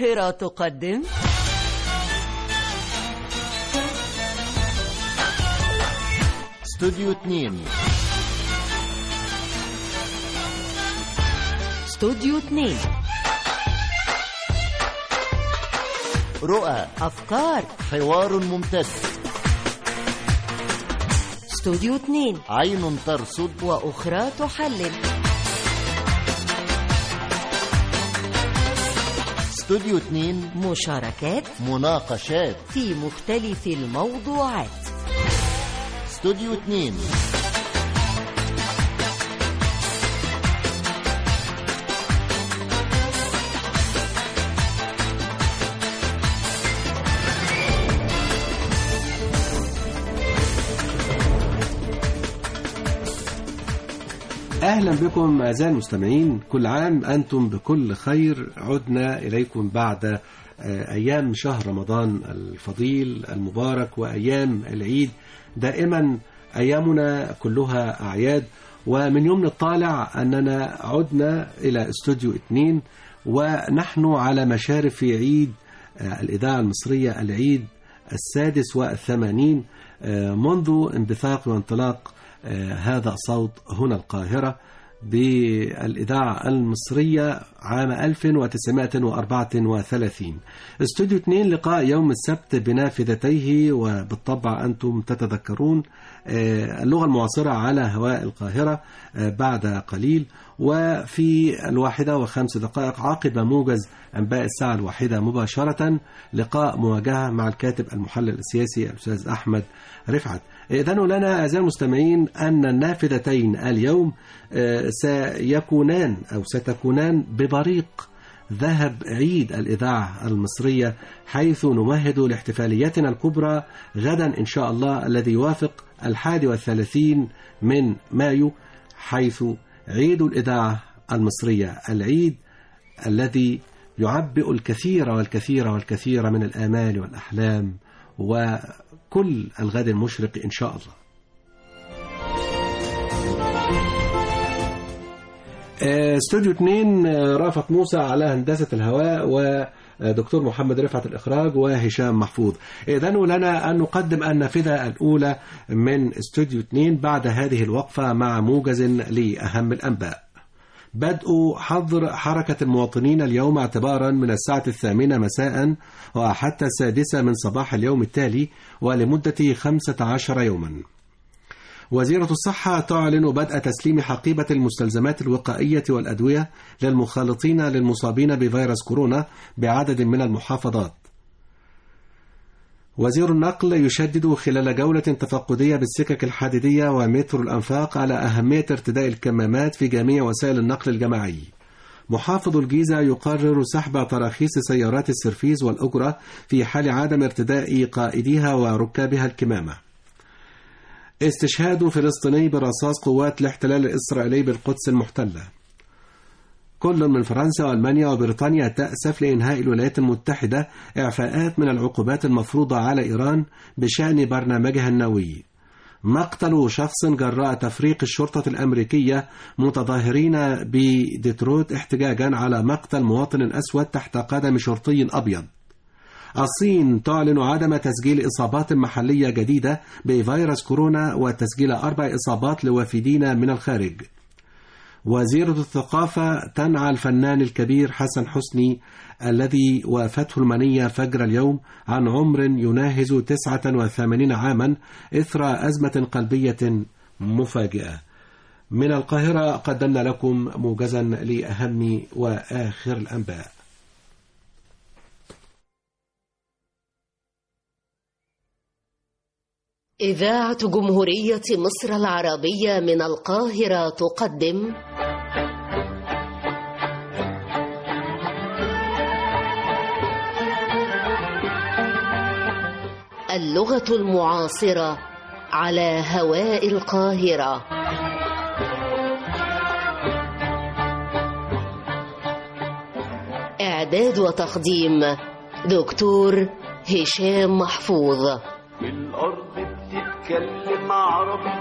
القاهرة تقدم استوديو 2. استوديو 2. رؤى، أفكار، حوار ممتد. استوديو 2. عين ترصد وأخرى تحلل. استوديو 2. مشاركات، مناقشات في مختلف الموضوعات. استوديو 2. أهلا بكم أعزائي المستمعين، كل عام أنتم بكل خير. عدنا إليكم بعد أيام شهر رمضان الفضيل المبارك وأيام العيد. دائما أيامنا كلها أعياد، ومن يوم الطالع أننا عدنا إلى استوديو 2، ونحن على مشارف عيد الإذاعة المصرية، العيد 86 منذ انبثاق وانطلاق هذا صوت هنا القاهرة بالإذاعة المصرية عام 1934. استوديو 2 لقاء يوم السبت بنافذتيه، وبالطبع أنتم تتذكرون اللغة المعاصرة على هواء القاهرة بعد قليل. وفي 1:05 عقب موجز أنباء الساعة 1 مباشرة لقاء مواجهة مع الكاتب المحلل السياسي الأستاذ أحمد رفعت. إذن لنا أعزائي المستمعين أن النافذتين اليوم ستكونان ببريق ذهب عيد الإذاعة المصرية، حيث نمهد لاحتفالياتنا الكبرى غدا إن شاء الله، الذي يوافق 31 من مايو، حيث عيد الإذاعة المصرية، العيد الذي يعبئ الكثير والكثير والكثير من الآمال والأحلام وكل الغد المشرق إن شاء الله. استوديو 2 رافت موسى على هندسة الهواء، ودكتور محمد رفعت الإخراج، وهشام محفوظ. إذن لنا أن نقدم النافذة الأولى من استوديو 2 بعد هذه الوقفة مع موجز لأهم الأنباء. بدء حظر حركة المواطنين اليوم اعتبارا من 8:00 مساء وحتى 6 من صباح اليوم التالي، ولمدة 15 يوما. وزيرة الصحة تعلن بدء تسليم حقيبة المستلزمات الوقائية والأدوية للمخالطين للمصابين بفيروس كورونا بعدد من المحافظات. وزير النقل يشدد خلال جولة تفقدية بالسكك الحديدية ومترو الأنفاق على أهمية ارتداء الكمامات في جميع وسائل النقل الجماعي. محافظ الجيزة يقرر سحب تراخيص سيارات السيرفيز والأجرة في حال عدم ارتداء قائديها وركابها الكمامة. استشهاد فلسطيني برصاص قوات الاحتلال الإسرائيلي بالقدس المحتلة. كل من فرنسا وألمانيا وبريطانيا تأسف لإنهاء الولايات المتحدة إعفاءات من العقوبات المفروضة على إيران بشأن برنامجها النووي. مقتل شخص جراء تفريق الشرطة الأمريكية متظاهرين بديترويت احتجاجا على مقتل مواطن أسود تحت قدم شرطي أبيض. الصين تعلن عدم تسجيل إصابات محلية جديدة بفيروس كورونا، وتسجيل 4 إصابات لوافدين من الخارج. وزيرة الثقافة تنعى الفنان الكبير حسن حسني الذي وافته المنية فجر اليوم عن عمر يناهز 89 عاما إثر أزمة قلبية مفاجئة. من القاهرة قدمنا لكم موجزا لأهم وآخر الأنباء. إذاعة جمهورية مصر العربية من القاهرة تقدم اللغة المعاصرة على هواء القاهرة. إعداد وتقديم دكتور هشام محفوظ. الأرض بتتكلم عربي،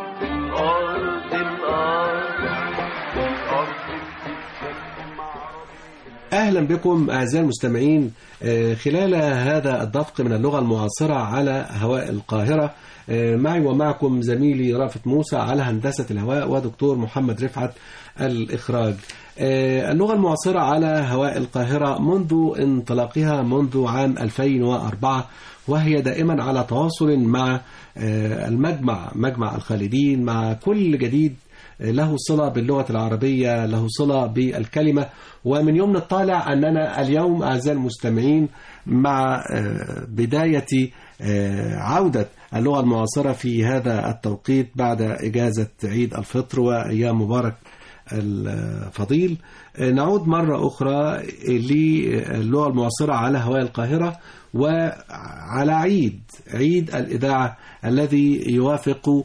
الأرض بتتكلم عربي. أهلا بكم أعزائي المستمعين خلال هذا الدفق من اللغة المعاصرة على هواء القاهرة. معي ومعكم زميلي رافت موسى على هندسة الهواء ودكتور محمد رفعت الإخراج. اللغة المعاصرة على هواء القاهرة منذ انطلاقها منذ عام 2004 وهي دائما على تواصل مع مجمع الخالدين، مع كل جديد له صلة باللغة العربية، له صلة بالكلمة. ومن يومنا الطالع أننا اليوم أعزائي المستمعين مع بداية عودة اللغة المعاصرة في هذا التوقيت بعد إجازة عيد الفطر وأيام مبارك الفضيل، نعود مرة أخرى للغة المعاصرة على هواء القاهرة وعلى عيد الإذاعة الذي يوافق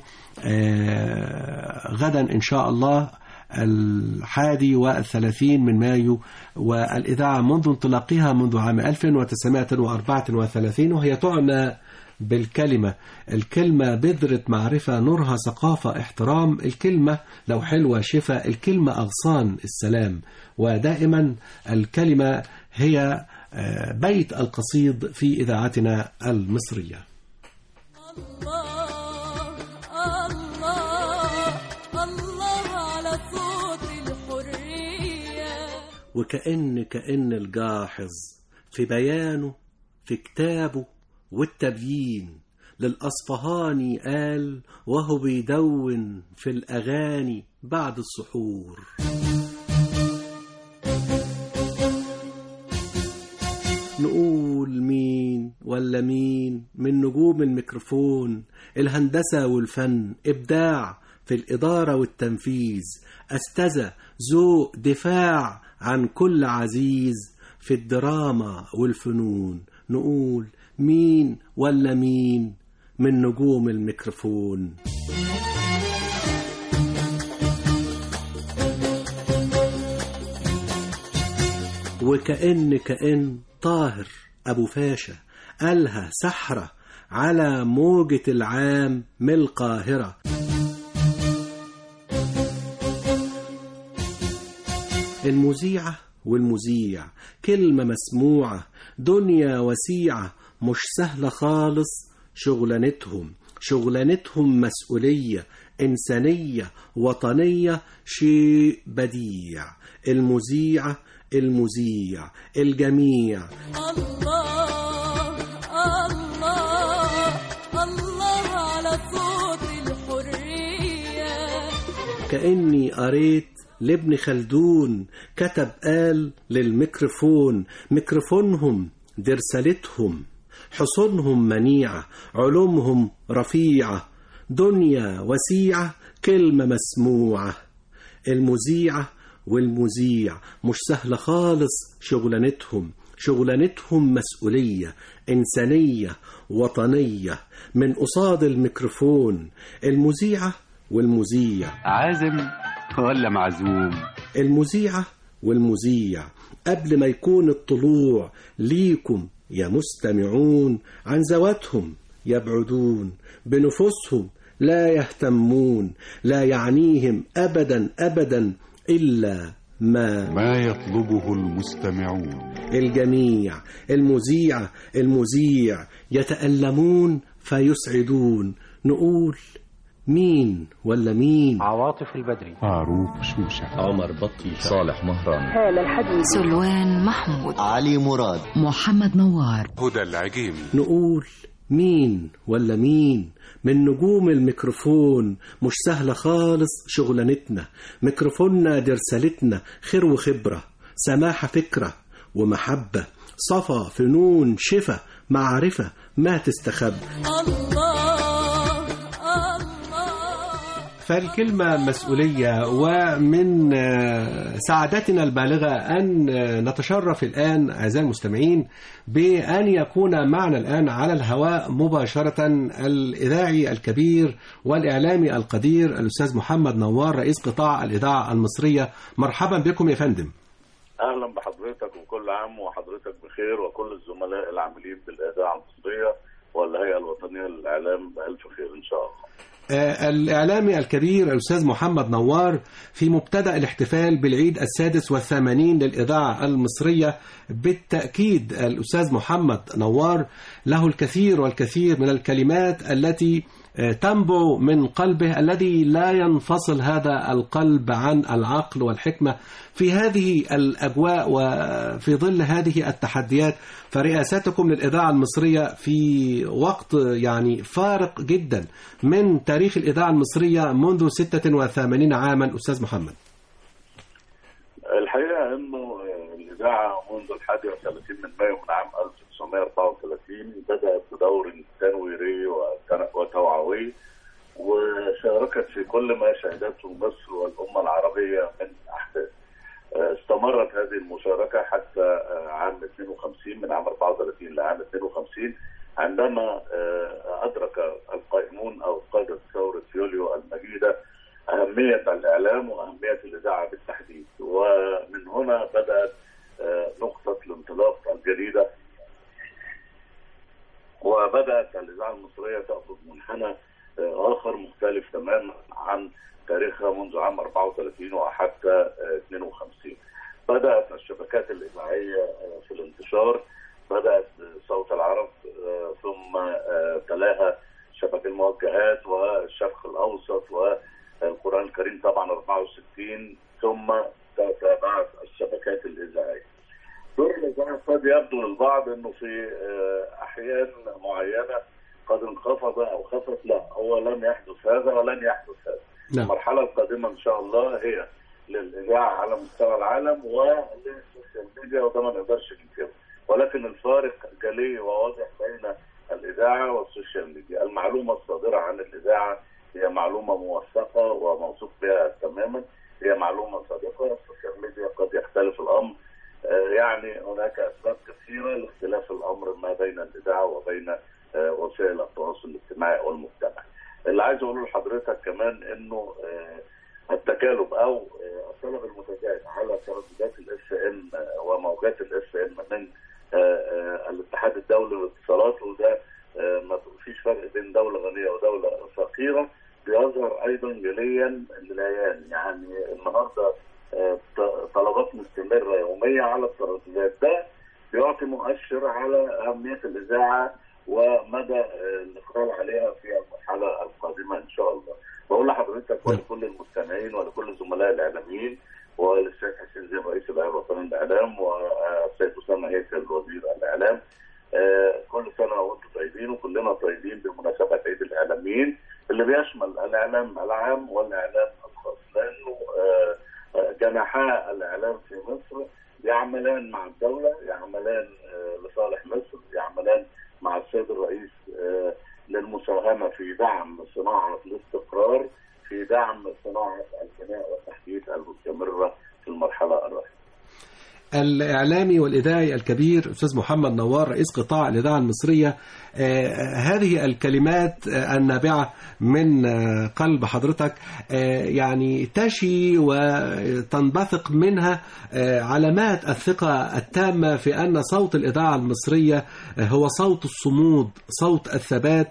غدا إن شاء الله 31 من مايو، والإذاعة منذ انطلاقها منذ عام 1934 وهي تعنى بالكلمة. الكلمة بذرة معرفة، نورها ثقافة احترام، الكلمة لو حلوة شفاء، الكلمة أغصان السلام، ودائما الكلمة هي بيت القصيد في إذاعتنا المصرية. كأن الجاحظ في بيانه في كتابه والتبيين للأصفهاني قال وهو بيدون في الأغاني بعد السحور. نقول مين ولا مين من نجوم الميكروفون، الهندسة والفن، إبداع في الإدارة والتنفيذ، أستاذة ذوق دفاع عن كل عزيز في الدراما والفنون. نقول مين ولا مين من نجوم الميكروفون. وكأن طاهر أبو فاشا قالها سحرة على موجة العام من القاهرة. المذيعة والمذيع كلمة مسموعة، دنيا وسيعة مش سهلة خالص، شغلانتهم مسؤولية إنسانية وطنية شيء بديع. المذيع الجميع. الله على صوت الحرية. كأني قريت لابن خلدون كتب قال للميكروفون، ميكروفونهم دي رسالتهم، حصونهم منيعة، علومهم رفيعة، دنيا وسيعة كلمة مسموعة. المذيعة والمذيع مش سهلة خالص، شغلانتهم مسؤولية إنسانية وطنية من قصاد الميكروفون. المذيعة والمذيع عازم ولا معزوم؟ المذيعة والمذيع قبل ما يكون الطلوع ليكم يا مستمعون عن ذواتهم يبعدون، بنفوسهم لا يهتمون، لا يعنيهم أبدا إلا ما يطلبه المستمعون. الجميع المذيع يتألمون فيسعدون. نقول مين ولا مين؟ عواطف البدري، فاروق شوشة، عمر بطيشة، صالح مهران، هالة الحديد، سلوان محمود، علي مراد، محمد نوار، هدى العجيمي. نقول مين ولا مين من نجوم الميكروفون. مش سهلة خالص شغلانتنا، ميكروفوننا دي رسالتنا، خير وخبرة، سماحة فكرة ومحبة، صفا فنون شفا معرفة ما تستخب. فالكلمة مسؤولية، ومن سعادتنا البالغة أن نتشرف الآن أعزائي المستمعين بأن يكون معنا الآن على الهواء مباشرة الإذاعي الكبير والإعلامي القدير الأستاذ محمد نوار رئيس قطاع الإذاعة المصرية. مرحبا بكم يا فندم. أهلا بحضرتك وكل عام وحضرتك بخير وكل الزملاء العاملين بالإذاعة المصرية والهيئة الوطنية للإعلام بألف خير إن شاء الله. الإعلامي الكبير الأستاذ محمد نوار في مبتدأ الاحتفال بالعيد 86 للإذاعة المصرية. بالتأكيد الأستاذ محمد نوار له الكثير والكثير من الكلمات التي تنبع من قلبه الذي لا ينفصل هذا القلب عن العقل والحكمة في هذه الأجواء وفي ظل هذه التحديات. فرئاستكم للإذاعة المصرية في وقت يعني فارق جدا من تاريخ الإذاعة المصرية منذ 86 عاما. أستاذ محمد، الحقيقة أنه الإذاعة منذ 31 من مايو من عام 1934 بدأت بدور تنويري وتوعوي، وشاركت في كل ما شهدته مصر والأمة العربية من أحداث. استمرت هذه المشاركة حتى عام 52، من عام 34 لعام 52، عندما أدرك القائمون أو قادة ثورة يوليو المجيدة أهمية الإعلام وأهمية الإذاعة بالتحديد. ومن هنا بدأت نقطة الانطلاق الجديدة، وبدأت الإذاعة المصرية تأخذ منحنى آخر مختلف تماما عن تاريخها منذ عام 34 وحتى 52. بدأت الشبكات الإذاعية في الانتشار، بدأت صوت العرب، ثم تلاها شبكة الموجهات والشرق الأوسط والقرآن الكريم طبعا 64، ثم تابعت الشبكات الإذاعية. دور الإذاعة قد يبدو للبعض أنه في أحيان معينة قد انخفض أو خفت، لا، هو لن يحدث هذا ولن يحدث هذا. المرحلة القادمة إن شاء الله هي للإذاعة على مستوى العالم وللسوشيال ميديا، وده ما نقدرش ننكره، ولكن الفارق جلي وواضح بين الإذاعة والسوشيال ميديا. المعلومة الصادرة عن الإذاعة هي معلومة موثقة وموثوق بها تماما، هي معلومة صادقة. السوشيال ميديا قد يختلف الأمر، يعني هناك أسباب كثيرة لاختلاف الأمر ما بين الإذاعة وبين وسائل التواصل الاجتماعي والمجتمعي. اللي عايز أقوله لحضرتك كمان إنه التكالب أو الطلب المتزايد على ترددات الاف ام وموجات الاف ام من الاتحاد الدولي للاتصالات، وده ما فيش فرق بين دولة غنية ودولة فقيرة، بيظهر أيضا جليا للعيان. يعني النهارده طلبات مستمرة يومية على الترددات، ده بيعطي مؤشر على أهمية الإذاعة ومدى الإقبال عليها في المرحلة القادمة إن شاء الله. بقول لحضرتك ولكل المستمعين ولكل زملاء الإعلاميين وللسيد حسين زين رئيس الهيئة الوطنية للإعلام والسيد أسامة هيكل وزير الإعلام، كل سنة وأنتم طيبين وكلنا طيبين بمناسبة عيد الإعلاميين اللي بيشمل الإعلام العام والإعلام الخاص، لأنه جناحا الإعلام في مصر يعملان مع الدولة، يعملان لصالح مصر، يعملان مع السيد الرئيس للمساهمة في دعم صناعة الاستقرار، في دعم صناعة البناء والتحديث المستمرة في المرحلة الراهنة. الإعلامي والإذاعي الكبير أستاذ محمد نوار رئيس قطاع الإذاعة المصرية، هذه الكلمات النابعة من قلب حضرتك يعني تشي وتنبثق منها علامات الثقة التامة في أن صوت الإذاعة المصرية هو صوت الصمود، صوت الثبات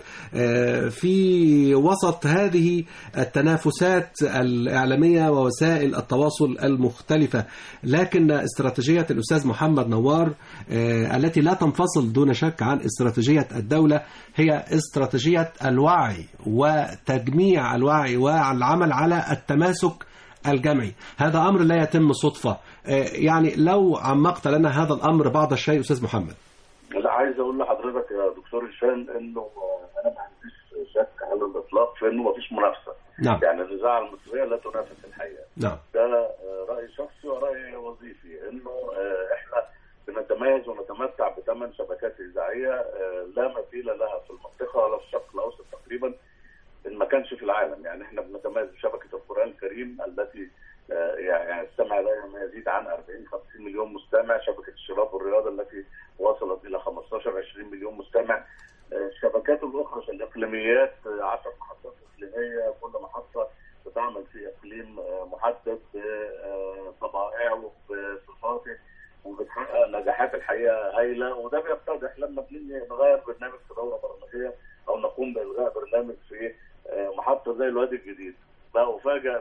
في وسط هذه التنافسات الإعلامية ووسائل التواصل المختلفة. لكن استراتيجية الأستاذ محمد نوار التي لا تنفصل دون شك عن استراتيجية الدولة هي استراتيجية الوعي وتجميع الوعي والعمل على التماسك الجمعي. هذا أمر لا يتم صدفة. يعني لو عمقت لنا هذا الأمر بعض الشيء أستاذ محمد. لا، عايز أقول لحضرتك يا دكتور هشام إنه أنا ما عنديش شك على الإطلاق في إنه ما فيش منافسة. نعم. يعني الإذاعة المصرية لا تنافس الحقيقة. نعم. ده رأي شخصي ورأي وظيفي، إنه إحنا بنتميز ونتمتع بثمان شبكات إذاعية لا مثيل لها في المنطقة ولا في الشرق الأوسط تقريبا، إن ما كانش في العالم. يعني إحنا بنتميز بشبكة القرآن الكريم التي يعني استمع لها ما يزيد عن 40-50 مليون مستمع، شبكة الشباب والرياضة التي وصلت إلى 15-20 مليون مستمع، الشبكات الأخرى الإقليميات 10 محطات إقليمية، كل محطة بتعمل في إقليم محدد بطبائعه بصفاته، وبتحقق نجاحات الحقيقة هائلة، وده بيتضح لما بنيجي نغير برنامج في دوره برامجيه او نقوم بالغاء برنامج في محطه زي الوادي الجديد. بقى افاجئ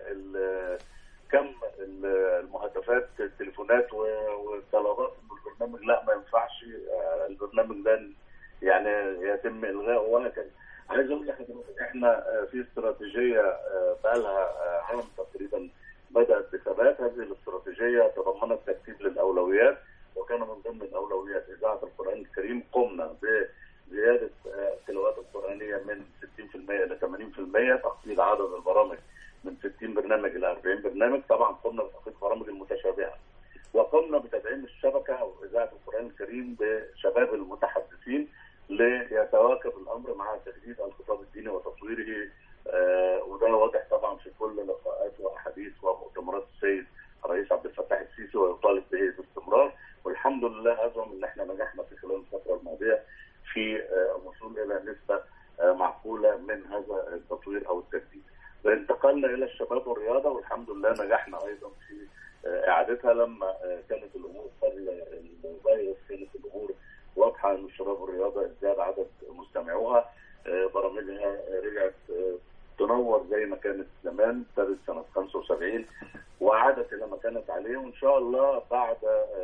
بكم المهاتفات التليفونات والطلبات ان البرنامج لا ما ينفعش البرنامج ده يعني يتم الغائه وهكذا. عايز اقول لحضرتك احنا في استراتيجيه بقى لها عام تقريبا بدات بثبات. هذه الاستراتيجيه تضمنت ترتيب للاولويات، وكان من ضمن الاولويات اذاعه القران الكريم. قمنا بزياده التلاوات القرانيه من 60% الى 80%، تخفيض عدد البرامج من 60 برنامج الى 40 برنامج. طبعا قمنا بتخفيض برامج المتشابهه، وقمنا بتدعيم الشبكه او اذاعه القران الكريم بشباب المتحدثين ليتواكب الامر مع تجديد الخطاب الديني وتطويره. وده واضح طبعا في كل لقاءات واحاديث ومؤتمرات السيد الرئيس عبد الفتاح السيسي، ويطالب به باستمرار. والحمد لله أزعم ان احنا نجحنا في خلال الفتره الماضيه في الوصول الى نسبه معقوله من هذا التطوير او التجديد. انتقلنا الى الشباب والرياضه، والحمد لله نجحنا ايضا في اعادتها لما كانت الامور قبل الفيروس، كانت الامور واضحه ان الشباب والرياضه ازداد عدد مستمعوها، برامجها رجعت تنور زي ما كانت زمان، ابتدت سنه 75 وعادت الى ما كانت عليه. وان شاء الله بعد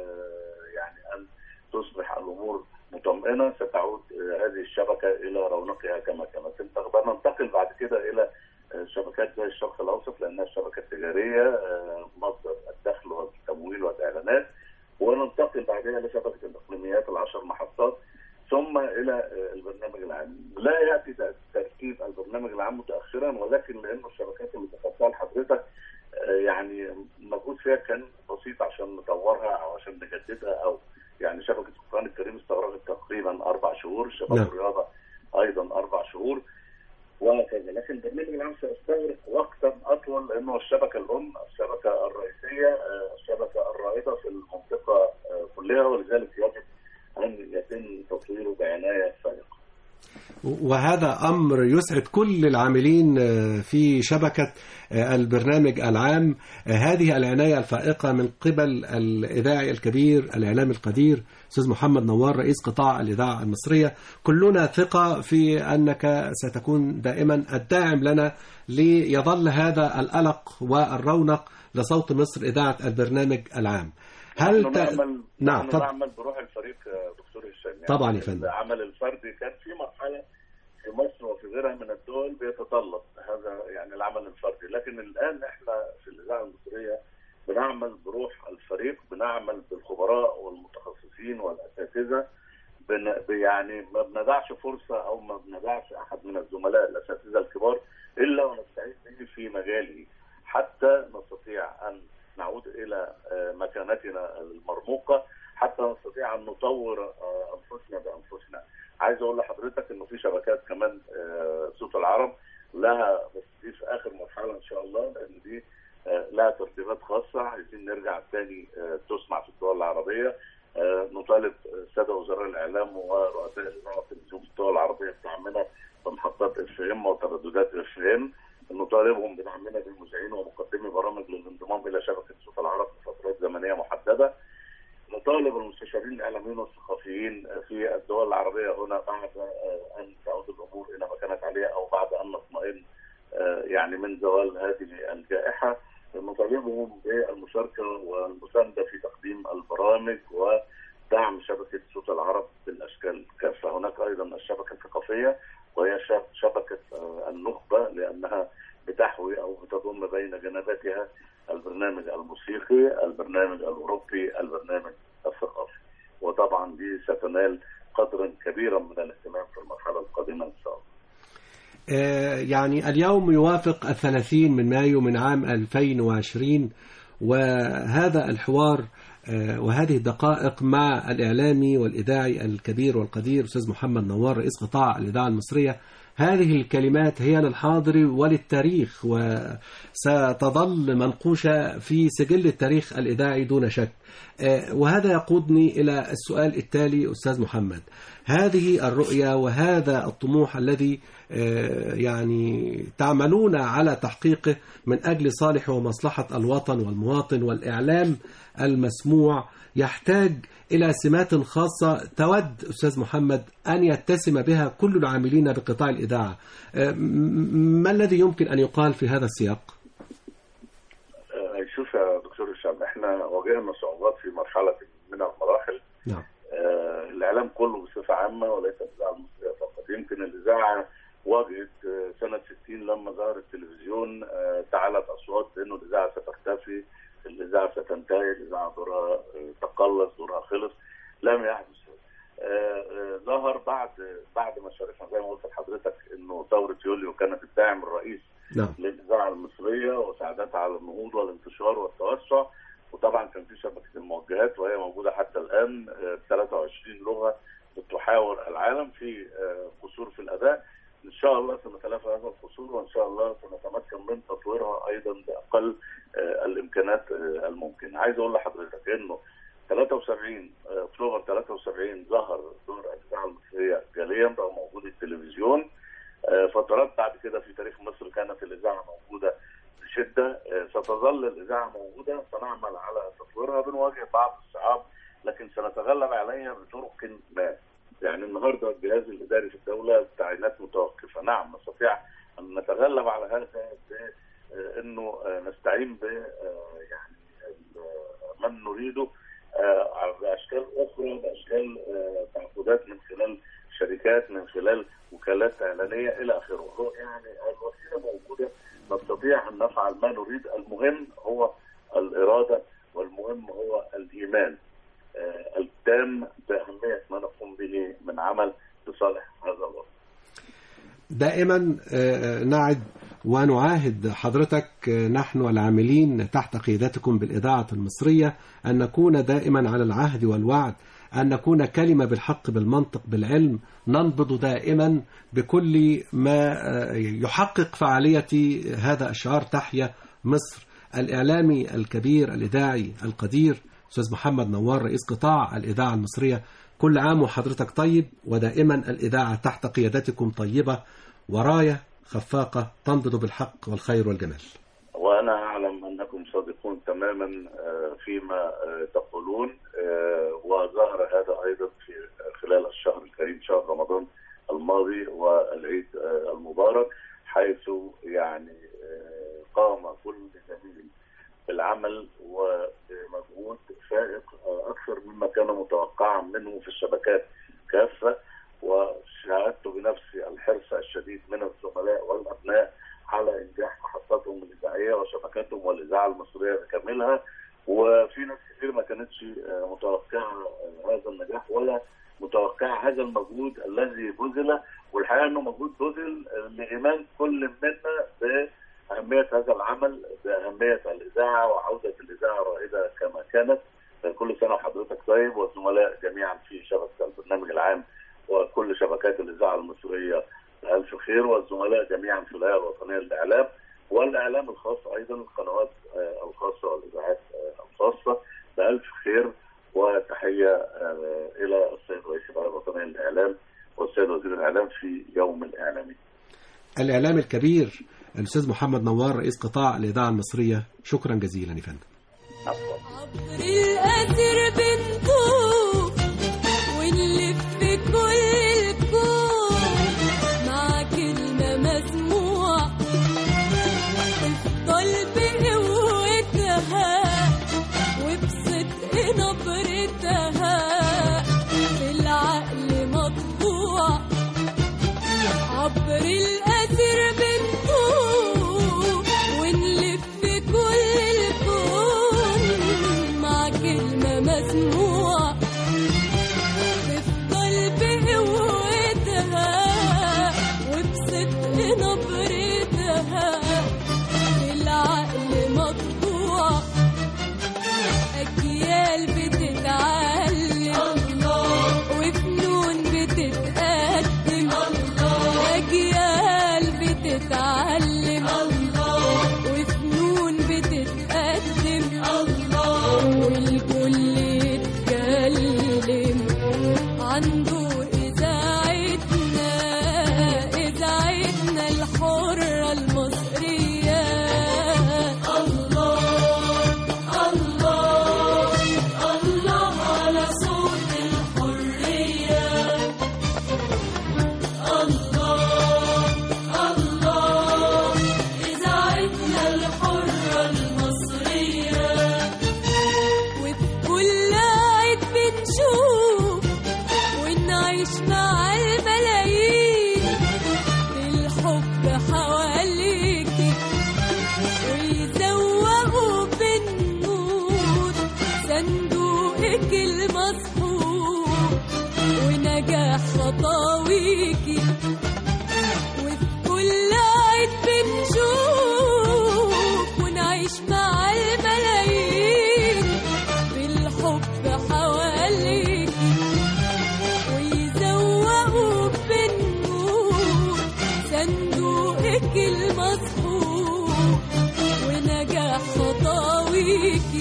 يعني ان تصبح الامور مطمئنه ستعود هذه الشبكه الى رونقها كما كانت. ننتقل بعد كده الى شبكات زي الشرق الاوسط لانها الشبكه التجاريه مصدر الدخل والتمويل والاعلانات، وننتقل بعدها لشبكه الاقليميات ال10 محطات، ثم الى البرنامج العام. لا ياتي ترتيب البرنامج العام متاخرا، ولكن لانه الشبكات اللي ذكرتها لحضرتك يعني المجهود فيها كان بسيط عشان نطورها او عشان نجددها، او يعني شبكه القران الكريم استغرقت تقريبا 4 شهور، شباب الرياضه ايضا 4 شهور وهكذا. لكن البرنامج العام سيستغرق وقتا اطول لانه الشبكه الام، الشبكه الرئيسيه، الشبكه الرائده في المنطقه كلها، ولذلك يجب ان يتم تطويره بعنايه فائقه. وهذا أمر يسعد كل العاملين في شبكة البرنامج العام، هذه العناية الفائقة من قبل الإذاعي الكبير الإعلام القدير أستاذ محمد نوار رئيس قطاع الإذاعة المصرية. كلنا ثقة في أنك ستكون دائما الداعم لنا ليظل هذا الألق والرونق لصوت مصر إذاعة البرنامج العام. هل نعمل بروح الفريق دكتور هشام، يعني طبعا يا فندم. العمل الفردي كان في مرحله في مصر وفي غيرها من الدول بيتطلب هذا يعني العمل الفردي، لكن الان احنا في الاذاعه المصريه بنعمل بروح الفريق، بنعمل بالخبراء والمتخصصين والاساتذه، يعني ما بندعش فرصه او ما بندعش احد من الزملاء الاساتذه الكبار الا ونستعين به في مجاله حتى نستطيع ان نعود الى مكانتنا المرموقه، حتى نستطيع ان نطور انفسنا بانفسنا. عايز اقول لحضرتك انه في شبكات كمان صوت العرب لها، بس دي في اخر مرحله ان شاء الله، لان دي لها ترتيبات خاصه، عايزين نرجع تاني تسمع في الدول العربيه. نطالب الساده وزراء الاعلام ورؤساء الاذاعه والتلفزيون في الدول العربيه بدعمنا بمحطات FM وترددات FM، نطالبهم بدعمنا بالمذيعين ومقدمي برامج للانضمام الى شبكه صوت العرب في فترات زمنيه محدده. نطالب المستشارين الاعلاميين والثقافيين في الدول العربيه هنا بعد ان تعود الامور الى ما كانت عليه او بعد ان نطمئن يعني من زوال هذه الجائحه، نطالبهم بالمشاركه والمسانده في تقديم البرامج ودعم شبكه صوت العرب بالاشكال كافه. هناك ايضا الشبكه الثقافيه وهي شبكه النخبه، لانها بتحوي او بتضم بين جنباتها البرنامج الموسيقي، البرنامج الاوروبي، البرنامج الثقافي، وطبعا دي ستنال قدرا كبيرا من الاهتمام في المرحله القادمه ان شاء الله. يعني اليوم يوافق 30 من مايو من عام 2020، وهذا الحوار وهذه الدقائق مع الإعلامي والإذاعي الكبير والقدير أستاذ محمد نوار رئيس قطاع الإذاعة المصرية هذه الكلمات هي للحاضر وللتاريخ، وستظل منقوشة في سجل التاريخ الإذاعي دون شك. وهذا يقودني إلى السؤال التالي أستاذ محمد. هذه الرؤية وهذا الطموح الذي يعني تعملون على تحقيقه من أجل صالح ومصلحة الوطن والمواطن والإعلام المسموع يحتاج إلى سمات خاصة تود أستاذ محمد أن يتسم بها كل العاملين بقطاع الإذاعة. ما الذي يمكن أن يقال في هذا السياق؟ شوف يا دكتور هشام، احنا واجهنا صعوبات في مرحلة من المراحل. نعم. الإعلام كله بصفة عامة وليس الإذاعة المصرية فقط. يمكن الإذاعة واجهت سنة 60 لما ظهر التلفزيون تعالت أصوات بأنه الإذاعة ستختفي، الإذاعة ستنتهي، الإذاعة دورها تقلص، دورها خلص. لم يحدث. ظهر بعد ما شاركنا زي ما قلت لحضرتك إنه ثورة يوليو كانت الداعم الرئيس للإذاعة المصرية وساعدتها على النهوض والانتشار والتوسع. وطبعا كان في شبكة الموجهات وهي موجودة حتى الآن 23 لغة بتحاور العالم في قصور في الأداء. إن شاء الله سنتلافى هذا القصور، وإن شاء الله سنتمكن من تطويرها أيضا بأقل الإمكانات الممكنة. عايز أقول لحضرتك إنه 73 أكتوبر 73 ظهر دور الإذاعة المصرية جاليا رغم وجود التلفزيون. فترات بعد كده في تاريخ مصر كانت الإذاعة موجودة بشدة. ستظل الإذاعة موجودة، سنعمل على تطويرها، بنواجه بعض الصعاب لكن سنتغلب عليها بطرق ما. يعني النهارده الجهاز الإداري في الدولة التعيينات متوقفة، نعم نستطيع أن نتغلب على هذا بأنه نستعين ب يعني من نريده بأشكال أخرى، بأشكال تعاقدات من خلال شركات، من خلال وكالات إعلانية إلى آخره. يعني الوسيلة موجودة، نستطيع أن نفعل ما نريد. المهم هو الإرادة والمهم هو الإيمان التام بأهمية ما نقوم به من عمل لصالح هذا الوطن. دائما نعد ونعاهد حضرتك نحن العاملين تحت قيادتكم بالإذاعة المصرية أن نكون دائما على العهد والوعد، أن نكون كلمة بالحق بالمنطق بالعلم، ننبض دائما بكل ما يحقق فعالية هذا الشعار تحيا مصر. الإعلامي الكبير الإذاعي القدير أستاذ محمد نوار رئيس قطاع الإذاعة المصرية، كل عام وحضرتك طيب، ودائما الإذاعة تحت قيادتكم طيبة وراية خفاقة تنبض بالحق والخير والجمال. وأنا أعلم أنكم صادقون تماما فيما تقولون، وظهر هذا أيضا في خلال الشهر الكريم شهر رمضان الماضي والعيد المبارك، حيث يعني قام كل زميل بالعمل ومجهود فائق أكثر مما كان متوقعا منه في الشبكات كافة. وشاهدت بنفسي الحرص الشديد من الزملاء والأبناء على إنجاح محطاتهم الإذاعية وشبكاتهم والإذاعة المصرية بكاملها. وفي ناس كثير ما كانتش متوقعة هذا النجاح ولا متوقعة هذا المجهود الذي بذل. والحقيقة أنه مجهود بذل لإيمان كل منا بأهمية هذا العمل، بأهمية الإذاعة وعودة الإذاعة رائدة كما كانت. كل سنة وحضرتك طيب، والزملاء جميعا في شبكة البرنامج العام وكل شبكات الإذاعة المصرية بألف خير، والزملاء جميعا في الهيئة الوطنية للإعلام والإعلام الخاص أيضا، القنوات الخاصة والإذاعات الخاصة بألف خير. وتحية إلى السيد رئيس الهيئة الوطنية للإعلام والسيد وزير الإعلام في يوم الإعلامي. الإعلام الكبير الأستاذ محمد نوار رئيس قطاع الإذاعة المصرية، شكرا جزيلا يا فندم. عبر الأثر بنطوف ونلف كل الكون مع كلمة مسموع تفضل بقوتها وبصدق نبرتها في العقل مطبوع. عبر الأثر بنطوف ونلف كل الكون مع كلمة مسموع تفضل بقوتها وبصدق نبرتها في العقل مطبوع. أجيال بتتعلم وفنون بتتقدم، أجيال صندوق إذاعتنا الحرة المصرية. الله الله الله على صوت الحرية. الله الله إذاعتنا الحرة المصرية. وفي كل عيد بنشوف ونعيش مع الملايين بالحب حواليكي ويزوقوا بالنور صندوقك المسحور ونجاح خطاويكي. وفي كل عيد بنشوف ونعيش مع الملايين بالحب حواليكي ويزوقوا بالنور صندوقك المسحور ونجاح خطاويكي.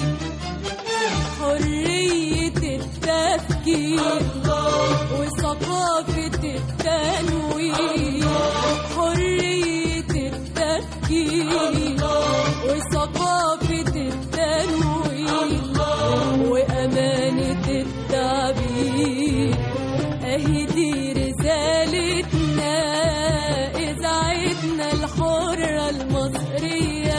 حرية التفكير وثقافة التنوير. حرية التفكير وثقافة التنوير وأمانة التعبير. أهي دي رسالتنا إذاعتنا الحرة المصرية.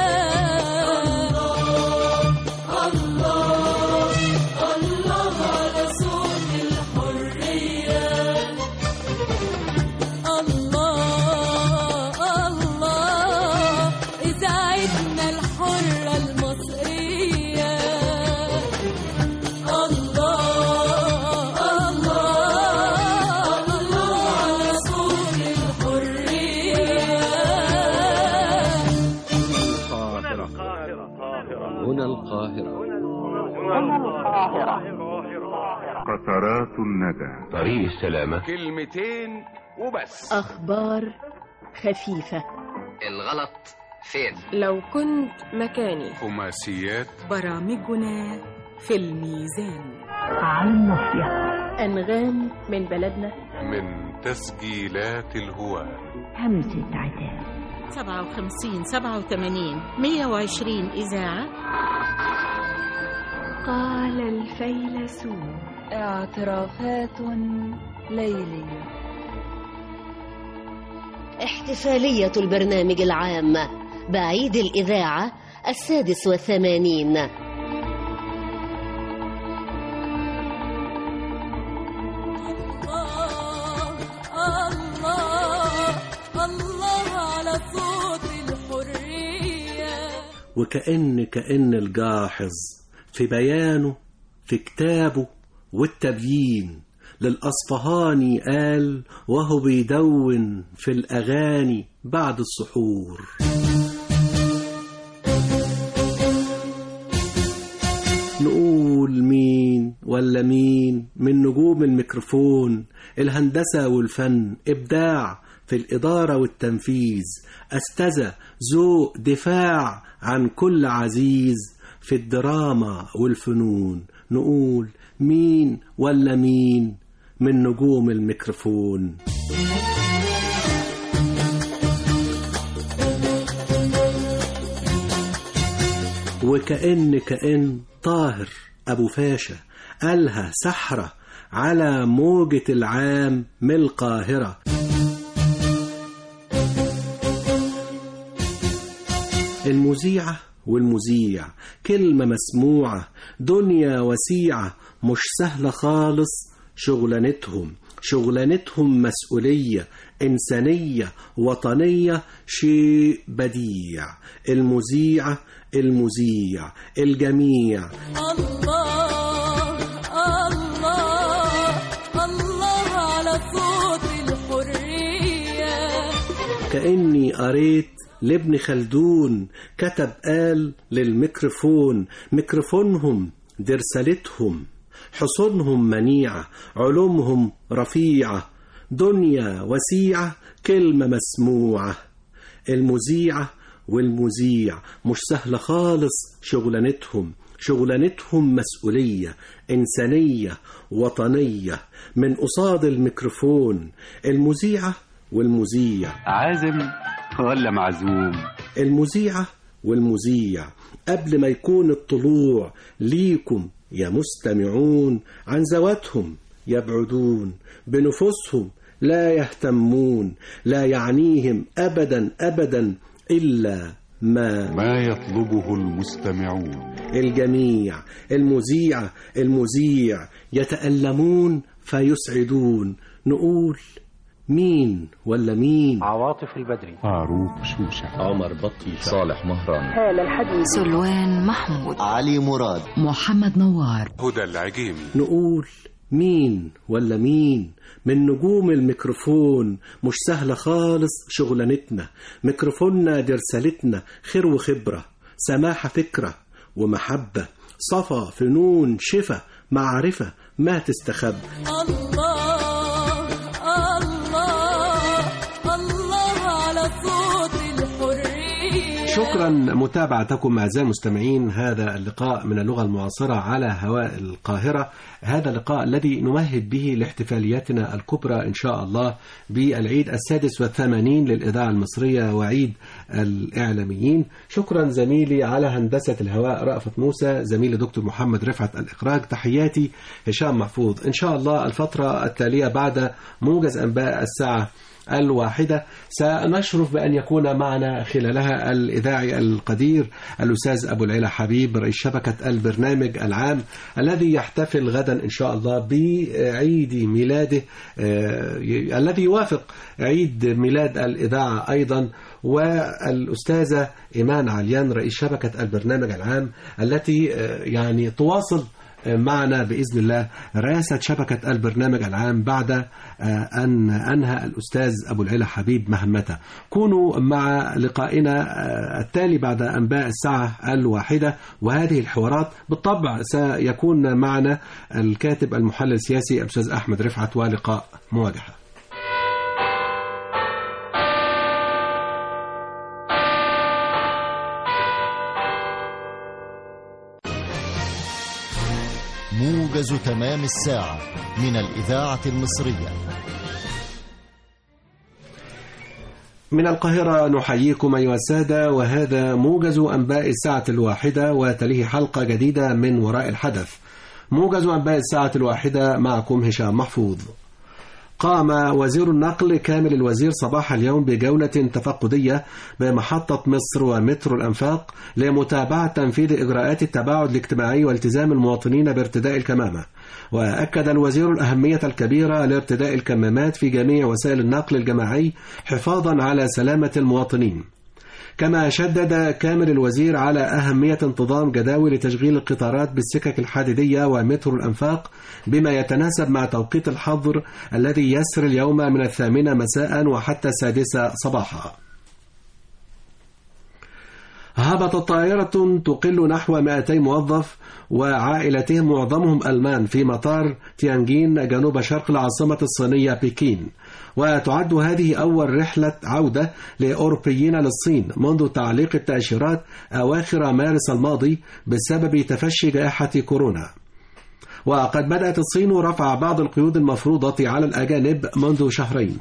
الله الله على صوت الحرية. الله الله إذاعتنا الحرة المصرية. الله الله الله على صوت الحرية. هنا القاهرة. قطرات الندى. طريق السلامة. كلمتين وبس. أخبار خفيفة. الغلط فين؟ لو كنت مكاني. خماسيات. برامجنا في الميزان. على الناصية. أنغام من بلدنا. من تسجيلات الهواة. همسة عتاب. 57 87 120 إذاعة. قال الفيلسوف. اعترافات ليلية. احتفالية البرنامج العام بعيد الإذاعة 86. كأن الجاحظ في بيانه في كتابه والتبيين للأصفهاني قال وهو بيدون في الأغاني بعد السحور. نقول مين ولا مين من نجوم الميكروفون، الهندسة والفن، إبداع في الإدارة والتنفيذ، أستاذة، ذوق، دفاع عن كل عزيز في الدراما والفنون. نقول مين ولا مين من نجوم الميكروفون. وكأن طاهر أبو فاشا قالها سحرة على موجة العام من القاهرة. المذيعة والمذيع كلمة مسموعة، دنيا وسيعة مش سهلة خالص. شغلانتهم مسؤولية إنسانية وطنية، شيء بديع. المذيع الجميع. الله الله الله على صوت الحرية. كأني قريت لابن خلدون كتب قال للميكروفون، ميكروفونهم دي رسالتهم، حصونهم منيعة، علومهم رفيعة، دنيا وسيعة كلمة مسموعة. المذيعة والمذيع مش سهلة خالص، شغلانتهم مسؤولية إنسانية وطنية. من قصاد الميكروفون المذيعة والمذيع، عازم ولا معزوم، المذيعة والمذيع، قبل ما يكون الطلوع ليكم يا مستمعون عن ذواتهم يبعدون، بنفوسهم لا يهتمون، لا يعنيهم أبدا أبدا إلا ما يطلبه المستمعون. الجميع المذيعة المذيع يتألمون فيسعدون. نقول مين ولا مين؟ عواطف البدري، فاروق شوشة، عمر بطيشة، صالح مهران، هالة الحديد، سلوان محمود، علي مراد، محمد نوار، هدى العجيمي. نقول مين ولا مين من نجوم الميكروفون؟ مش سهلة خالص شغلانتنا، ميكروفوننا دي رسالتنا، خير وخبرة، سماحة فكرة ومحبة، صفا فنون شفا معرفة ما تستخب. الله الله الله على صوت الحرية. شكرا متابعتكم أعزائي المستمعين هذا اللقاء من اللغة المعاصرة على هواء القاهرة، هذا اللقاء الذي نمهد به لاحتفالياتنا الكبرى إن شاء الله بالعيد 86 للإذاعة المصرية وعيد الإعلاميين. شكرا زميلي على هندسة الهواء رأفت موسى، زميلي دكتور محمد رفعت الإخراج، تحياتي هشام محفوظ. إن شاء الله الفترة التالية بعد موجز أنباء الساعة 1 سنشرف بأن يكون معنا خلالها الإذاعي القدير الأستاذ أبو العلا حبيب رئيس شبكة البرنامج العام الذي يحتفل غدا إن شاء الله بعيد ميلاده الذي يوافق عيد ميلاد الإذاعة أيضا، والأستاذة إيمان عليان رئيس شبكة البرنامج العام التي يعني تواصل معنا بإذن الله رئاسة شبكة البرنامج العام بعد أن أنهى الأستاذ أبو العلا حبيب مهمته. كونوا مع لقائنا التالي بعد أنباء الساعة 1، وهذه الحوارات بالطبع سيكون معنا الكاتب المحلل السياسي الأستاذ أحمد رفعت، ولقاء مواجهة. موجز تمام الساعة من الإذاعة المصرية. من القاهرة نحييكم أيها السادة، وهذا موجز أنباء الساعة 1 وتليه حلقة جديدة من وراء الحدث. موجز أنباء الساعة 1 معكم هشام محفوظ. قام وزير النقل كامل الوزير صباح اليوم بجولة تفقدية بمحطة مصر ومترو الأنفاق لمتابعة تنفيذ إجراءات التباعد الاجتماعي والتزام المواطنين بارتداء الكمامة. وأكد الوزير الأهمية الكبيرة لارتداء الكمامات في جميع وسائل النقل الجماعي حفاظا على سلامة المواطنين. كما شدد كامل الوزير على أهمية انتظام جداول لتشغيل القطارات بالسكك الحديدية ومترو الأنفاق بما يتناسب مع توقيت الحظر الذي يسري اليوم من 8 مساء وحتى 6 صباحا. هبطت طائرة تقل نحو 200 موظف وعائلتهم معظمهم ألمان في مطار تيانجين جنوب شرق العاصمة الصينية بكين، وتعد هذه أول رحلة عودة لأوروبيين للصين منذ تعليق التأشيرات أواخر مارس الماضي بسبب تفشي جائحة كورونا. وقد بدأت الصين رفع بعض القيود المفروضة على الأجانب منذ شهرين.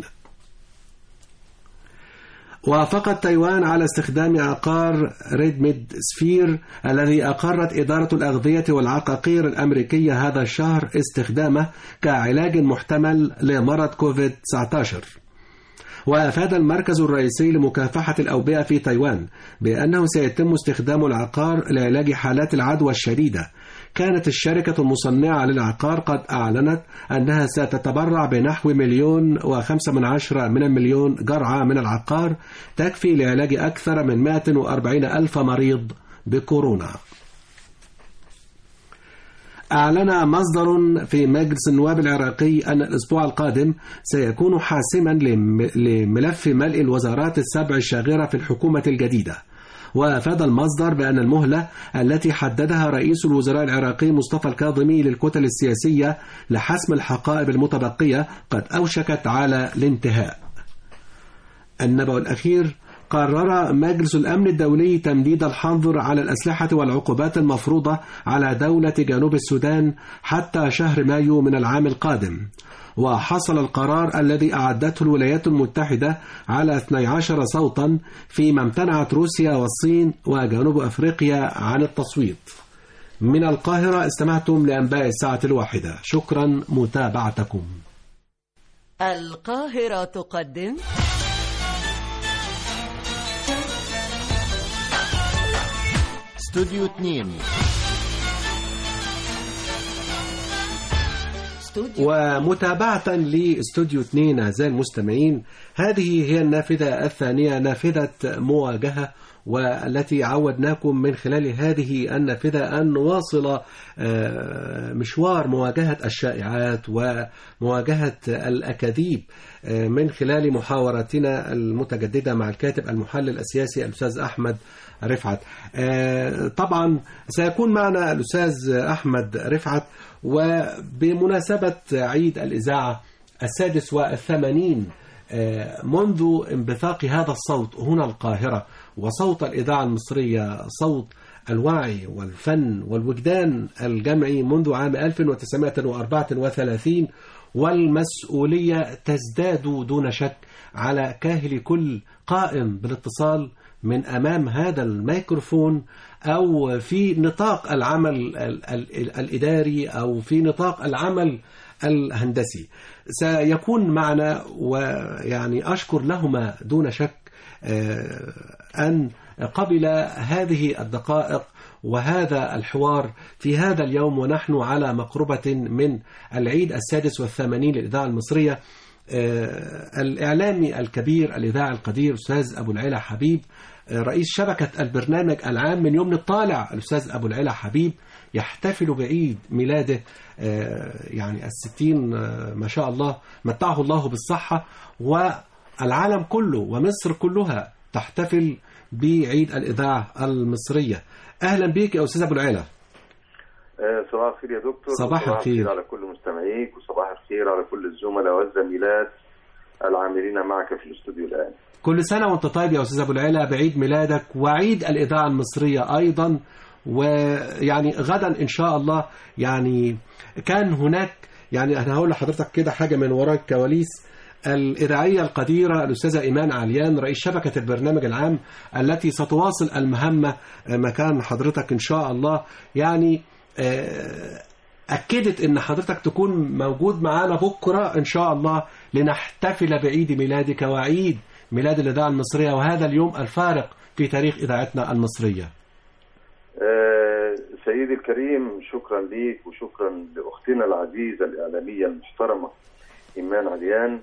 وافقت تايوان على استخدام عقار ريدميد سفير الذي أقرت إدارة الأغذية والعقاقير الأمريكية هذا الشهر استخدامه كعلاج محتمل لمرض كوفيد-19. وأفاد المركز الرئيسي لمكافحة الأوبئة في تايوان بأنه سيتم استخدام العقار لعلاج حالات العدوى الشديدة. كانت الشركة المصنعة للعقار قد أعلنت أنها ستتبرع بنحو 1.5 مليون جرعة من العقار تكفي لعلاج أكثر من 140,000 مريض بكورونا. أعلن مصدر في مجلس النواب العراقي أن الأسبوع القادم سيكون حاسما لملف ملء الوزارات ال7 الشاغرة في الحكومة الجديدة. وأفاد المصدر بأن المهلة التي حددها رئيس الوزراء العراقي مصطفى الكاظمي للكتل السياسية لحسم الحقائب المتبقية قد أوشكت على الانتهاء. النبأ الأخير: قرر مجلس الأمن الدولي تمديد الحظر على الأسلحة والعقوبات المفروضة على دولة جنوب السودان حتى شهر مايو من العام القادم. وحصل القرار الذي أعدته الولايات المتحدة على 12 صوتا، فيما امتنعت روسيا والصين وجنوب أفريقيا عن التصويت. من القاهرة استمعتم لأنباء الساعة 1. شكرا متابعتكم. القاهرة تقدم استوديو 2. ومتابعة لاستوديو 2 أعزائي المستمعين، هذه هي النافذة الثانية، نافذة مواجهة، والتي عودناكم من خلال هذه النافذة أن نواصل مشوار مواجهة الشائعات ومواجهة الأكاذيب من خلال محاورتنا المتجددة مع الكاتب المحلل السياسي الأستاذ أحمد رفعت. طبعا سيكون معنا الأستاذ أحمد رفعت، وبمناسبة عيد الإذاعة 86 منذ انبثاق هذا الصوت هنا القاهرة، وصوت الإذاعة المصرية صوت الوعي والفن والوجدان الجمعي منذ عام 1934، والمسؤولية تزداد دون شك على كاهل كل قائم بالاتصال من أمام هذا الميكروفون، أو في نطاق العمل الإداري، أو في نطاق العمل الهندسي. سيكون معنا، ويعني أشكر لهما دون شك أن قبل هذه الدقائق وهذا الحوار في هذا اليوم، ونحن على مقربة من العيد 86 للإذاعة المصرية. الإعلامي الكبير الإذاعي القدير أستاذ أبو العلا حبيب، رئيس شبكة البرنامج العام من يوم الطالع، الأستاذ أبو العلا حبيب يحتفل بعيد ميلاده يعني 60 ما شاء الله، متعه الله بالصحة، والعالم كله ومصر كلها تحتفل بعيد الإذاعة المصرية. أهلا بك يا أستاذ أبو العلا. صباح الخير يا دكتور. صباح الخير على كل مستمعيك، وصباح الخير على كل الزملاء والزميلات العاملين معك في الاستوديو الآن. كل سنة وانت طيب يا أستاذ أبو العلا، بعيد ميلادك وعيد الإذاعة المصرية أيضا. ويعني غدا إن شاء الله يعني كان هناك، يعني أنا هقول لحضرتك كده حاجة من وراء الكواليس. الإذاعية القديرة الأستاذة إيمان عليان رئيس شبكة البرنامج العام التي ستواصل المهمة مكان حضرتك إن شاء الله، يعني أكدت إن حضرتك تكون موجود معانا بكرة إن شاء الله لنحتفل بعيد ميلادك وعيد ميلاد الإذاعة المصرية، وهذا اليوم الفارق في تاريخ إذاعتنا المصرية. سيدي الكريم، شكرا ليك وشكرا لأختنا العزيزة الإعلامية المحترمة إيمان عليان،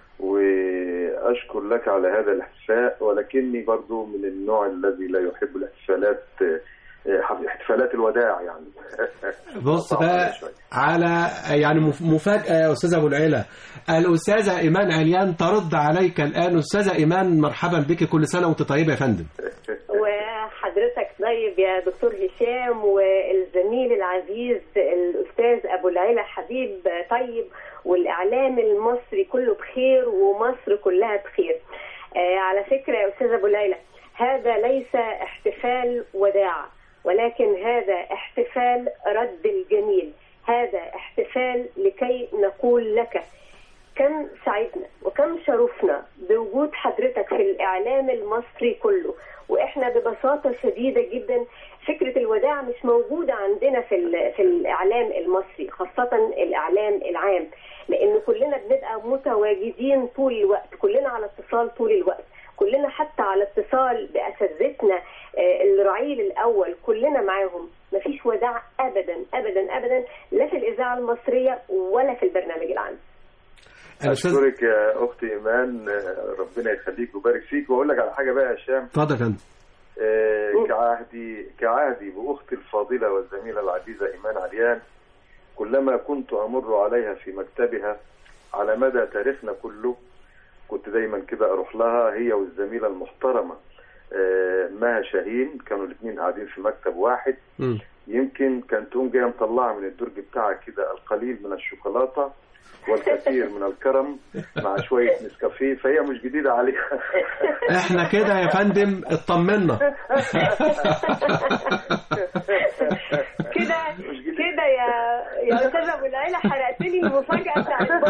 وأشكر لك على هذا الاحتفاء، ولكني برضو من النوع الذي لا يحب احتفالات الوداع يعني. بص بقى على يعني مفاجأة يا أستاذ أبو العلا، الأستاذة إيمان عليان ترد عليك الآن. أستاذة إيمان مرحبا بك، كل سنة وأنت طيبة يا فندم. وحضرتك طيب يا دكتور هشام، والزميل العزيز الأستاذ أبو العلا حبيب طيب، والإعلام المصري كله بخير ومصر كلها بخير. على فكرة يا أستاذ أبو العلا، هذا ليس احتفال وداع، ولكن هذا احتفال رد الجميل، هذا احتفال لكي نقول لك كم سعدنا وكم شرفنا بوجود حضرتك في الإعلام المصري كله. وإحنا ببساطة شديدة جدا فكرة الوداع مش موجودة عندنا في الإعلام المصري، خاصة الإعلام العام، لأن كلنا بنبقى متواجدين طول الوقت، كلنا على اتصال طول الوقت، كلنا حتى على اتصال بأساتذتنا الرعيل الأول، كلنا معاهم. مفيش وداع أبدا أبدا أبدا، لا في الإذاعة المصرية ولا في البرنامج العام. أشكرك يا أختي إيمان، ربنا يخليك ويبارك فيك. وأقول لك على حاجة بقى يا هشام. اتفضل. كعهدي بأختي الفاضلة والزميلة العزيزة إيمان عليان، كلما كنت أمر عليها في مكتبها على مدى تاريخنا كله كنت دايما كده أروح لها، هي والزميلة المحترمة مها شاهين، كانوا الاثنين قاعدين في مكتب واحد. يمكن كانت تقوم جايه مطلعه من الدرج بتاعها كده القليل من الشوكولاته والكثير من الكرم مع شوية نسكافيه، فهي مش جديدة عليها. احنا كده يا فندم اطمنا. كده يا أستاذ أبو العيلة حرقت لي المفاجأة بتاعت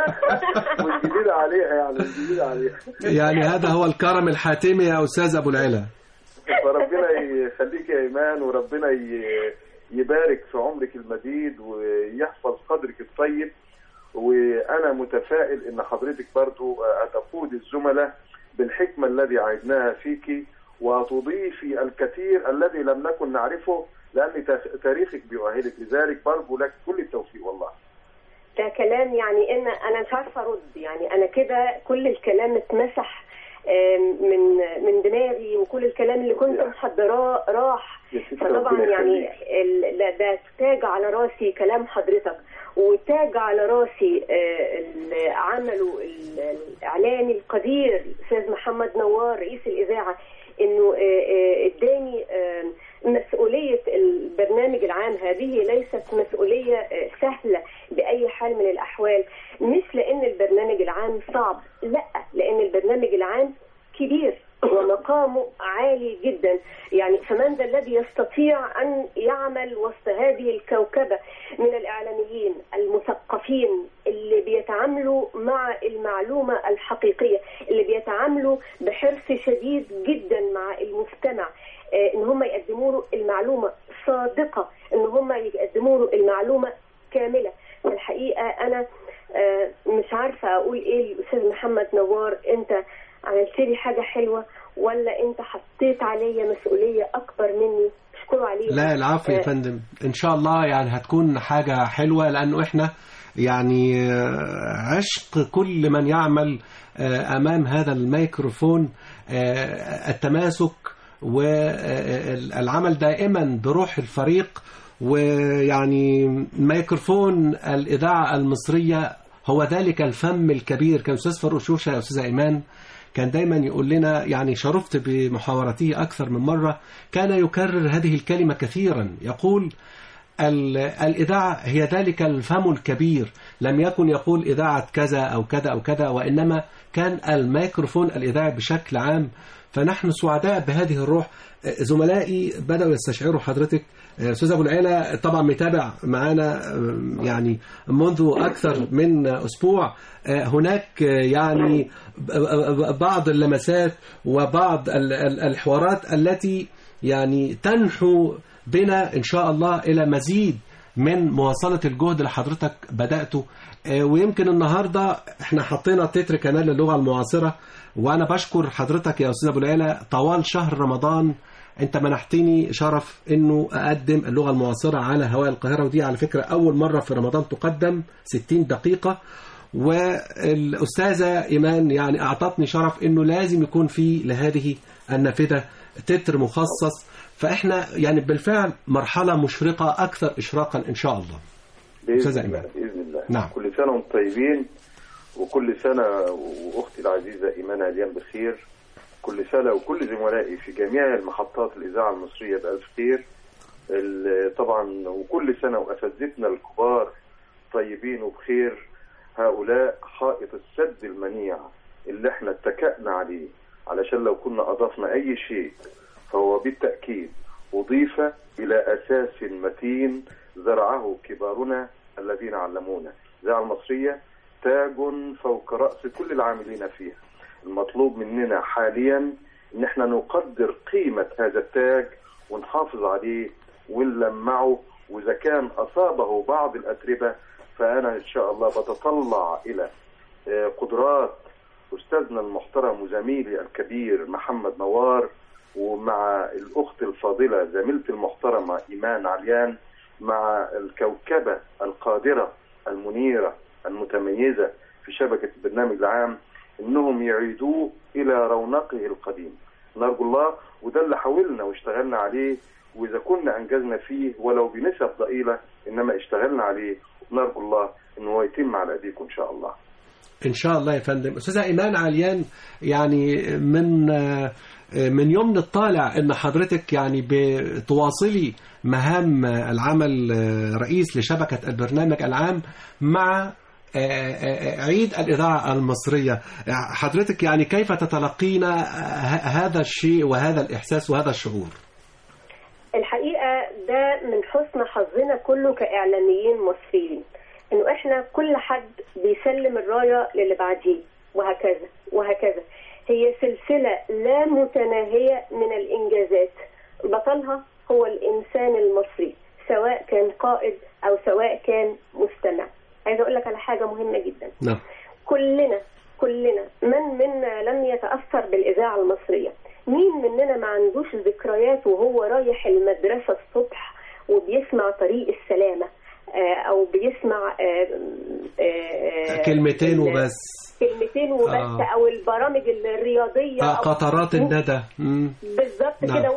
مش جديدة عليها، يعني مش جديدة عليها. يعني هذا هو الكرم الحاتمي يا أستاذ أبو العيلة. فربنا يخليك يا إيمان، وربنا يبارك في عمرك المديد ويحفظ قدرك الطيب. وأنا متفائل إن حضرتك برضو هتقود الزملاء بالحكمة الذي عهدناها فيك، وتضيفي الكثير الذي لم نكن نعرفه، لأن تاريخك بيؤهلك لذلك. برضو لك كل التوفيق والله. ده كلام يعني أنا مش عارفة أرد، يعني أنا كده كل الكلام اتمسح من دماغي، وكل الكلام اللي كنت محضراه راح. فطبعا يعني ده تاج على راسي كلام حضرتك، وتاج على راسي عمله الإعلامي القدير الأستاذ محمد نوار رئيس الإذاعة، إنه اداني مسؤولية البرنامج العام. هذه ليست مسؤولية سهلة بأي حال من الأحوال، مش لأن البرنامج العام صعب، لا، لأن البرنامج العام كبير ومقامه عالي جدا. يعني فمن ذا الذي يستطيع أن يعمل وسط هذه الكوكبة من الإعلاميين المثقفين اللي بيتعاملوا مع المعلومة الحقيقية، اللي بيتعاملوا بحرص شديد جدا مع المستمع، إن هم يقدموا له المعلومة صادقة، إن هم يقدموا له المعلومة كاملة. في الحقيقة أنا مش عارفة أقول إيه الأستاذ محمد نوار، أنت عملت لي حاجة حلوة ولا أنت حطيت عليا مسؤولية أكبر مني؟ أشكره عليها. لا العفو يا فندم، إن شاء الله يعني هتكون حاجة حلوة، لأنه إحنا يعني عشق كل من يعمل أمام هذا الميكروفون التماسك والعمل دائما بروح الفريق. ويعني ميكروفون الإذاعة المصرية هو ذلك الفم الكبير. كان أستاذ فاروق شوشة يا أستاذة إيمان كان دايما يقول لنا، يعني شرفت بمحاورته أكثر من مرة، كان يكرر هذه الكلمة كثيرا، يقول الإذاعة هي ذلك الفم الكبير. لم يكن يقول إذاعة كذا أو كذا أو كذا، وإنما كان الميكروفون الإذاعي بشكل عام. فنحن سعداء بهذه الروح. زملائي بدأوا يستشعروا حضرتك. أستاذ أبو العيلة طبعا متابع معنا يعني منذ أكثر من أسبوع. هناك يعني بعض اللمسات وبعض الحوارات التي يعني تنحو بنا إن شاء الله إلى مزيد من مواصلة الجهد اللي حضرتك بدأته. ويمكن النهاردة احنا حطينا تتر كمان للغة المعاصرة، وأنا بشكر حضرتك يا أستاذ أبو العيلة. طوال شهر رمضان أنت منحتني شرف أنه أقدم اللغة المعاصرة على هواء القاهرة، ودي على فكرة أول مرة في رمضان تقدم 60 دقيقة. والأستاذة إيمان يعني أعطتني شرف أنه لازم يكون في لهذه النافذة تتر مخصص. فإحنا يعني بالفعل مرحلة مشرقة أكثر إشراقا إن شاء الله. أستاذة إيمان بإذن الله. نعم. كل سنة وانتم طيبين، وكل سنة وأختي العزيزة إيمان عليان بخير، كل سنة وكل زملائي في جميع المحطات الإذاعة المصرية بألف خير طبعا، وكل سنة وأساتذتنا الكبار طيبين وبخير. هؤلاء حائط السد المنيع اللي احنا اتكأنا عليه، علشان لو كنا أضفنا أي شيء فهو بالتأكيد أضيف إلى أساس متين زرعه كبارنا الذين علمونا. الإذاعة المصرية تاج فوق رأس كل العاملين فيها. المطلوب مننا حاليا ان احنا نقدر قيمة هذا التاج ونحافظ عليه ونلمعه، واذا كان اصابه بعض الاتربة فانا ان شاء الله بتطلع الى قدرات استاذنا المحترم وزميلي الكبير محمد نوار، ومع الاخت الفاضلة زميلتي المحترمة ايمان عليان، مع الكوكبة القادرة المنيرة المتميزة في شبكة البرنامج العام، انهم يعيدوه الى رونقه القديم. نرجو الله، وده اللي حاولنا واشتغلنا عليه، واذا كنا انجزنا فيه ولو بنسب ضئيلة انما اشتغلنا عليه، ونرجو الله انه هو يتم على ايديكم ان شاء الله. ان شاء الله يا فندم. استاذة ايمان عليان، يعني من يوم الطالع ان حضرتك يعني بتواصلي مهام العمل رئيس لشبكة البرنامج العام مع عيد الإذاعة المصرية، حضرتك يعني كيف تتلقين هذا الشيء وهذا الإحساس وهذا الشعور؟ الحقيقة ده من حسن حظنا كله كإعلاميين مصريين، إنه إحنا كل حد بيسلم الراية للي بعديه وهكذا وهكذا. هي سلسلة لا متناهية من الإنجازات، بطلها هو الإنسان المصري، سواء كان قائد أو سواء كان مستمع. عايزة أقول لك على حاجة مهمة جدا. نعم. كلنا من منا لم يتأثر بالإذاعة المصرية؟ مين مننا ما عندوش ذكريات وهو رايح المدرسة الصبح وبيسمع طريق السلامة، أو بيسمع كلمتين وبس أو البرامج الرياضية قطرات الندى بالظبط كده،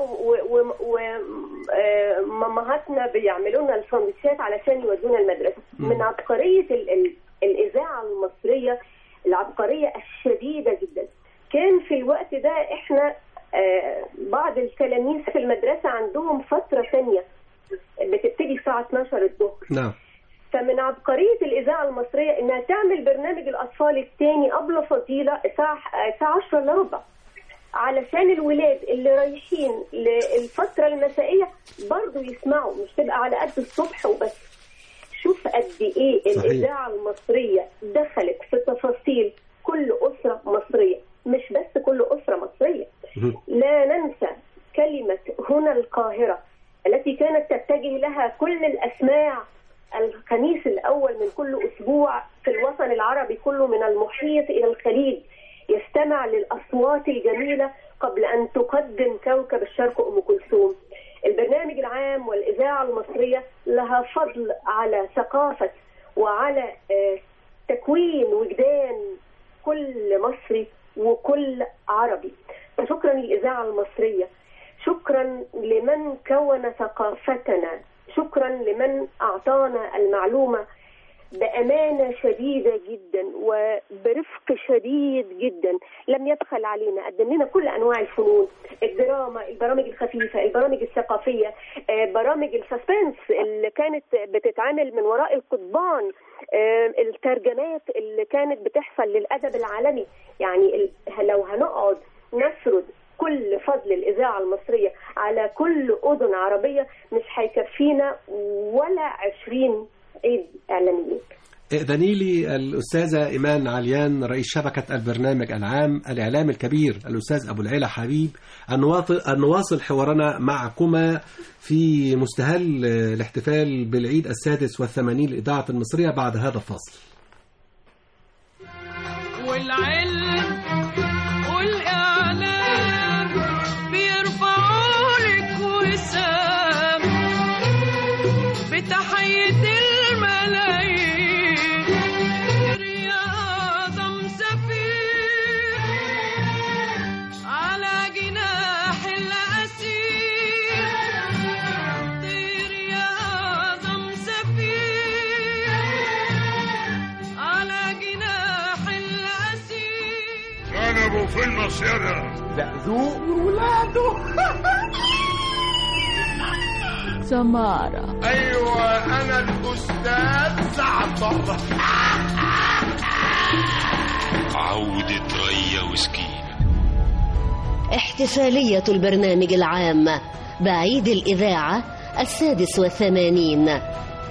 ومامهاتنا بيعملوا لنا السندوتشات علشان يودونا المدرسة. من عبقرية الإذاعة المصرية، العبقرية الشديدة جدا، كان في الوقت ده احنا بعض التلاميذ في المدرسة عندهم فترة ثانية بتبتدي الساعة 12 الظهر. نعم. فمن عبقرية الإذاعة المصرية إنها تعمل برنامج الأطفال الثاني قبل فضيلة الساعة 10 إلا ربع، علشان الولاد اللي رايحين للفترة المسائية برضو يسمعوا، مش تبقى على قد الصبح وبس. شوف قد إيه الإذاعة المصرية دخلت في تفاصيل كل أسرة مصرية، مش بس كل أسرة مصرية. لا ننسى كلمة هنا القاهرة التي كانت تتجه لها كل الأسماع الخميس الأول من كل أسبوع في الوطن العربي كله، من المحيط إلى الخليج، يستمع للأصوات الجميلة قبل أن تقدم كوكب الشرق أم كلثوم. البرنامج العام والإذاعة المصرية لها فضل على ثقافة وعلى تكوين وجدان كل مصري وكل عربي. فشكرا للإذاعة المصرية، شكرا لمن كون ثقافتنا، شكرا لمن أعطانا المعلومة بأمانة شديدة جدا وبرفق شديد جدا، لم يبخل علينا، قدم لنا كل أنواع الفنون، الدراما، البرامج الخفيفة، البرامج الثقافية، برامج السسبنس اللي كانت بتتعامل من وراء القضبان، الترجمات اللي كانت بتحصل للأدب العالمي. يعني لو هنقعد نسرد كل فضل الإذاعة المصرية على كل أذن عربية مش هيكفينا ولا 20 عيد إعلاميين. ائذني لي الأستاذة إيمان عليان رئيس شبكة البرنامج العام، الإعلام الكبير الأستاذ أبو العلا حبيب، أن نواصل حوارنا معكما في مستهل الاحتفال بالعيد 86 للإذاعة المصرية بعد هذا الفاصل. والعلم والإعلام بيرفعوا لك وسام بتحية الملايين يا أعظم سفير على جناح الأسير، طير يا أعظم سفير على جناح الأسير. أنا أبو فيلم السيادة زقزوق وولاده سمارة. أيوة أنا الأستاذ سعد الله. عودة ريا وسكينة. احتفالية البرنامج العام بعيد الإذاعة 86.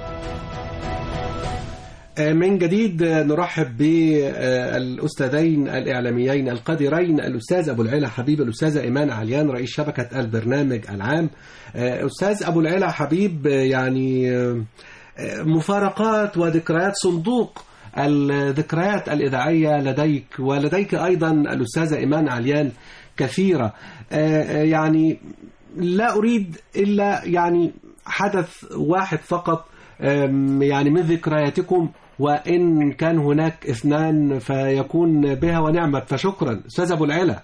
من جديد نرحب بالأستاذين الإعلاميين القديرين، الأستاذ أبو العلا حبيب، الأستاذة إيمان عليان رئيس شبكة البرنامج العام. أستاذ أبو العلا حبيب، يعني مفارقات وذكريات صندوق الذكريات الإذاعية لديك ولديك أيضا الأستاذة إيمان عليان كثيرة. يعني لا أريد إلا يعني حدث واحد فقط يعني من ذكرياتكم، وإن كان هناك اثنان فيكون بها ونعمت. فشكرا أستاذ أبو العلا.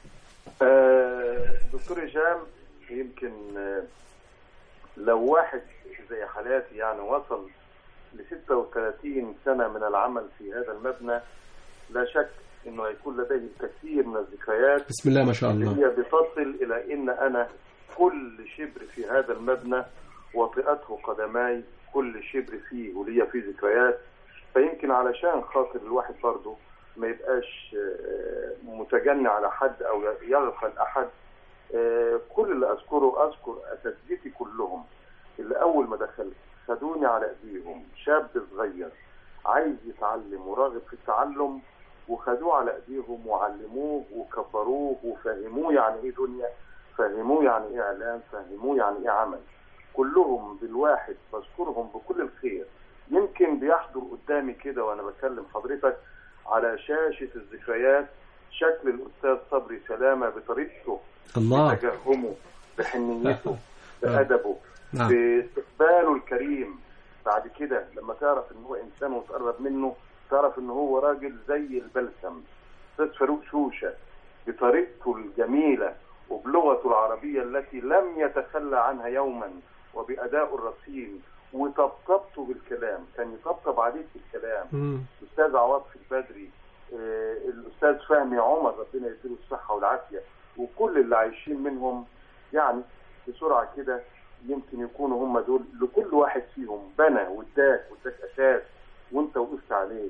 دكتور هشام، يمكن لو واحد زي حالاتي يعني وصل ل 36 سنة من العمل في هذا المبنى، لا شك انه هيكون لديه الكثير من الذكريات. بسم الله ما شاء الله. هي بتصل الى ان انا كل شبر في هذا المبنى وطئته قدماي، كل شبر فيه ولي فيه ذكريات. فيمكن علشان خاطر الواحد برضه ما يبقاش متجني على حد أو يغفل أحد، كل اللي أذكر أساتذتي كلهم اللي أول ما دخلت خدوني على أيديهم، شاب صغير عايز يتعلم وراغب في التعلم، وخدوه على أيديهم وعلموه وكبروه وفهموه يعني إيه دنيا، فهموه يعني إيه إعلام، فهموه يعني إيه عمل. كلهم بالواحد بذكرهم بكل الخير. يمكن بيحضر قدامي كده وأنا بكلم حضرتك على شاشة الذكريات شكل الأستاذ صبري سلامة بطريقته، الله، بتجهمه، بحنيته، بأدبه، باستقباله الكريم. بعد كده لما تعرف ان هو انسان وتقرب منه تعرف ان هو راجل زي البلسم. استاذ فاروق شوشة بطريقته الجميلة وبلغته العربية التي لم يتخلى عنها يوما، وبأدائه الرصين وطبطبته بالكلام، كان يطبطب عليك بالكلام. الأستاذ عواطف البدري، الأستاذ فهمي عمر ربنا يديله الصحة والعافية، وكل اللي عايشين منهم يعني بسرعة كده يمكن يكونوا هم دول لكل واحد فيهم بنى واداك أساس وانت وقفت عليه.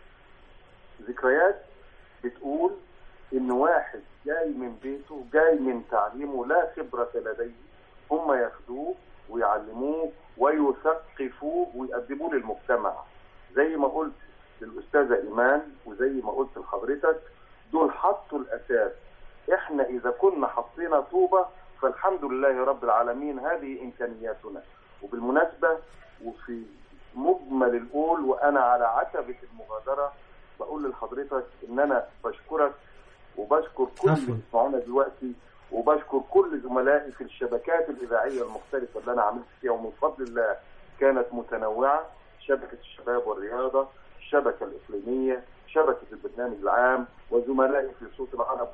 ذكريات بتقول ان واحد جاي من بيته، جاي من تعليمه، لا خبرة لديه، هم ياخدوه ويعلموه ويثقفوه ويقدموه للمجتمع. زي ما قلت للأستاذة إيمان وزي ما قلت لحضرتك، دول حطوا الأساس. احنا إذا كنا حطينا طوبة فالحمد لله رب العالمين، هذه إمكانياتنا. وبالمناسبة وفي مجمل القول وأنا على عتبة المغادرة بقول لحضرتك إن أنا بشكرك وبشكر كل اللي بيسمعونا دلوقتي، وبشكر كل زملائي في الشبكات الإذاعية المختلفة اللي أنا عملت فيها، ومن فضل الله كانت متنوعة: شبكة الشباب والرياضة، الشبكة الإقليمية، شبكة البرنامج العام، وزملائي في صوت العرب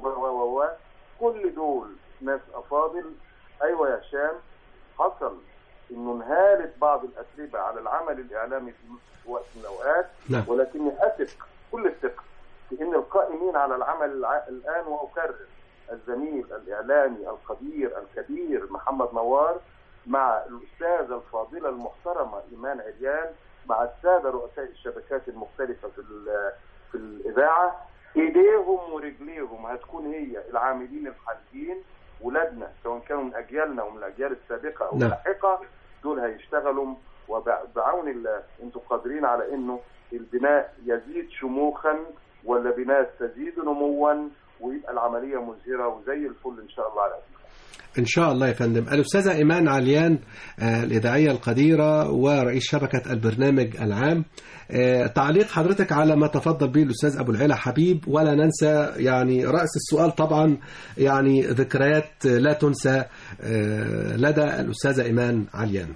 كل دول ناس أفاضل. أيوة يا هشام، حصل إنه انهالت بعض الأتربة على العمل الإعلامي في وقت من الأوقات، ولكني أثق كل الثقة في إن القائمين على العمل الآن، وأكرر، الزميل الإعلامي القدير الكبير محمد نوار، مع الأستاذة الفاضلة المحترمة إيمان عريان، مع السادة رؤساء الشبكات المختلفة في الإذاعة، إيديهم ورجليهم هتكون هي العاملين الحاليين، ولادنا سواء كانوا من أجيالنا ومن الأجيال السابقة أو اللاحقة، دول هيشتغلوا، وبعون الله أنتم قادرين على إنه البناء يزيد شموخا ولا بناء تزيد نموا، ويبقى العملية مزهرة وزي الفل إن شاء الله على أسفل. إن شاء الله يا فندم. الأستاذة إيمان عليان الإذاعية القديرة ورئيس شبكة البرنامج العام، تعليق حضرتك على ما تفضل به الأستاذ أبو العلا حبيب، ولا ننسى يعني رأس السؤال طبعا يعني ذكريات لا تنسى لدى الأستاذة إيمان عليان.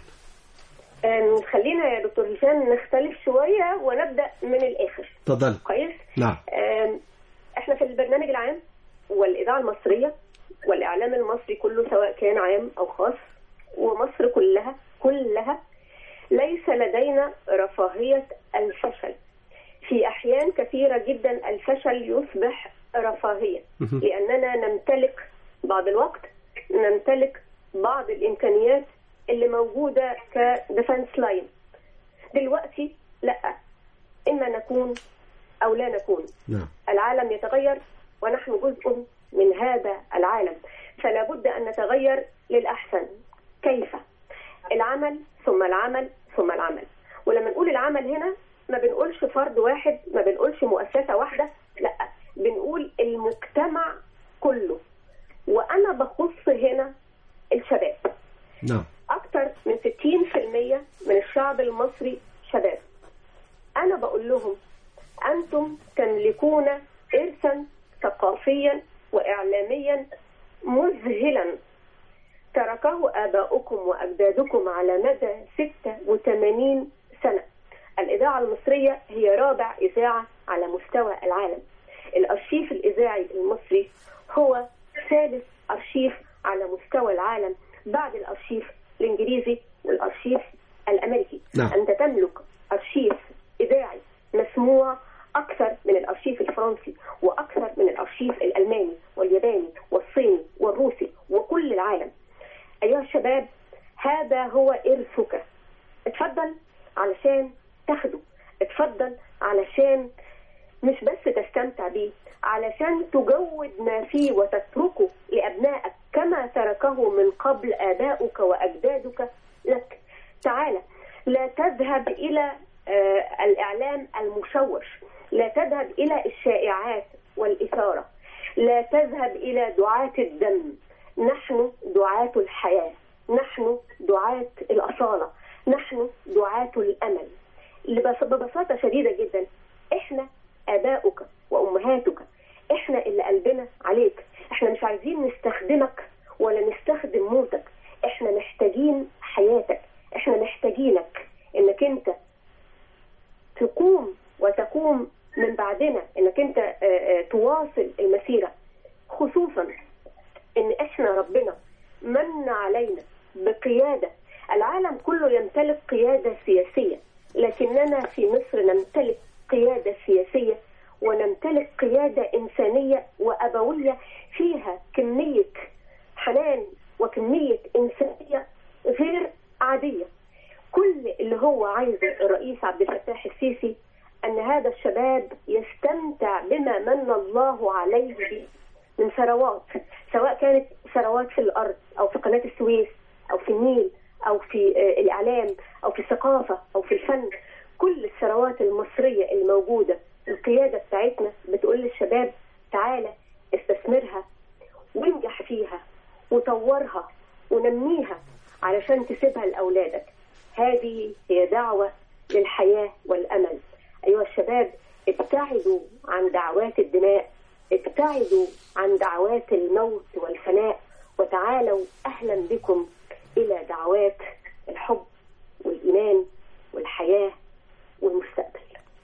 خلينا يا دكتور هشام نختلف شوية ونبدأ من الآخر. تفضل. كويس؟ نعم. احنا في البرنامج العام والإذاعة المصرية والإعلام المصري كله سواء كان عام أو خاص، ومصر كلها ليس لدينا رفاهية الفشل. في أحيان كثيرة جدا الفشل يصبح رفاهية، لأننا نمتلك بعض الوقت، نمتلك بعض الإمكانيات اللي موجودة كديفنس لاين. دلوقتي لا، إما نكون أو لا نكون. العالم يتغير ونحن جزء من هذا العالم، فلا بد أن نتغير للأحسن. كيف؟ العمل ثم العمل ثم العمل. ولما نقول العمل هنا ما بنقولش فرد واحد، ما بنقولش مؤسسة واحدة، لا، بنقول المجتمع كله. وأنا بخص هنا الشباب. أكثر من 60% من الشعب المصري شباب. أنا بقول لهم أنتم تملكون إرثا ثقافيا وإعلاميا مذهلا تركه آباؤكم وأجدادكم على مدى 86 سنة. الإذاعة المصرية هي رابع إذاعة على مستوى العالم. الأرشيف الإذاعي المصري هو ثالث أرشيف على مستوى العالم بعد الأرشيف الإنجليزي والأرشيف الأمريكي. أنت تملك أرشيف إذاعي مسموع أكثر من الأرشيف الفرنسي، وأكثر من الأرشيف الألماني والياباني والصيني والروسي وكل العالم. أيها الشباب، هذا هو إرثك. اتفضل علشان تاخده، اتفضل تستمتع بيه، علشان تجود ما فيه وتتركه لأبنائك كما تركه من قبل آباؤك وأجدادك لك. تعالى، لا تذهب إلى الإعلام المشوش، لا تذهب إلى الشائعات والإثارة، لا تذهب إلى دعاة الدم. نحن دعاة الحياة، نحن دعاة الأصالة، نحن دعاة الأمل. ببساطة شديدة جدا، إحنا آباؤك وأمهاتك، إحنا اللي قلبنا عليك. إحنا مش عايزين نستخدمك ولا نستخدم موتك، إحنا محتاجين حياتك، إحنا محتاجينك إنك أنت تقوم وتقوم من بعدنا، إنك أنت تواصل المسيرة، خصوصا إن إحنا ربنا من علينا بقيادة. العالم كله يمتلك قيادة سياسية، لكننا في مصر نمتلك قيادة سياسية ونمتلك قيادة إنسانية وأبوية فيها كمية حنان وكمية إنسانية غير عادية. كل اللي هو عايزه الرئيس عبد الفتاح السيسي أن هذا الشباب يستمتع بما من الله عليه به من ثروات، سواء كانت ثروات في الأرض أو في قناة السويس أو في النيل أو في الإعلام أو في الثقافة أو في الفن. كل الثروات المصرية الموجودة، القيادة بتاعتنا بتقول للشباب تعالى استثمرها وانجح فيها وطورها ونميها علشان تسيبها لأولادك. هذه هي دعوة للحياة والأمل. أيها الشباب، ابتعدوا عن دعوات الدماء، ابتعدوا عن دعوات الموت والفناء، وتعالوا أهلا بكم إلى دعوات الحب والإيمان والحياة والمستقبل.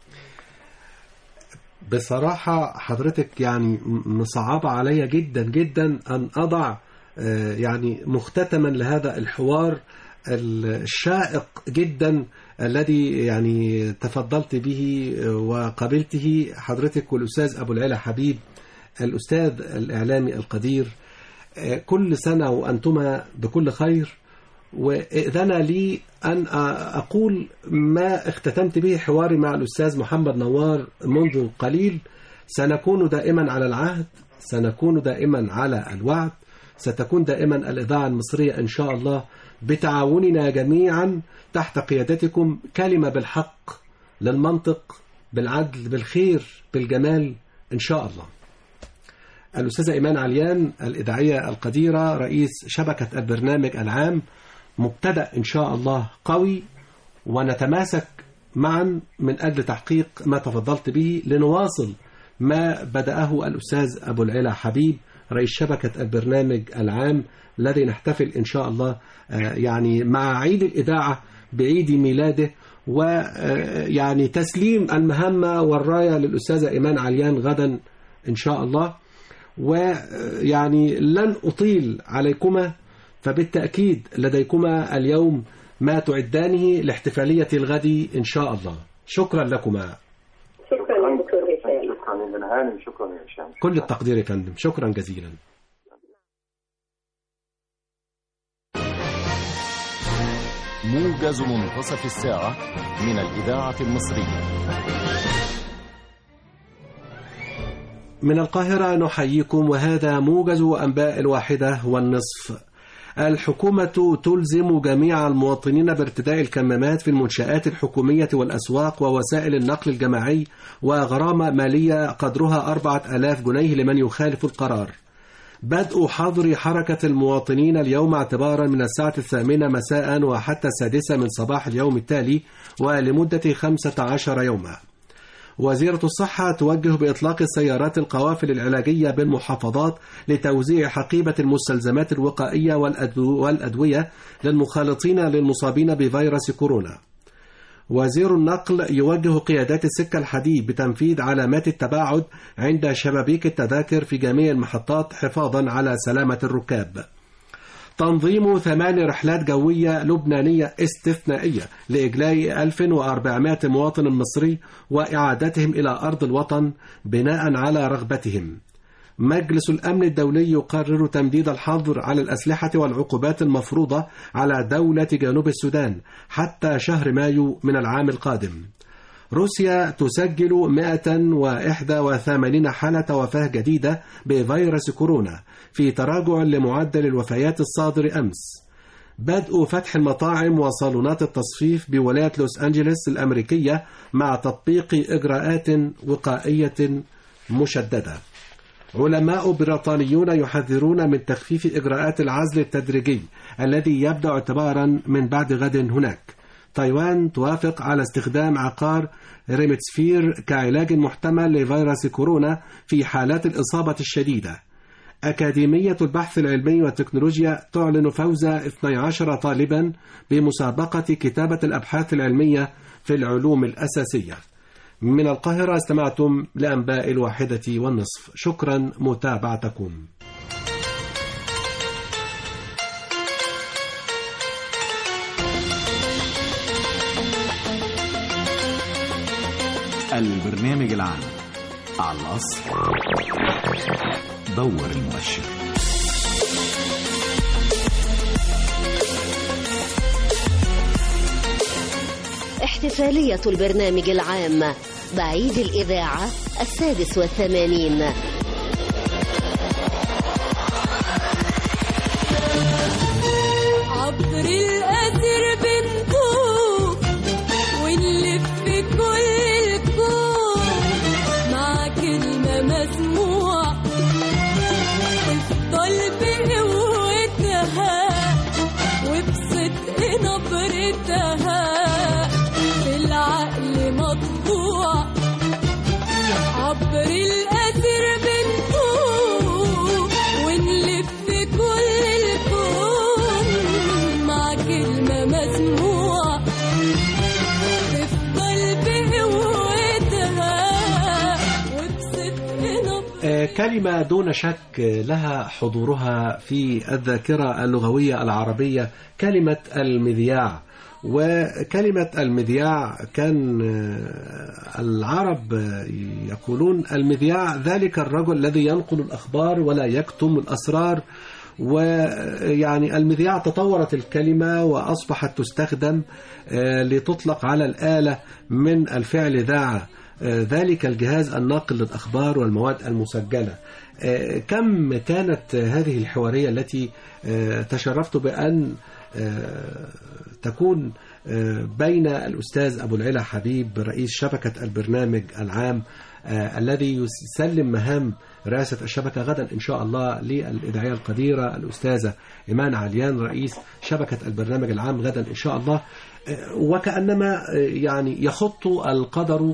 بصراحة حضرتك يعني مصعبة عليا جدا جدا أن أضع يعني مختتما لهذا الحوار الشائق جدا الذي يعني تفضلت به وقابلته حضرتك والأستاذ أبو العلا حبيب الأستاذ الإعلامي القدير. كل سنة وأنتما بكل خير، وإذن لي أن أقول ما اختتمت به حواري مع الأستاذ محمد نوار منذ قليل. سنكون دائما على العهد، سنكون دائما على الوعد، ستكون دائما الإذاعة المصرية إن شاء الله بتعاوننا جميعا تحت قيادتكم كلمة بالحق، للمنطق، بالعدل، بالخير، بالجمال إن شاء الله. الأستاذة إيمان عليان الإذاعية القديرة رئيس شبكة البرنامج العام، مبتدأ إن شاء الله قوي، ونتماسك معا من أجل تحقيق ما تفضلت به لنواصل ما بدأه الأستاذ أبو العلا حبيب رئيس شبكة البرنامج العام، الذي نحتفل إن شاء الله يعني مع عيد الإذاعة بعيد ميلاده، ويعني تسليم المهمة والراية للأستاذة إيمان عليان غدا إن شاء الله. ويعني لن أطيل عليكما، فبالتأكيد لديكما اليوم ما تعدانه لاحتفالية الغد إن شاء الله. شكرا لكما. شكرا يا دكتور هشام. شكرا يا هانم. شكرا يا هشام. كل التقدير يا فندم، شكرا جزيلا. موجز منتصف الساعة من الإذاعة المصرية. من القاهرة نحييكم، وهذا موجز أنباء 1:30. الحكومة تلزم جميع المواطنين بارتداء الكمامات في المنشآت الحكومية والأسواق ووسائل النقل الجماعي، وغرامة مالية قدرها 4000 جنيه لمن يخالف القرار. بدء حظر حركة المواطنين اليوم اعتبارا من الساعة 8 مساء وحتى 6 من صباح اليوم التالي، ولمدة 15 يوما. وزيرة الصحة توجه بإطلاق السيارات القوافل العلاجية بالمحافظات لتوزيع حقيبة المستلزمات الوقائية والأدوية للمخالطين للمصابين بفيروس كورونا. وزير النقل يوجه قيادات السكة الحديد بتنفيذ علامات التباعد عند شبابيك التذاكر في جميع المحطات حفاظا على سلامة الركاب. تنظيم 8 رحلات جوية لبنانية استثنائية لإجلاء 1400 مواطن مصري وإعادتهم إلى أرض الوطن بناء على رغبتهم. مجلس الأمن الدولي يقرر تمديد الحظر على الأسلحة والعقوبات المفروضة على دولة جنوب السودان حتى شهر مايو من العام القادم. روسيا تسجل 181 حالة وفاة جديدة بفيروس كورونا في تراجع لمعدل الوفيات الصادر أمس. بدء فتح المطاعم وصالونات التصفيف بولاية لوس أنجلوس الأمريكية مع تطبيق إجراءات وقائية مشددة. علماء بريطانيون يحذرون من تخفيف إجراءات العزل التدريجي الذي يبدأ اعتبارا من بعد غد هناك. تايوان توافق على استخدام عقار ريمتسفير كعلاج محتمل لفيروس كورونا في حالات الإصابة الشديدة. أكاديمية البحث العلمي والتكنولوجيا تعلن فوز 12 طالبا بمسابقة كتابة الأبحاث العلمية في العلوم الأساسية. من القاهرة استمعتم لأنباء 1:30. شكرا متابعتكم. البرنامج العام على الأصل. دور المؤشر. احتفالية البرنامج العام بعيد الإذاعة 86. عبر الأثر بنطوف ونلف كل الكون مع كلمة مسموعة تفضل بقوتها وبصدق نبرتها في العقل مطبوع. عبر الأثر بنطوف ونلف كل الكون مع كلمة مسموعة تفضل بقوتها وبصدق نبرتها. كلمة دون شك لها حضورها في الذاكرة اللغوية العربية، كلمة المذياع. وكلمة المذياع كان العرب يقولون المذياع ذلك الرجل الذي ينقل الأخبار ولا يكتم الأسرار. ويعني المذياع تطورت الكلمة وأصبحت تستخدم لتطلق على الآلة من الفعل ذاع، ذلك الجهاز الناقل للأخبار والمواد المسجلة. كم كانت هذه الحوارية التي تشرفت بأن تكون بين الأستاذ أبو العلا حبيب رئيس شبكة البرنامج العام الذي يسلم مهام رئاسة الشبكة غدا إن شاء الله للإذاعية القديرة الأستاذة إيمان عليان رئيس شبكة البرنامج العام غدا إن شاء الله. وكأنما يعني يخط القدر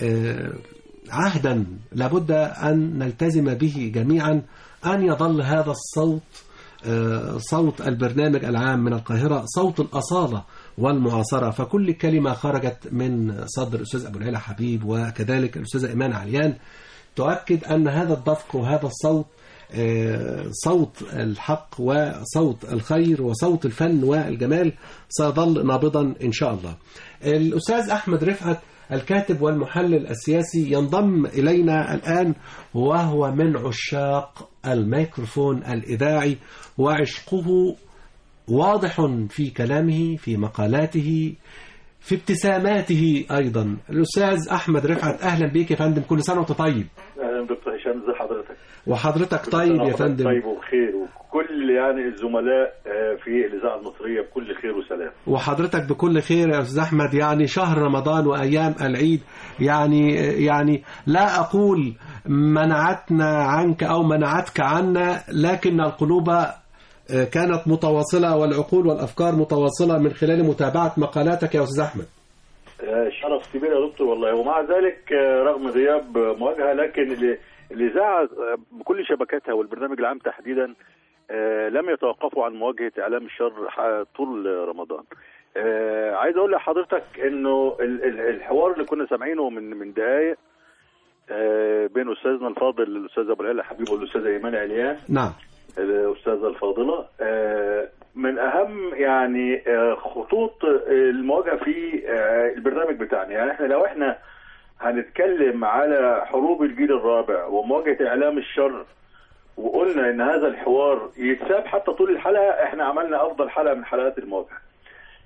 عهدا لابد أن نلتزم به جميعا، أن يظل هذا الصوت صوت البرنامج العام من القاهرة صوت الأصالة والمعاصرة. فكل كلمة خرجت من صدر الأستاذ أبو العلا حبيب وكذلك الأستاذة إيمان عليان تؤكد أن هذا الدفق وهذا الصوت صوت الحق وصوت الخير وصوت الفن والجمال سيظل نابضا إن شاء الله. الأستاذ أحمد رفعت الكاتب والمحلل السياسي ينضم إلينا الآن، وهو من عشاق الميكروفون الإذاعي وعشقه واضح في كلامه في مقالاته في ابتساماته أيضا. الأستاذ أحمد رفعت أهلا بك يا فندم، كل سنة وأنت طيب. أهلا دكتور هشام، ازي حضرتك؟ وحضرتك طيب يا فندم. طيب وبخير، وكل يعني الزملاء في الإذاعة المصرية بكل خير وسلام. وحضرتك بكل خير يا أستاذ أحمد. يعني شهر رمضان وأيام العيد يعني لا أقول منعتنا عنك أو منعتك عنا، لكن القلوب كانت متواصلة والعقول والأفكار متواصلة من خلال متابعة مقالاتك يا أستاذ أحمد. شرف كبير يا دكتور والله. ومع ذلك رغم غياب مواجهة، لكن الإذاعة بكل شبكاتها والبرنامج العام تحديدا لم يتوقفوا عن مواجهة إعلام الشر طول رمضان. عايز أقول لحضرتك إنه الحوار اللي كنا سامعينه من دقايق بين أستاذنا الفاضل الأستاذ أبو العلا حبيب والأستاذة إيمان عليان، نعم الأستاذة الفاضلة، من أهم يعني خطوط المواجهة في البرنامج بتاعنا. يعني احنا لو احنا هنتكلم على حروب الجيل الرابع ومواجهة إعلام الشر وقلنا إن هذا الحوار يتساب حتى طول الحلقة، احنا عملنا أفضل حلقة من حلقات المواجهة.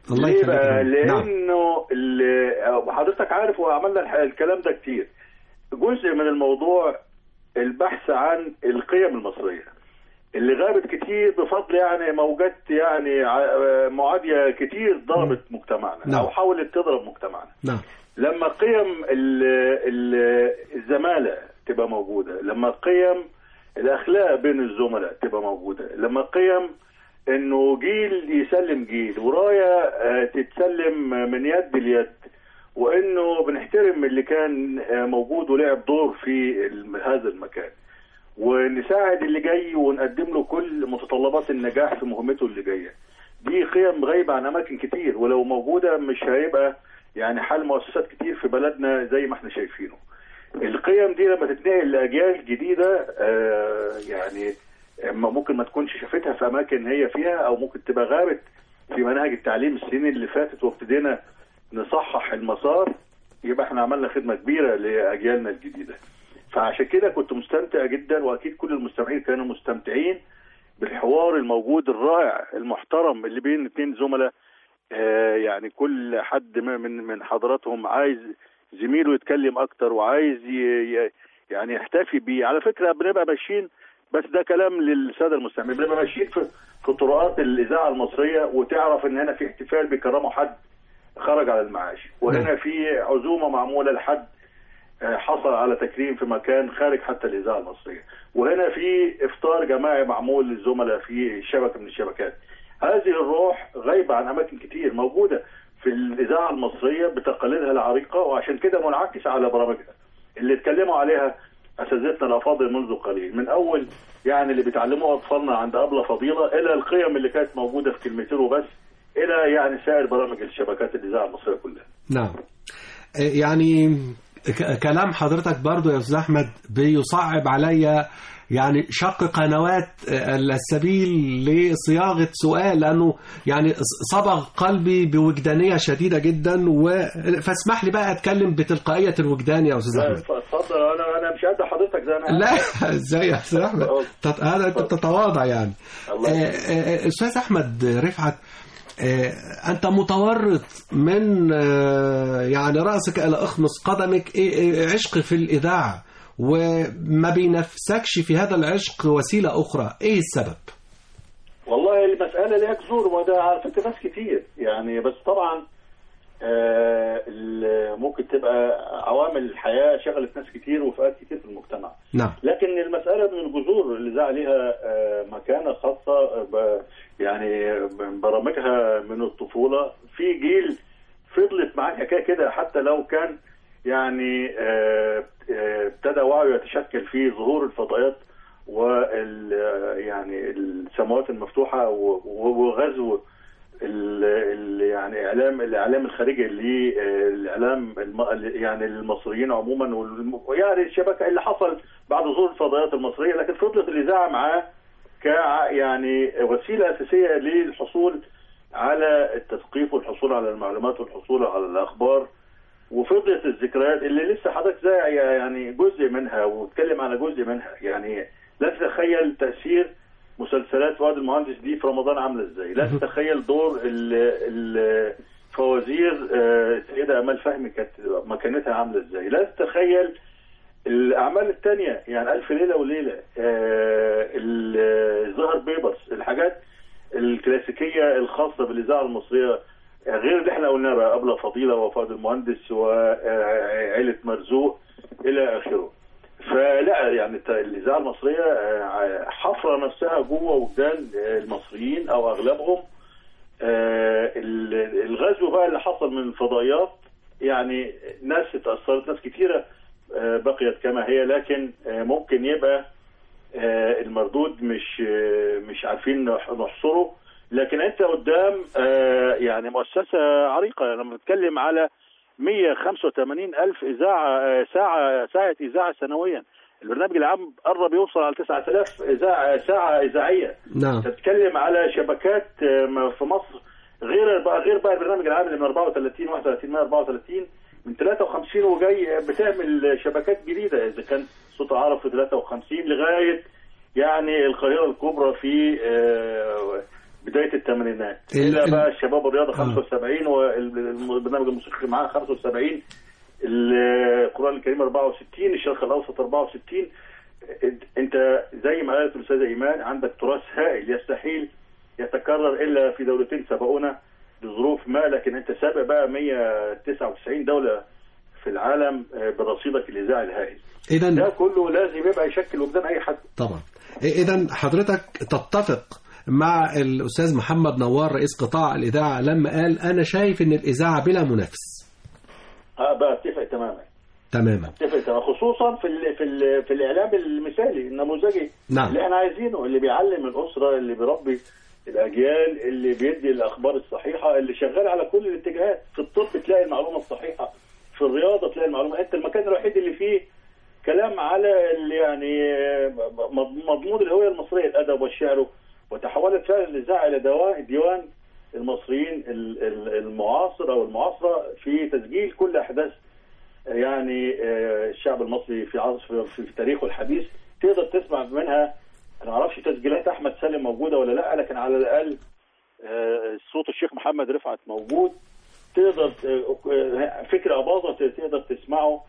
ليه بقى؟ لانه حضرتك عارف وعملنا الكلام ده كتير. جزء من الموضوع البحث عن القيم المصرية اللي غابت كتير بفضل يعني موجات يعني معادية كتير ضربت مجتمعنا او حاولت تضرب مجتمعنا. لما قيم الزمالة تبقى موجودة، لما قيم الاخلاق بين الزملاء تبقى موجودة، لما قيم انه جيل يسلم جيل وراية تتسلم من يد ليد، وانه بنحترم اللي كان موجود ولعب دور في هذا المكان، ونساعد اللي جاي ونقدم له كل متطلبات النجاح في مهمته اللي جايه. دي قيم غايبه عن اماكن كتير، ولو موجوده مش هيبقى يعني حال مؤسسات كتير في بلدنا زي ما احنا شايفينه. القيم دي لما تتنقل لاجيال جديده يعني ممكن ما تكونش شافتها في اماكن هي فيها، او ممكن تبقى غابت في مناهج التعليم السنين اللي فاتت، وابتدينا نصحح المسار، يبقى احنا عملنا خدمه كبيره لاجيالنا الجديده. فعشان كده كنت مستمتع جدا، واكيد كل المستمعين كانوا مستمتعين بالحوار الموجود الرائع المحترم اللي بين اثنين زملاء. يعني كل حد من حضراتهم عايز زميله يتكلم اكتر، وعايز يعني يحتفي بيه. على فكره بنبقى ماشيين، بس ده كلام للساده المستمعين، بنبقى ماشيين في طرقات الاذاعه المصريه وتعرف ان هنا في احتفال بيكرموا حد خرج على المعاش، وهنا في عزومه معموله لحد حصل على تكريم في مكان خارج حتى الإذاعة المصرية، وهنا في إفطار جماعي معمول للزملاء في شبكة من الشبكات. هذه الروح غايبة عن أماكن كتير، موجودة في الإذاعة المصرية بتقاليدها العريقة، وعشان كده منعكس على برامجها اللي اتكلموا عليها أساتذتنا الأفاضل منذ قليل، من أول يعني اللي بيتعلموها أطفالنا عند أبلة فضيلة، إلى القيم اللي كانت موجودة في كلمتين وبس، إلى يعني سائر برامج الشبكات الإذاعة المصرية كلها. نعم. يعني كلام حضرتك برضو يا أستاذ أحمد بيصعب عليا يعني شق قنوات السبيل لصياغة سؤال، لأنه يعني صبغ قلبي بوجدانية شديدة جدا، فاسمح لي بقى أتكلم بتلقائية الوجدان يا أستاذ أحمد. اتفضل. أنا مش قد حضرتك زي أنا. لا إزاي يا أستاذ أحمد، هذا أنت تتواضع يعني. أستاذ أحمد رفعت، أنت متورط من يعني رأسك إلى أخمص قدمك عشق في الإذاعة، وما بينفسكش في هذا العشق وسيلة أخرى، إيه السبب؟ والله المسألة لها جذور، وده على فكرة ناس كتير يعني، بس طبعا ممكن تبقى عوامل الحياة شغلت ناس كتير وفئات كتير في المجتمع. نعم. لكن المسألة من الجذور اللي ذا عليها مكانة خاصة يعني برامجها من الطفولة، في جيل فضلت معاه حكاية كده، حتى لو كان يعني ابتدى وعيه يتشكل في ظهور الفضائيات يعني السماوات المفتوحة وغزو يعني الاعلام الخارجي للاعلام يعني المصريين عموما، يعني الشبكه اللي حصل بعد ظهور الفضائيات المصريه، لكن فضلت الاذاعه معاه يعني وسيله اساسيه للحصول على التثقيف والحصول على المعلومات والحصول على الاخبار، وفضلت الذكريات اللي لسه حضرتك زي يعني جزء منها واتكلم على جزء منها. يعني لا تتخيل تاثير مسلسلات فؤاد المهندس دي في رمضان عامله ازاي، لا تتخيل دور الفوازير السيده امال فهمي كانت مكانتها عامله ازاي، لا تتخيل الاعمال الثانيه يعني الف ليله وليله، الزهر بيبرس، الحاجات الكلاسيكيه الخاصه بالاذاعه المصريه، غير اللي احنا قلناه بقى أبلة فضيلة وفؤاد المهندس وعائلة مرزوق إلى آخره. فلا يعني الإذاعة المصرية حفرة نفسها جوه وجدان المصريين أو أغلبهم. الغزو بقى اللي حصل من الفضائيات يعني ناس اتأثرت، ناس كتيرة بقيت كما هي، لكن ممكن يبقى المردود مش عارفين نحصره. لكن انت قدام يعني مؤسسة عريقة، لما نتكلم على 185,000 ساعة إذاعة سنويا، البرنامج العام قرب يوصل على 9,000 ساعة إذاعية. نعم. تتكلم على شبكات في مصر غير بقى البرنامج العام اللي من 34 31 134 من 53 وجاي بتعمل شبكات جديدة، إذا كان صوت عرب في 53 لغاية يعني القاهرة الكبرى في بدايه الثمانينات الى بقى الشباب والرياضه 75 والبرنامج الموسيقي معاه 75 القرآن الكريم 64 الشرق الاوسط 64. انت زي ما قالت الاستاذه ايمان عندك تراث هائل يستحيل يتكرر الا في دولتين سبقونا بظروف ما، لكن انت سابق بقى 199 دوله في العالم برصيدك الاذاعي الهائل. اذا ده كله لازم يبقى يشكل وجدان اي حد. طبعا. اذا حضرتك تتفق مع الاستاذ محمد نوار رئيس قطاع الاذاعه لما قال انا شايف ان الاذاعه بلا منافس؟ بتفق تماما. خصوصا في الاعلام المثالي النموذجي. نعم. اللي احنا عايزينه، اللي بيعلم الاسره، اللي بيربي الاجيال، اللي بيدي الاخبار الصحيحه، اللي شغال على كل الاتجاهات. في الطب تلاقي المعلومه الصحيحه، في الرياضه تلاقي المعلومه. انت المكان الوحيد اللي فيه كلام على يعني مضمون الهويه المصريه، الادب والشعر. وتحولت فعلا الاذاعه الى ديوان المصريين المعاصر او المعاصره في تسجيل كل احداث يعني الشعب المصري في تاريخه الحديث. تقدر تسمع منها، انا ما اعرفش تسجيلات احمد سالم موجوده ولا لا، لكن على الاقل صوت الشيخ محمد رفعت موجود. تقدر فكر أباظة تقدر تسمعه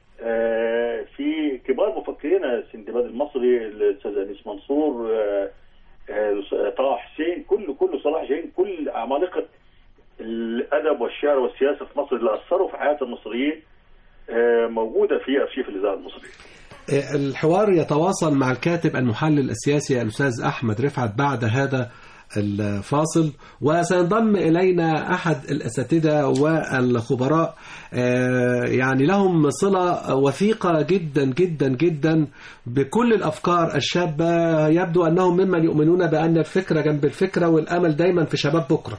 في كبار مفكرين، سندباد المصري، الاستاذ انيس منصور، طه حسين، كل صلاح جاهين، كل عمالقه الادب والشعر والسياسه في مصر اللي اثروا في حياه المصريين موجوده في ارشيف الاذاعه المصريه. الحوار يتواصل مع الكاتب المحلل السياسي الاستاذ احمد رفعت بعد هذا الفاصل، وسينضم إلينا أحد الأساتذة والخبراء يعني لهم صلة وثيقة جدا جدا جدا بكل الأفكار الشابة. يبدو أنهم ممن يؤمنون بأن الفكرة جنب الفكرة والأمل دايما في شباب بكرة.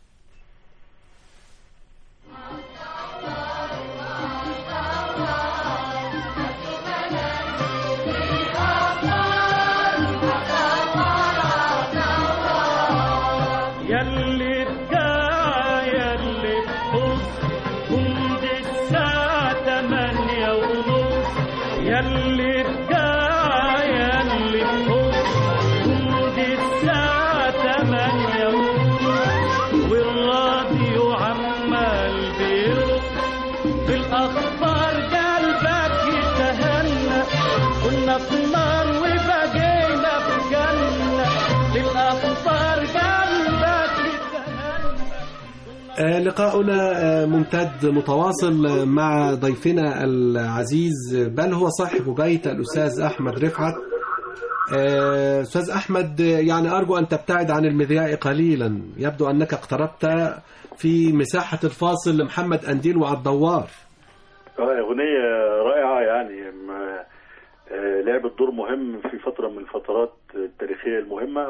لقاؤنا ممتد متواصل مع ضيفنا العزيز بل هو صاحب بيت الأستاذ أحمد رفعت. أستاذ أحمد، يعني أرجو أن تبتعد عن المذياع قليلا، يبدو أنك اقتربت في مساحة الفاصل لمحمد أنديل والدوار. أغنية رائعة، يعني لعبت دور مهم في فترة من الفترات التاريخية المهمة،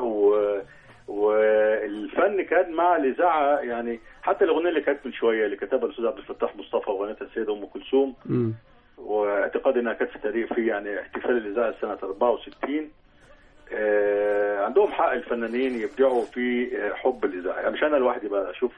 والفن كان مع الإذاعة. يعني حتى الأغنية اللي كانت من شوية اللي كتبها الأستاذ عبد الفتاح مصطفى وغنتها السيدة أم كلثوم، واعتقاد أنها كانت في تاريخ في يعني احتفال الإذاعة سنة 64. عندهم حق الفنانين يبدعوا في حب الإذاعة. يعني مش أنا لوحدي بقى أشوف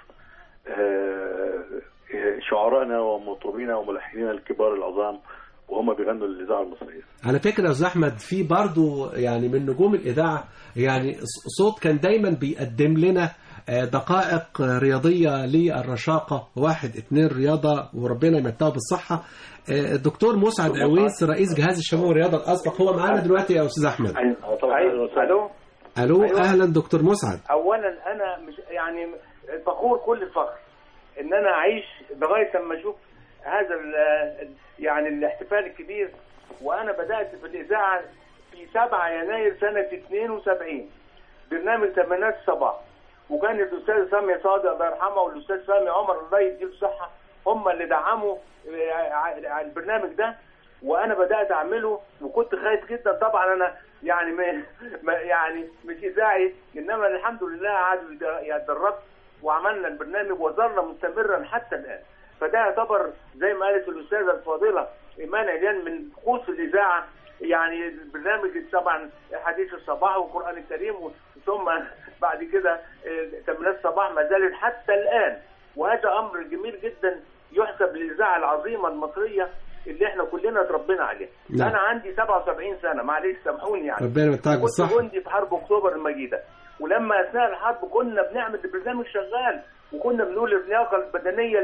شعرائنا ومطربينا وملحنينا الكبار العظام وهم بيغنوا للإذاعة المصرية. على فكرة يا أستاذ أحمد، في برضو يعني من نجوم الإذاعة يعني صوت كان دايما بيقدم لنا دقائق رياضية للرشاقة، 1 2 رياضة وربنا يمتعه بالصحة. الدكتور مسعد عويس رئيس جهاز الشباب والرياضة الأسبق هو معانا دلوقتي يا أستاذ أحمد. ألو أهلا دكتور مسعد. أولا أنا مش يعني فخور كل الفخر إن أنا أعيش لغاية لما أشوف هذا يعني الاحتفال الكبير. وأنا بدأت في الإذاعة في 7 يناير سنة 72 برنامج 8 الصباح، وكان الأستاذ سامي صادق الله يرحمه والأستاذ سامي عمر الله يديله الصحة هم اللي دعموا البرنامج ده، وأنا بدأت أعمله وكنت خايف جدا طبعا. أنا يعني يعني مش إذاعي، إنما الحمد لله قعدوا يتدربت وعملنا البرنامج وظل مستمرا حتى الآن. فده يعتبر زي ما قالت الأستاذة الفاضلة إيمان عليان من قوس الإذاعة. يعني البرنامج طبعا حديث الصباح والقرآن الكريم، ثم بعد كده 8 الصباح ما زالت حتى الآن، وهذا أمر جميل جدا يحسب للإذاعة العظيمة المصرية اللي احنا كلنا اتربينا عليها. أنا عندي 77 سنة، معلش سامحوني يعني. ربنا يمتعك بالصحة. كنت جندي في حرب أكتوبر المجيدة، ولما اثناء الحرب كنا بنعمل برنامج شغال، وكنا بنقول اللياقه البدنيه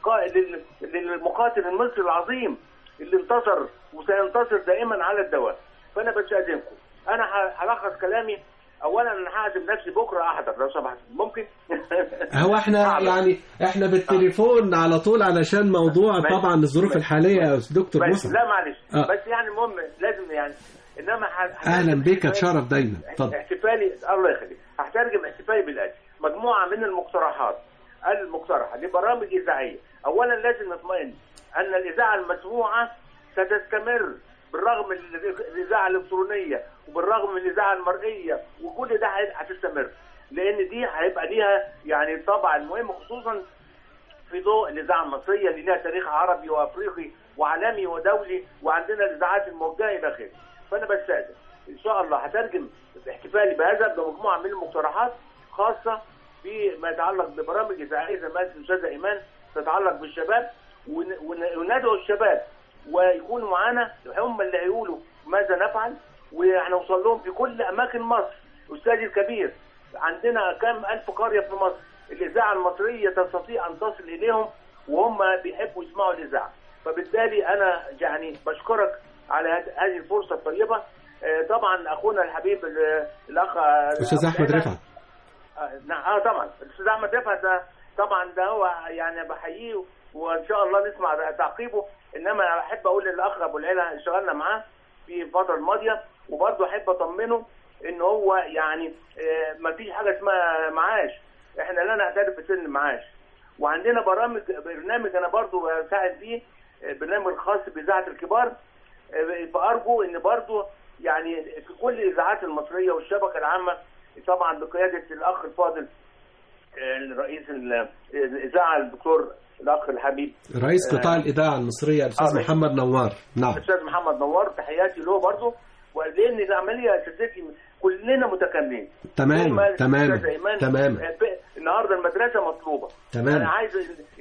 للمقاتل المصري العظيم اللي انتصر وسينتصر دائما على الدوام. فانا بستاذنكم، انا هلخص كلامي. اولا انا هعزم نفسي بكره احضر لو سمحت، ممكن؟ هو احنا يعني احنا بالتليفون على طول علشان موضوع طبعا الظروف الحاليه يا دكتور مسعد. لا معلش بس يعني المهم لازم يعني انما اهلا بك، اتشرف دايما. اتفضل. احتفالي الله يخليك، هترجم احتفالي بالاتي: مجموعه من المقترحات المقترحه لبرامج اذاعيه. اولا لازم نطمئن ان الاذاعه المسموعه ستستمر بالرغم من الاذاعه الالكترونيه وبالرغم من الاذاعه المرئيه، وكل ده هتستمر، لان دي هيبقى ليها يعني طبع المهم، خصوصا في ضوء الاذاعه المصريه اللي لها تاريخ عربي وافريقي وعالمي ودولي، وعندنا الاذاعات الموجهه الى اخره. فانا بستأذن ان شاء الله هترجم احتفالي بهذا بمجموعه من المقترحات خاصه بما يتعلق ببرامج اذاعيه زي ما قالت الاستاذه ايمان تتعلق بالشباب، وندعو الشباب ويكونوا معانا، هم اللي هيقولوا ماذا نفعل، وهنوصل لهم في كل اماكن مصر. استاذي الكبير، عندنا كم الف قريه في مصر، الاذاعه المصريه تستطيع ان تصل اليهم وهم بيحبوا يسمعوا الاذاعه. فبالتالي انا يعني بشكرك على هذه الفرصه الطيبه. طبعا اخونا الحبيب الاخ استاذ احمد رفعت. نعم طبعا الاستاذ احمد رفعت ده طبعا ده هو يعني بحييه، وان شاء الله نسمع تعقيبه. انما احب اقول للاخ ابو العلا اشتغلنا معاه في الفتره الماضيه، وبرضه احب اطمنه ان هو يعني ما فيش حاجه اسمها معاش، احنا لا نعترف بسن المعاش. وعندنا برنامج انا برضه بساعد فيه، برنامج خاص باذاعه الكبار. فارجو ان برضه يعني في كل الاذاعات المصريه والشبكه العامه طبعا بقياده الاخ الفاضل رئيس الاذاعه الدكتور الاخ الحبيب رئيس قطاع الاذاعه المصريه الاستاذ محمد نوار. نعم الاستاذ محمد نوار، تحياتي له برضه، ولان العمليه اساسيه كلنا متكاملين. تمام النهارده المدرسه مطلوبه، تمام. انا عايز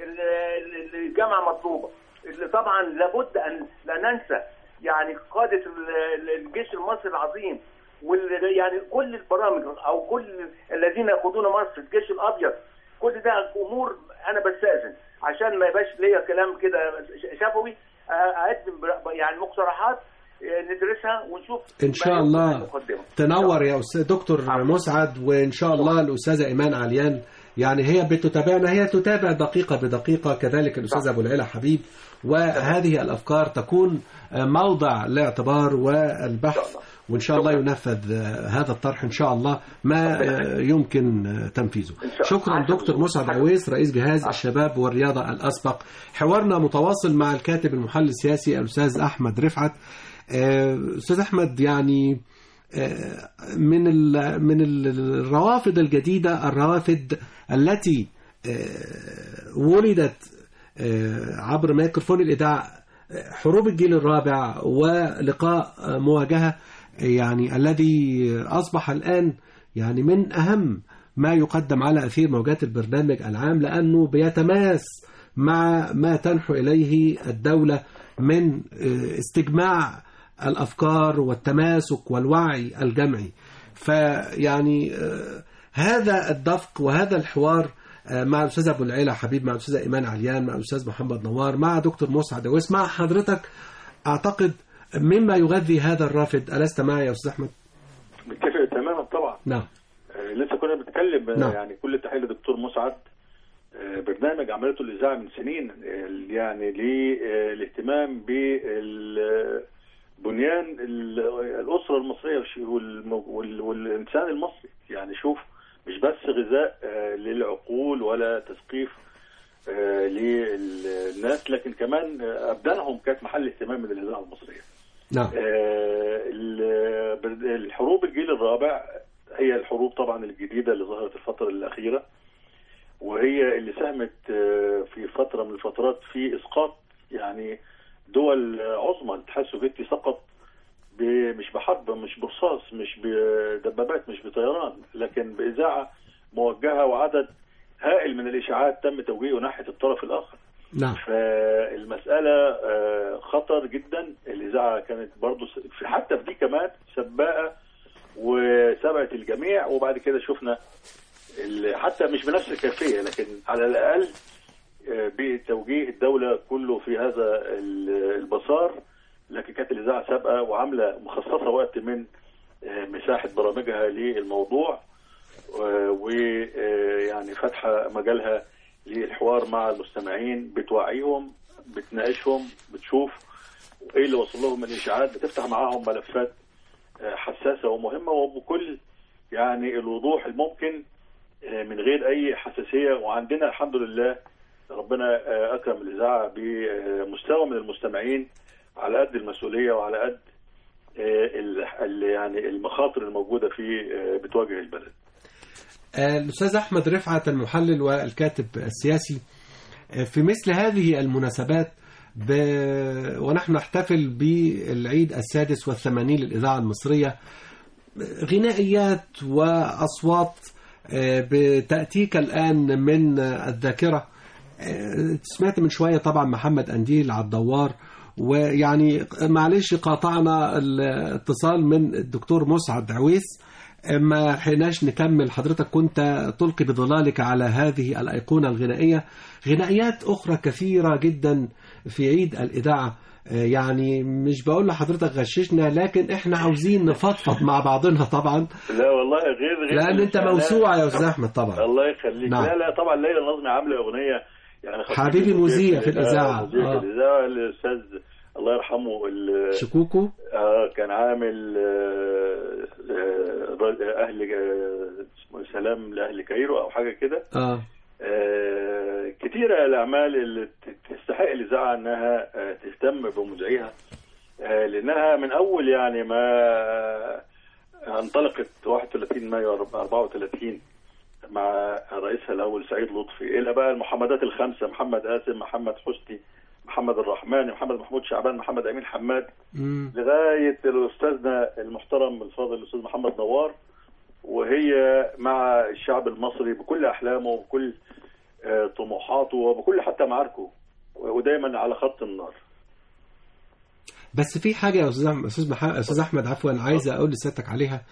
الجامعه مطلوبه، اللي طبعا لابد ان لا ننسى يعني قاده الجيش المصري العظيم، يعني كل البرامج او كل الذين يقودون مصر، الجيش الابيض، كل ده امور. انا بستأذن عشان ما يبقاش ليا كلام كده شفوي، اقدم يعني مقترحات ندرسها ونشوف ان شاء الله. تنور يا استاذ دكتور مسعد، وان شاء الله الاستاذه ايمان عليان يعني هي بتتابعنا، هي تتابع دقيقه بدقيقه، كذلك الاستاذ ابو العلا حبيب، وهذه الافكار تكون موضع الاعتبار والبحث، وإن شاء الله ينفذ هذا الطرح إن شاء الله ما يمكن تنفيذه. شكرا دكتور مسعد عويس رئيس جهاز الشباب والرياضة الأسبق. حوارنا متواصل مع الكاتب المحلل السياسي الأستاذ أحمد رفعت. أستاذ أحمد، يعني من الروافد الجديدة، الروافد التي ولدت عبر ميكروفون الإذاعة، حروب الجيل الرابع ولقاء مواجهة، يعني الذي أصبح الآن يعني من أهم ما يقدم على أثير موجات البرنامج العام، لأنه بيتماس مع ما تنحو إليه الدولة من استجماع الأفكار والتماسك والوعي الجمعي. فيعني هذا الدفق وهذا الحوار مع الأستاذ أبو العلا حبيب، مع الأستاذة إيمان عليان، مع الأستاذ محمد نوار، مع دكتور مسعد عويس، مع حضرتك، أعتقد مما يغذي هذا الرافد. ألست معي يا أستاذ أحمد؟ متفق تماما طبعا. نعم. لسه كنا بنتكلم. نعم. يعني كل التحية للدكتور مسعد. برنامج عملته الإذاعة من سنين، يعني للاهتمام ببنيان الأسرة المصرية والإنسان المصري. يعني شوف، مش بس غذاء للعقول ولا تثقيف للناس، لكن كمان أبدانهم كانت محل اهتمام من الإذاعة المصرية. نعم. الحروب الجيل الرابع هي الحروب طبعا الجديدة اللي ظهرت الفترة الأخيرة، وهي اللي ساهمت في فترة من الفترات في إسقاط يعني دول عظمى. الاتحاد السوفيتي سقط مش بحرب، مش برصاص، مش بدبابات، مش بطيران، لكن بإذاعة موجهة وعدد هائل من الإشاعات تم توجيهه ناحية الطرف الآخر. نعم. فالمسألة خطر جدا. الإذاعة كانت برضو حتى في دي كمان سباقة وسبقت الجميع، وبعد كده شفنا حتى مش بنفس الكيفية، لكن على الأقل بتوجيه الدولة كله في هذا المسار. لكن كانت الإذاعة سابقة وعاملة مخصصة وقت من مساحة برامجها للموضوع، ويعني فاتحة مجالها للحوار مع المستمعين، بتوعيهم، بتناقشهم، بتشوف ايه اللي وصل لهم من إشاعات، بتفتح معاهم ملفات حساسة ومهمة وبكل يعني الوضوح الممكن من غير أي حساسية. وعندنا الحمد لله ربنا أكرم الإذاعة بمستوى من المستمعين على قد المسؤولية وعلى قد يعني المخاطر الموجودة في بتواجه البلد. الأستاذ أحمد رفعت المحلل والكاتب السياسي، في مثل هذه المناسبات ونحن نحتفل بالعيد 86 للإذاعة المصرية، غنائيات وأصوات بتأتيك الآن من الذاكرة. سمعت من شوية طبعا محمد أنديل على الدوار، ويعني معلش قاطعنا الاتصال من الدكتور مسعد عويس، ما حيناش نكمل. حضرتك كنت تلقي بظلالك على هذه الأيقونة الغنائية. غنائيات أخرى كثيرة جدا في عيد الإذاعة، يعني مش بقول لحضرتك غششنا، لكن احنا عاوزين نفضفض مع بعضنا طبعا. لا والله غير لأن انت موسوعة يا أستاذ أحمد طبعا. الله يخليك. نعم. لا طبعا ليلى النظمي عاملة أغنية يعني حبيبي مذيع في الإذاعة. في الإذاعة الأستاذ الله يرحمه شكوكو كان عامل أهل سلام لأهل كايرو أو حاجة كده. كتيرة الأعمال اللي تستحق الإذاعة أنها تهتم بمذيعيها، لأنها من أول يعني ما انطلقت 31 مايو 34 مع رئيسها الأول سعيد لطفي إلى بقى المحمدات الخمسة، محمد قاسم، محمد حسني، محمد الرحمن، محمد محمود شعبان، محمد أمين حماد، لغاية الأستاذنا المحترم الفاضل الأستاذ محمد نوار، وهي مع الشعب المصري بكل أحلامه وبكل طموحاته وبكل حتى معاركه، ودايما على خط النار. بس في حاجة يا أستاذ أحمد عفوا عايز أقول لسيادتك عليها،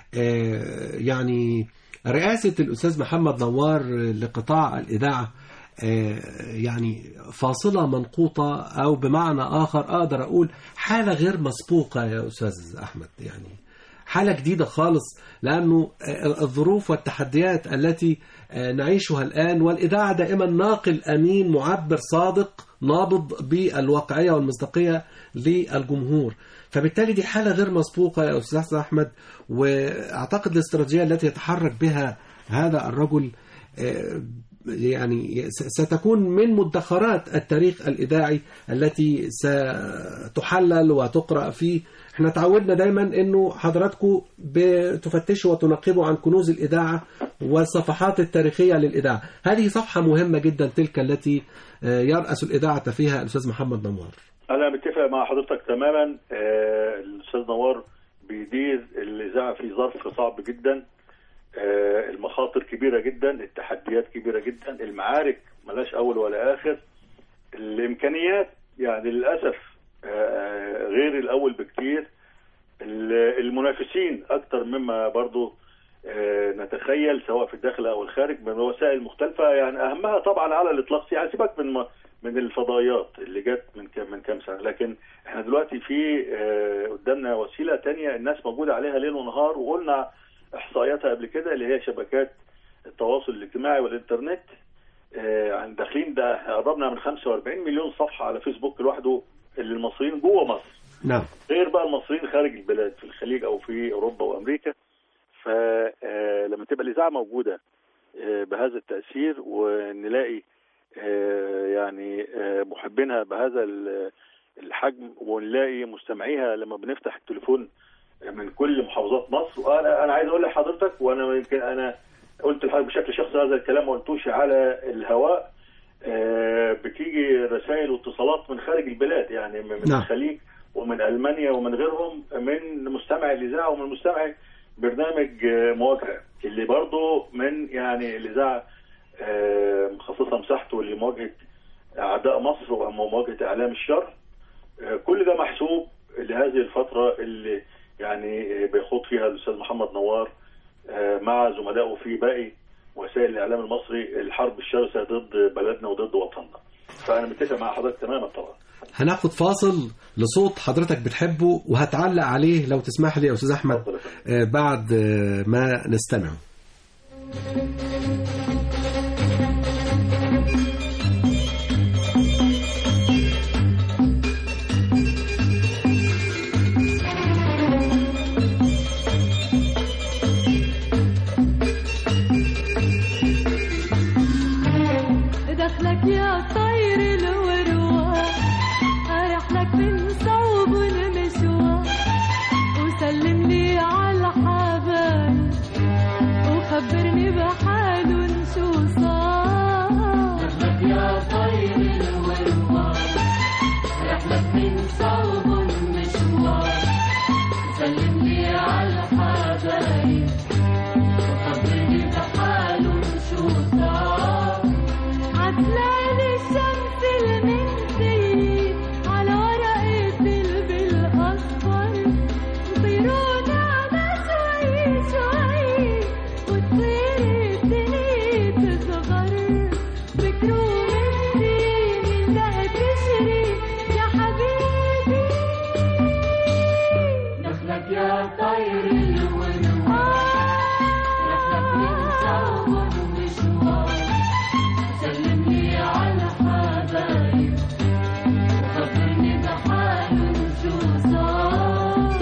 يعني رئاسة الأستاذ محمد نوار لقطاع الإذاعة يعني فاصلة منقوطة، أو بمعنى آخر أقدر أقول حالة غير مسبوقة يا أستاذ أحمد، يعني حالة جديدة خالص، لأنه الظروف والتحديات التي نعيشها الآن، والإذاعة دائما ناقل أمين معبر صادق نابض بالواقعية والمصداقية للجمهور، فبالتالي دي حالة غير مسبوقة يا أستاذ أحمد. وأعتقد الاستراتيجية التي يتحرك بها هذا الرجل يعني ستكون من مدخرات التاريخ الإذاعي التي ستحلل وتقرأ فيه. احنا تعودنا دايما انه حضراتكم بتفتشوا وتنقبوا عن كنوز الإذاعة والصفحات التاريخية للإذاعة. هذه صفحة مهمة جدا تلك التي يرأس الإذاعة فيها الأستاذ محمد نوار. أنا متفق مع حضرتك تماما. الأستاذ نوار بيدير الإذاعة في ظرف صعب جدا، المخاطر كبيرة جدا، التحديات كبيرة جدا، المعارك ملاش أول ولا آخر، الإمكانيات يعني للأسف غير الأول بكتير، المنافسين أكتر مما برضو نتخيل سواء في الداخل أو الخارج من وسائل مختلفة، يعني أهمها طبعا على الإطلاق يعني سيبك من الفضائيات اللي جت من كام سنة، لكن احنا دلوقتي في قدامنا وسيلة تانية الناس موجودة عليها ليل ونهار، وقلنا احصائياتها قبل كده اللي هي شبكات التواصل الاجتماعي والإنترنت. عن داخلين ده قربنا من 45 مليون صفحة على فيسبوك لوحده اللي المصريين جوه مصر. نعم. غير بقى المصريين خارج البلاد في الخليج او في اوروبا وامريكا. فلما تبقى الاذاعه موجوده بهذا التاثير ونلاقي يعني محبينها بهذا الحجم، ونلاقي مستمعيها لما بنفتح التليفون من كل محافظات مصر. انا عايز اقول لحضرتك، وانا يمكن انا قلت لحضرتك بشكل شخصي هذا الكلام ما قلتوش على الهواء، بتيجي رسائل واتصالات من خارج البلاد، يعني من الخليج ومن ألمانيا ومن غيرهم، من مستمع الإذاعة ومن مستمع برنامج مواجهة اللي برضو من يعني الإذاعة مخصصة مساحته لمواجهة أعداء مصر ومواجهة إعلام الشر. كل ده محسوب لهذه الفترة اللي يعني بيخوض فيها الاستاذ محمد نوار مع زملائه في باقي وسائل الاعلام المصري الحرب الشرسه ضد بلدنا وضد وطننا. فانا متفق مع حضرتك تماما طبعا. هناخد فاصل لصوت حضرتك بتحبه وهتعلق عليه لو تسمح لي يا استاذ احمد بعد ما نستمعه. دخلك يا طير الورواح رايح لك من صوب المشوار وسلم لي على حبايب وخبرني بحالهم شو صار. دخلك يا طير الورواح رايح لك من صوب المشوار وسلم لي على حبايب وخبرني بحالهم شو صار. عطلان الشمس المنتهي على ورقة البل الأصفر وطيرون على شوي شوي وتطير الدنيا تصغر. فكروا مني من ذهب تشري يا حبيبي. دخلك يا طير الورواح رحلك من صوب المشوار سلم لي على حبايب وخبرني بحالهم شو صار.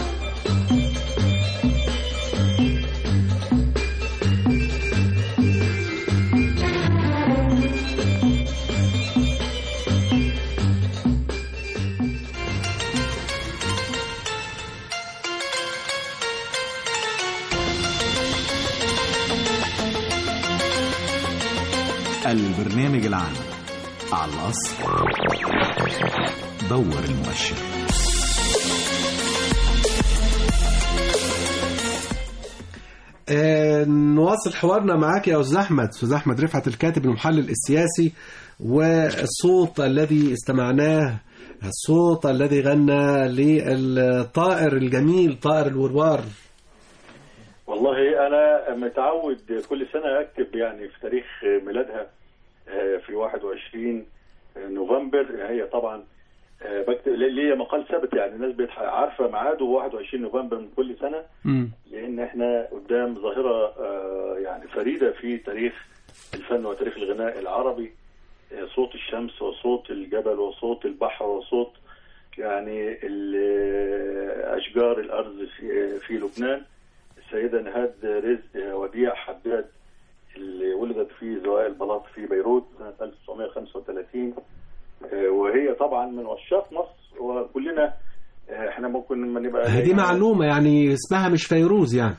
البرنامج العام على الأصل. دور المؤشر. نواصل حوارنا معاك يا أستاذ أحمد رفعت الكاتب المحلل السياسي. والصوت الذي استمعناه الصوت الذي غنى للطائر الجميل طائر الوروار. والله أنا متعود كل سنة أكتب يعني في تاريخ ميلادها في 21 نوفمبر. هي طبعا بكتب ليه مقال ثابت يعني الناس عارفة ميعاده 21 نوفمبر من كل سنة. لأن احنا قدام ظاهرة يعني فريدة في تاريخ الفن وتاريخ الغناء العربي. صوت الشمس وصوت الجبل وصوت البحر وصوت يعني أشجار الأرض في لبنان. السيدة نهاد رزق وديع حداد اللي ولدت في زوايا البلاط في بيروت سنة 1935 وهي طبعا من عشاق مصر وكلنا احنا ممكن ما نبقى. هذه معلومة يعني اسمها مش فيروز يعني.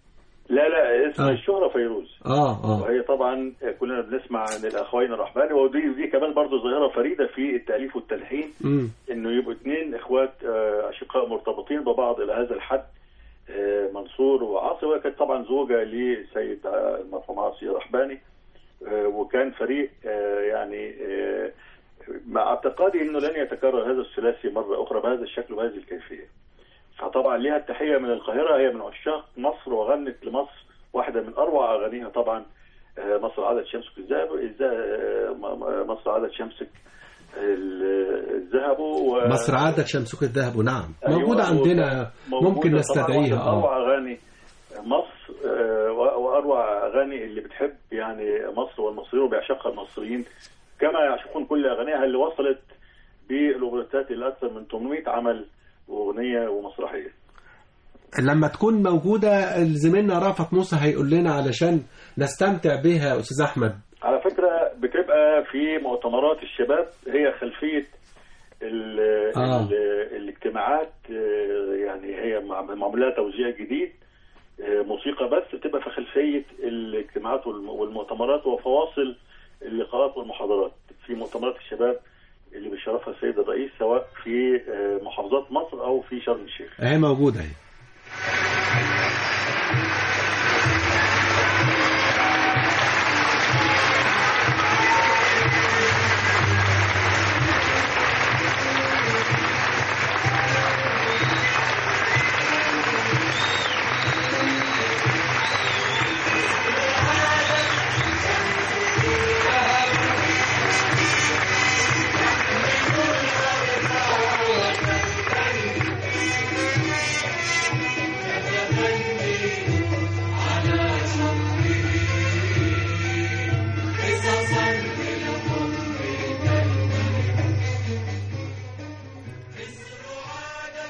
لا اسم الشهرة فيروز. وهي طبعا كلنا بنسمع عن الأخوين الرحباني ودي كمان برضو ظاهرة فريدة في التأليف والتلحين. انه يبقوا اثنين اخوات اشقاء مرتبطين ببعض الى هذا الحد. منصور وعاصي وهي كانت طبعا زوجة لسيد المرحوم عاصي رحباني وكان فريق يعني مع اعتقادي انه لن يتكرر هذا الثلاثي مرة اخرى بهذا الشكل وبهذه الكيفية. فطبعا لها التحية من القاهرة. هي من عشاق مصر وغنت لمصر واحدة من اروع اغانيها طبعا مصر عادت شمسك الذهب. مصر عادت شمسك الذهب مصر عادت شمسك الذهب. نعم موجودة عندنا ممكن نستدعيها. أروع أغاني مصر وأروع أغاني اللي بتحب يعني مصر والمصريين وبيعشقها المصريين كما يعشقون كل أغانيها اللي وصلت بالأوبريتات إلى أكثر من 800 عمل وأغنية ومسرحية. لما تكون موجودة زميلنا رافت موسى هيقول لنا علشان نستمتع بها. أستاذ أحمد على فكرة بتبقى في مؤتمرات الشباب هي خلفية الاجتماعات يعني هي معمول لها توزيع جديد موسيقى بس بتبقى في خلفية الاجتماعات والمؤتمرات وفواصل اللقاءات والمحاضرات في مؤتمرات الشباب اللي بيشرفها السيد الرئيس سواء في محافظات مصر أو في شرم الشيخ. هي موجودة هي.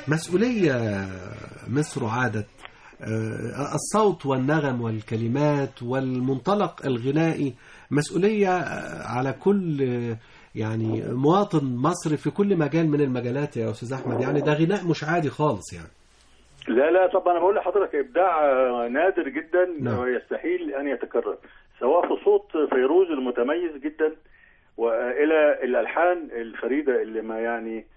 مسؤولية مصر عادت، الصوت والنغم والكلمات والمنطلق الغنائي مسؤولية على كل يعني مواطن مصري في كل مجال من المجالات يا أستاذ أحمد. يعني ده غناء مش عادي خالص يعني. لا طبعا أنا بقول لحضرتك إبداع نادر جدا. نعم. ويستحيل أن يتكرر، سواء في صوت فيروز المتميز جدا وإلى الألحان الفريدة اللي ما يعني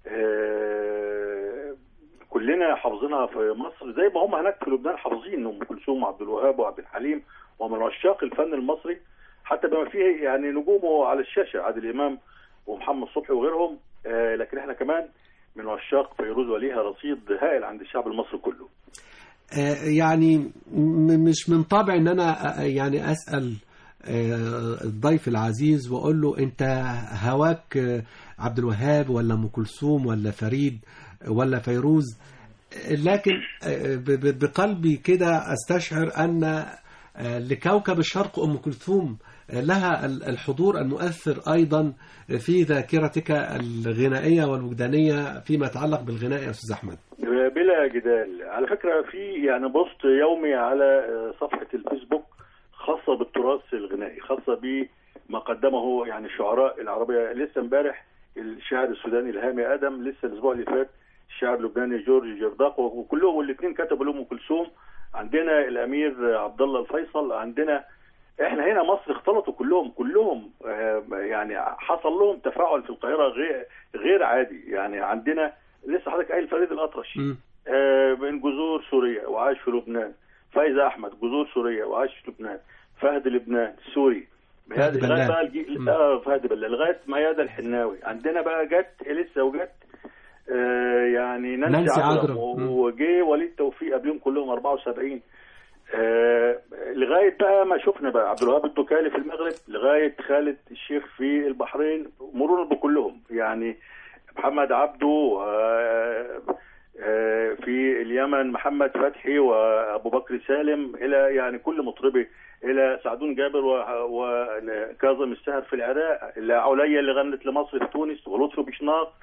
كلنا حافظينها في مصر، زي ما هم هناك في لبنان حافظين أم كلثوم وعبد الوهاب وعبد الحليم، ومن عشاق الفن المصري حتى بما فيه يعني نجومه على الشاشة عادل إمام ومحمد صبحي وغيرهم. لكن احنا كمان من عشاق فيروز وليها رصيد هائل عند الشعب المصري كله. يعني مش من طبع ان انا يعني اسأل الضيف العزيز واقول له انت هواك عبد الوهاب ولا ام كلثوم ولا فريد ولا فيروز، لكن بقلبي كده استشعر ان لكوكب الشرق ام كلثوم لها الحضور المؤثر ايضا في ذاكرتك الغنائيه والوجدانيه فيما يتعلق بالغناء يا استاذ احمد. بلا جدال. على فكره في يعني بوست يومي على صفحه الفيسبوك خاصه بالتراث الغنائي، خاصه بما قدمه يعني الشعراء العربيه. لسه امبارح الشاعر السوداني الهامي ادم، لسه الاسبوع اللي فات الشاعر اللبناني جورج جرداق، وكلهم الاثنين كتبوا لهم ام كلثوم. عندنا الامير عبد الله الفيصل، عندنا احنا هنا مصر اختلطوا كلهم يعني حصل لهم تفاعل في القاهره غير عادي. يعني عندنا لسه حضرتك قايل فريد الأطرش من جذور سوريا وعاش في لبنان، فايزة أحمد جذور سوريا وعاش في لبنان، فهد لبنان سوري، فهد بلال لغايه ميادة الحناوي. عندنا بقى جت لسه وجت يعني نانسي عجرم وجي وليد توفيق قبلهم كلهم 74. لغايه بقى ما شفنا بقى عبد الوهاب الدكالي في المغرب، لغايه خالد الشيخ في البحرين، مرورا بكلهم. يعني محمد عبده في اليمن، محمد فتحي وابو بكر سالم، الى يعني كل مطربي، الى سعدون جابر وكاظم السهر في العراق، الى عليا اللي غنت لمصر في تونس، ولطفي بشناق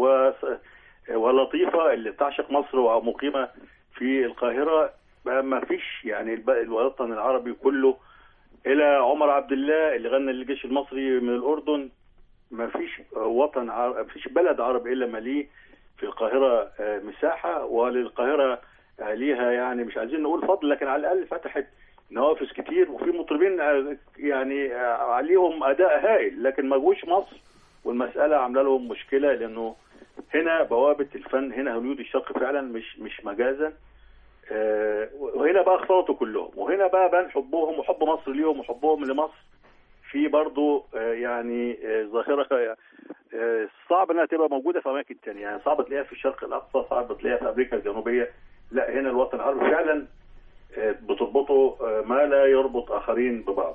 ولطيفه اللي بتعشق مصر ومقيمه في القاهره. ما فيش يعني الوطن العربي كله، الى عمر عبد الله اللي غنى للجيش المصري من الاردن. ما فيش وطن عربي، ما فيش بلد عربي الا ما ليه في القاهره مساحه، وللقاهره ليها يعني مش عايزين نقول فضل، لكن على الاقل فتحت نوافذ كتير، وفي مطربين يعني عليهم اداء هائل لكن ما جوش مصر، والمساله عامله لهم مشكله، لانه هنا بوابه الفن، هنا هوليود الشرق فعلا مش مجازا. وهنا بقى اختلطوا كلهم، وهنا بقى بان حبهم وحب مصر ليهم وحبهم لمصر. في برضو يعني ظاهره صعب انها تبقى موجوده في اماكن ثانيه، يعني صعب تلاقيها في الشرق الاقصى، صعب تلاقيها في امريكا الجنوبيه، لا هنا الوطن العربي فعلا بتربطه ما لا يربط اخرين ببعض.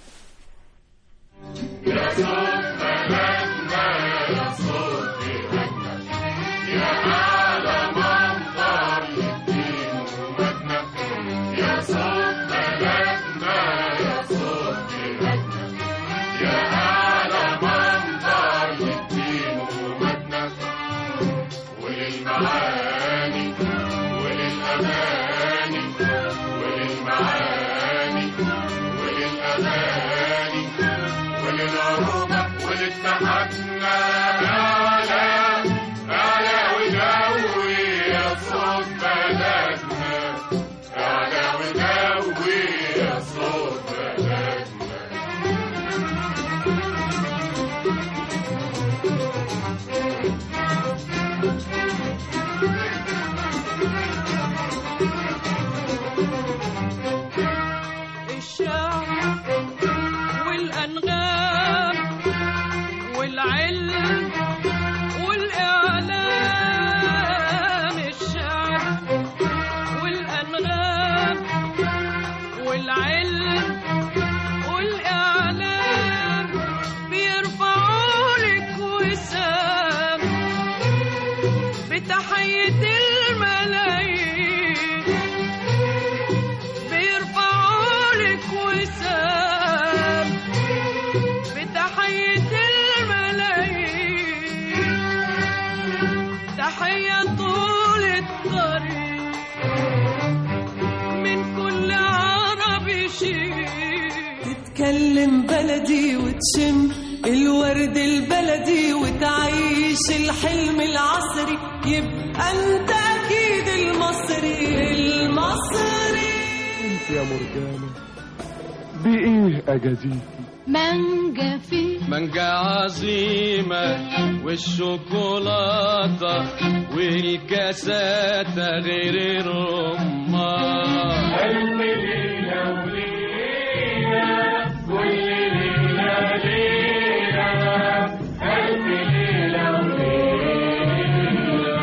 يا صوت بلدنا يا صوت بلدنا يا اعلى منظر للدين ومجدنا، يا صوت بلدنا يا صوت بلدنا يا اعلى منظر للدين ومجدنا، وللمعاني وللاماني وللمعاني وللاماني وللعروبة ولاتحادنا أعلى وجوي يا صوت بلدنا، أعلى وجوي تتكلم بلدي وتشم الورد البلدي وتعيش الحلم العصري يبقى انت اكيد المصري المصري. انت يا مرجانة بايه اجازيكي؟ مانجا في مانجا عظيمة والشوكولاتة والكاسات غير الرمان. حلم ليلة وليلة كل ليلة ليلة حلم ليلة وليلة.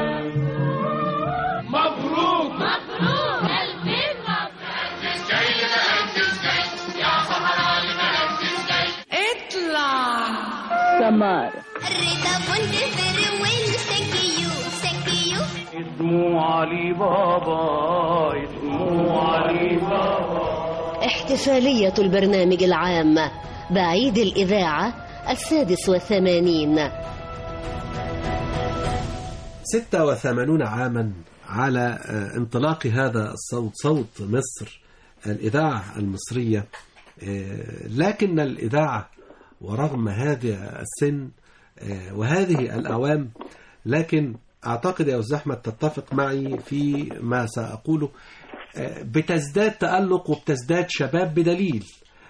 مبروك مبروك ألفين مبروك. مهندس جاي مهندس جاي يا صحراء مهندس جاي. اطلع سمار الرضا بندفر والسكيو سكيو اسمه علي بابا اسمه علي بابا. احتفالية البرنامج العام بعيد الإذاعة 86. 86 عاما على انطلاق هذا الصوت، صوت مصر، الإذاعة المصرية. لكن الإذاعة ورغم هذا السن وهذه الأعوام، لكن أعتقد يا أستاذ أحمد تتفق معي في ما سأقوله، بتزداد تألق وبتزداد شباب بدليل،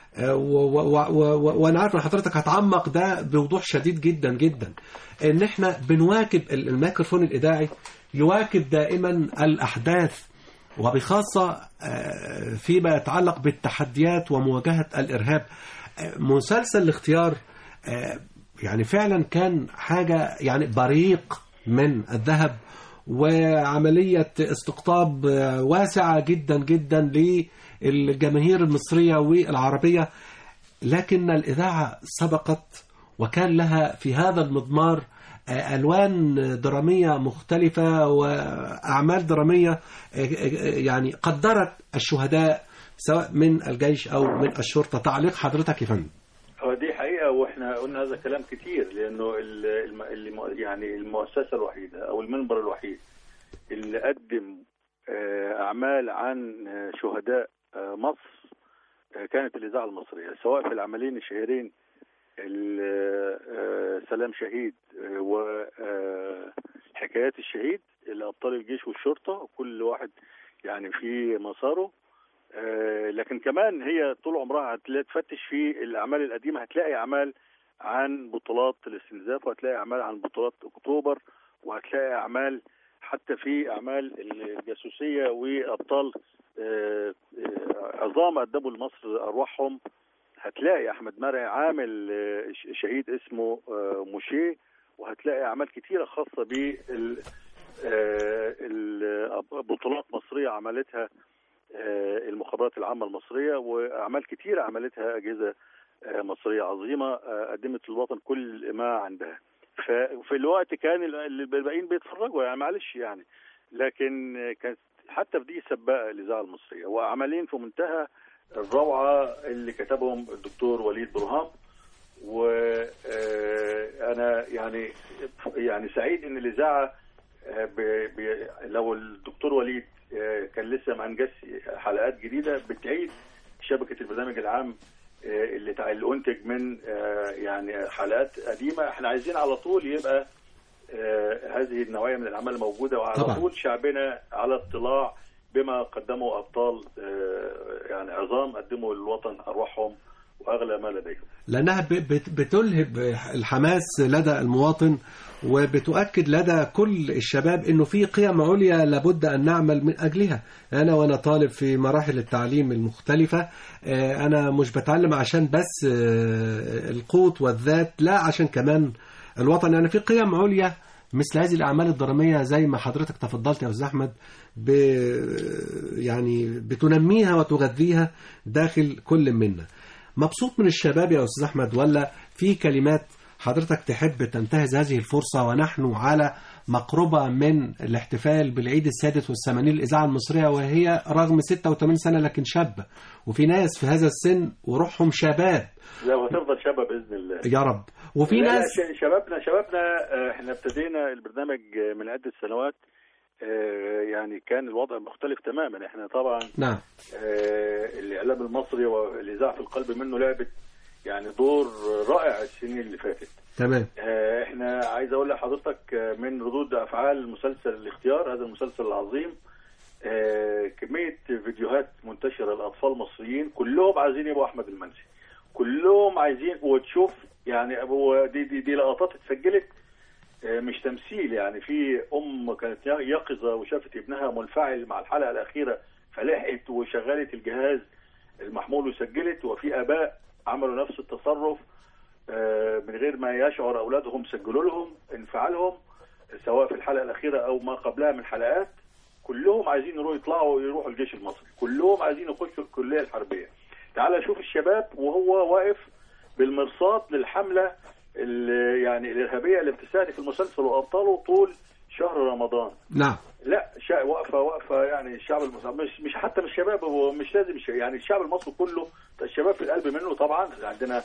وأنا عارف أن حضرتك هتعمق ده بوضوح شديد جدا جدا، إن إحنا بنواكب الميكروفون الإذاعي يواكب دائما الأحداث، وبخاصة فيما يتعلق بالتحديات ومواجهة الإرهاب. مسلسل الاختيار يعني فعلا كان حاجة يعني بريق من الذهب، وعملية استقطاب واسعة جدا جدا للجماهير المصرية والعربية. لكن الإذاعة سبقت وكان لها في هذا المضمار ألوان درامية مختلفة وأعمال درامية يعني قدرت الشهداء سواء من الجيش أو من الشرطة. تعليق حضرتك يا فندم؟ دي حقيقة، واحنا قلنا هذا كلام كتير، لأنه يعني المؤسسة الوحيدة أو المنبر الوحيد اللي قدم أعمال عن شهداء مصر كانت الإذاعة المصرية، سواء في العملين الشهيرين سلام شهيد وحكايات الشهيد، الأبطال الجيش والشرطة، كل واحد يعني في مساره. لكن كمان هي طول عمرها هتفتش في الأعمال القديمة، هتلاقي أعمال عن بطولات الاستنزاف، وهتلاقي أعمال عن بطولات أكتوبر، وهتلاقي أعمال حتى في أعمال الجاسوسية وأبطال عظام قدموا لمصر أرواحهم. هتلاقي أحمد مرعي عامل شهيد اسمه موشيه، وهتلاقي أعمال كتيرة خاصة ببطولات مصرية عملتها المخابرات العامة المصرية، وأعمال كتيرة عملتها أجهزة مصرية عظيمة قدمت للوطن كل ما عندها. ففي الوقت كان الباقيين بيتفرجوا يعني معلش يعني، لكن كانت حتى في دي سباقة الإذاعة المصرية، وعملين في منتهى الروعة اللي كتبهم الدكتور وليد برهام. وأنا يعني سعيد إن الإذاعة لو الدكتور وليد كان لسه ما انجزش حلقات جديدة بتعيد شبكة البرنامج العام اللي انتج من يعني حلقات قديمة. احنا عايزين على طول يبقى هذه النوعية من الأعمال موجودة، وعلى طبعا طول شعبنا على اطلاع بما قدموا أبطال يعني عظام قدموا للوطن أرواحهم وأغلى ما لديهم، لأنها بتلهب الحماس لدى المواطن، وبتؤكد لدى كل الشباب أنه في قيم عليا لابد أن نعمل من أجلها. أنا وأنا طالب في مراحل التعليم المختلفة، أنا مش بتعلم عشان بس القوت والذات، لا عشان كمان الوطن. يعني في قيم عليا مثل هذه الأعمال الدرامية زي ما حضرتك تفضلت يا أستاذ أحمد، يعني بتنميها وتغذيها داخل كل منا. مبسوط من الشباب يا أستاذ أحمد، ولا في كلمات حضرتك تحب تنتهز هذه الفرصة ونحن على مقربة من الاحتفال بالعيد السادس والثمانين للإذاعة المصرية، وهي رغم 86 سنة لكن شابة، وفي ناس في هذا السن وروحهم شباب، لو هتفضل شابة بإذن الله يا رب. وفي ناس شبابنا احنا ابتدينا البرنامج من عدة سنوات يعني كان الوضع مختلف تماما. احنا طبعا نعم الاعلام المصري والاذاعه في القلب منه لعبت يعني دور رائع السنين اللي فاتت. تمام. احنا عايز اقول لحضرتك من ردود افعال مسلسل الاختيار، هذا المسلسل العظيم، كميه فيديوهات منتشره للاطفال المصريين كلهم عايزين يبقوا احمد المنسي، كلهم عايزين. وتشوف يعني دي لقطات اتسجلت مش تمثيل، يعني في كانت يقظه وشافت ابنها منفعل مع الحلقه الاخيره فلحقت وشغلت الجهاز المحمول وسجلت، وفي اباء عملوا نفس التصرف من غير ما يشعر اولادهم، سجلوا لهم انفعالهم سواء في الحلقه الاخيره او ما قبلها من حلقات. كلهم عايزين يروحوا الجيش المصري، كلهم عايزين يخشوا الكليه الحربيه. تعال شوف الشباب وهو واقف بالمرصاد للحمله يعني الارهابيه اللي بتستهدف المسلسل وابطاله طول شهر رمضان. نعم. لا واقفه يعني الشعب المصري مش حتى مش شباب، هو مش لازم يعني الشعب المصري كله، الشباب في القلب منه طبعا. عندنا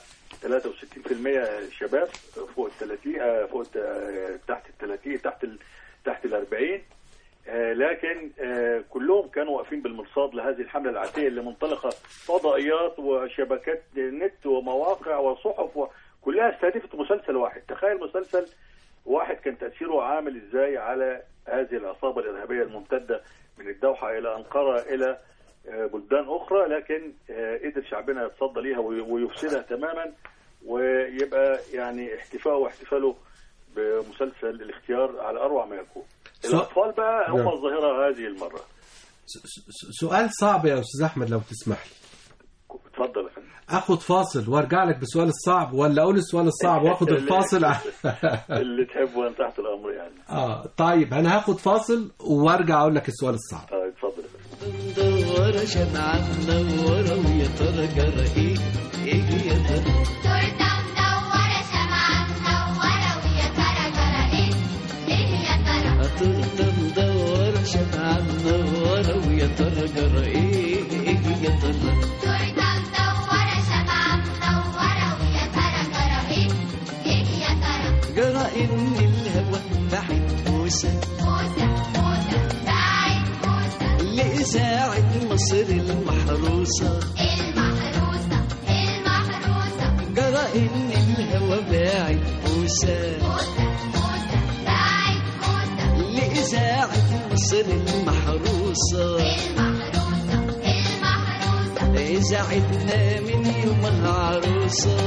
63% شباب فوق ال 30 فوق تحت ال 30 تحت ال 40، لكن كلهم كانوا واقفين بالمرصاد لهذه الحمله العاتيه اللي منطلقه فضائيات وشبكات نت ومواقع وصحف كلها استهدفت مسلسل واحد. تخيل مسلسل واحد كان تأثيره عامل ازاي على هذه العصابة الإرهابية الممتدة من الدوحة إلى أنقرة إلى بلدان أخرى، لكن قدر شعبنا يتصدى ليها ويفسدها تماما، ويبقى يعني احتفاله بمسلسل الاختيار على أروع ما يكون. الأطفال بقى هم الظاهرة هذه المرة. سؤال صعب يا أستاذ أحمد لو تسمح لي. اتفضل يا فندم. اخد فاصل وارجع لك بالسؤال الصعب، ولا اقول السؤال الصعب واخد الفاصل؟ اللي تحبه وانت تحت الامر يعني. طيب انا هاخد فاصل وارجع اقول لك السؤال الصعب. اتفضل. مدورة شمعة منورة ويا ترى جرى ايه يا ترى؟ تورتة مدورة شمعة منورة ويا ترى جرى ايه يا ترى؟ تورتة مدورة شمعة منورة ويا ترى جرى ايه يا ترى؟ جرى إن الهوى بعد موسى لإذاعة مصر المحروسة جرى إن الهوى بعد موسى لإذاعة مصر المحروسة إذاعتنا من يومها عروسة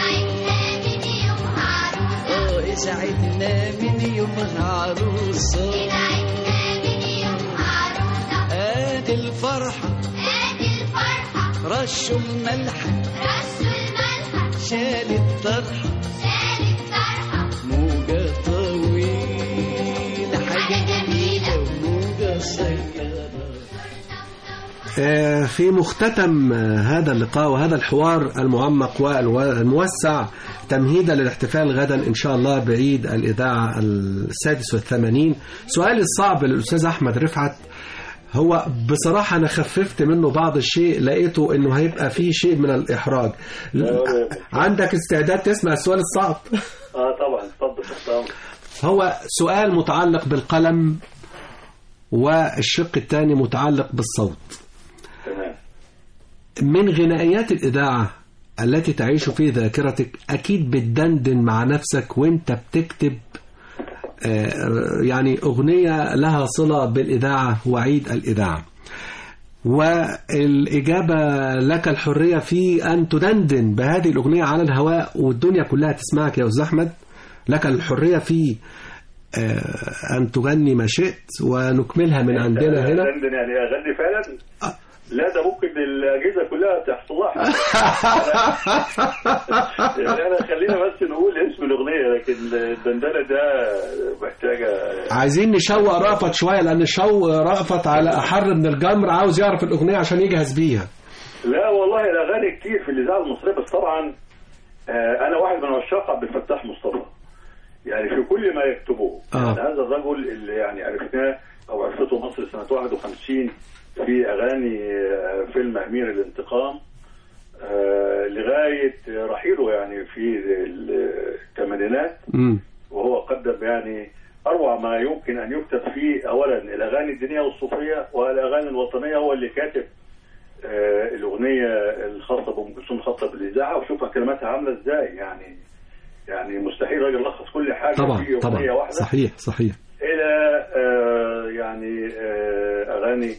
إذاعتنا من يومها عروسة آدي الفرحة رشوا الملح شال الطرحة موجة طويلة حاجة جميلة وموجة صغيرة. في مختتم هذا اللقاء وهذا الحوار المعمق والموسع تمهيدا للاحتفال غدا إن شاء الله بعيد الإذاعة 86، سؤالي الصعب للأستاذ أحمد رفعت هو بصراحة أنا خففت منه بعض الشيء، لقيته إنه هيبقى فيه شيء من الإحراج. عندك استعداد تسمع السؤال الصعب؟ طبعا اتفضل. هو سؤال متعلق بالقلم والشق الثاني متعلق بالصوت. تمام. من غنائيات الإذاعة التي تعيش في ذاكرتك أكيد بتدندن مع نفسك وانت بتكتب يعني أغنية لها صلة بالإذاعة وعيد الإذاعة، والإجابة لك الحرية في أن تدندن بهذه الأغنية على الهواء والدنيا كلها تسمعك يا أستاذ أحمد. لك الحرية في أن تغني ما شئت ونكملها من عندنا هنا. دندن يعني أغني فعلا؟ لا ده ممكن الأجهزة كلها تحصل لها يعني خلينا بس نقول اسم الأغنية، لكن الدندنة ده محتاجة. عايزين نشوق رأفت شوية، لأن رأفت على أحر من الجمر، عاوز يعرف الأغنية عشان يجهز بيها. لا والله الأغاني كتير في الإذاعة المصرية، بس طبعا أنا واحد من عشاق عبد الفتاح مصطفى، يعني في كل ما يكتبه. يعني هذا الرجل اللي يعني عرفناه أو عرفته مصر سنة 51 في أغاني فيلم أمير الانتقام لغاية رحيله يعني في الثمانينات، وهو قدم يعني اروع ما يمكن ان يكتب فيه اولا الاغاني الدينيه والصوفيه والاغاني الوطنيه. هو اللي كاتب الاغنيه الخاصه بام كلثوم الخاصه بالاذاعه، وشوف كلماتها عامله ازاي. يعني مستحيل راجل يلخص كل حاجه في اغنيه واحده. صحيح الى يعني اغاني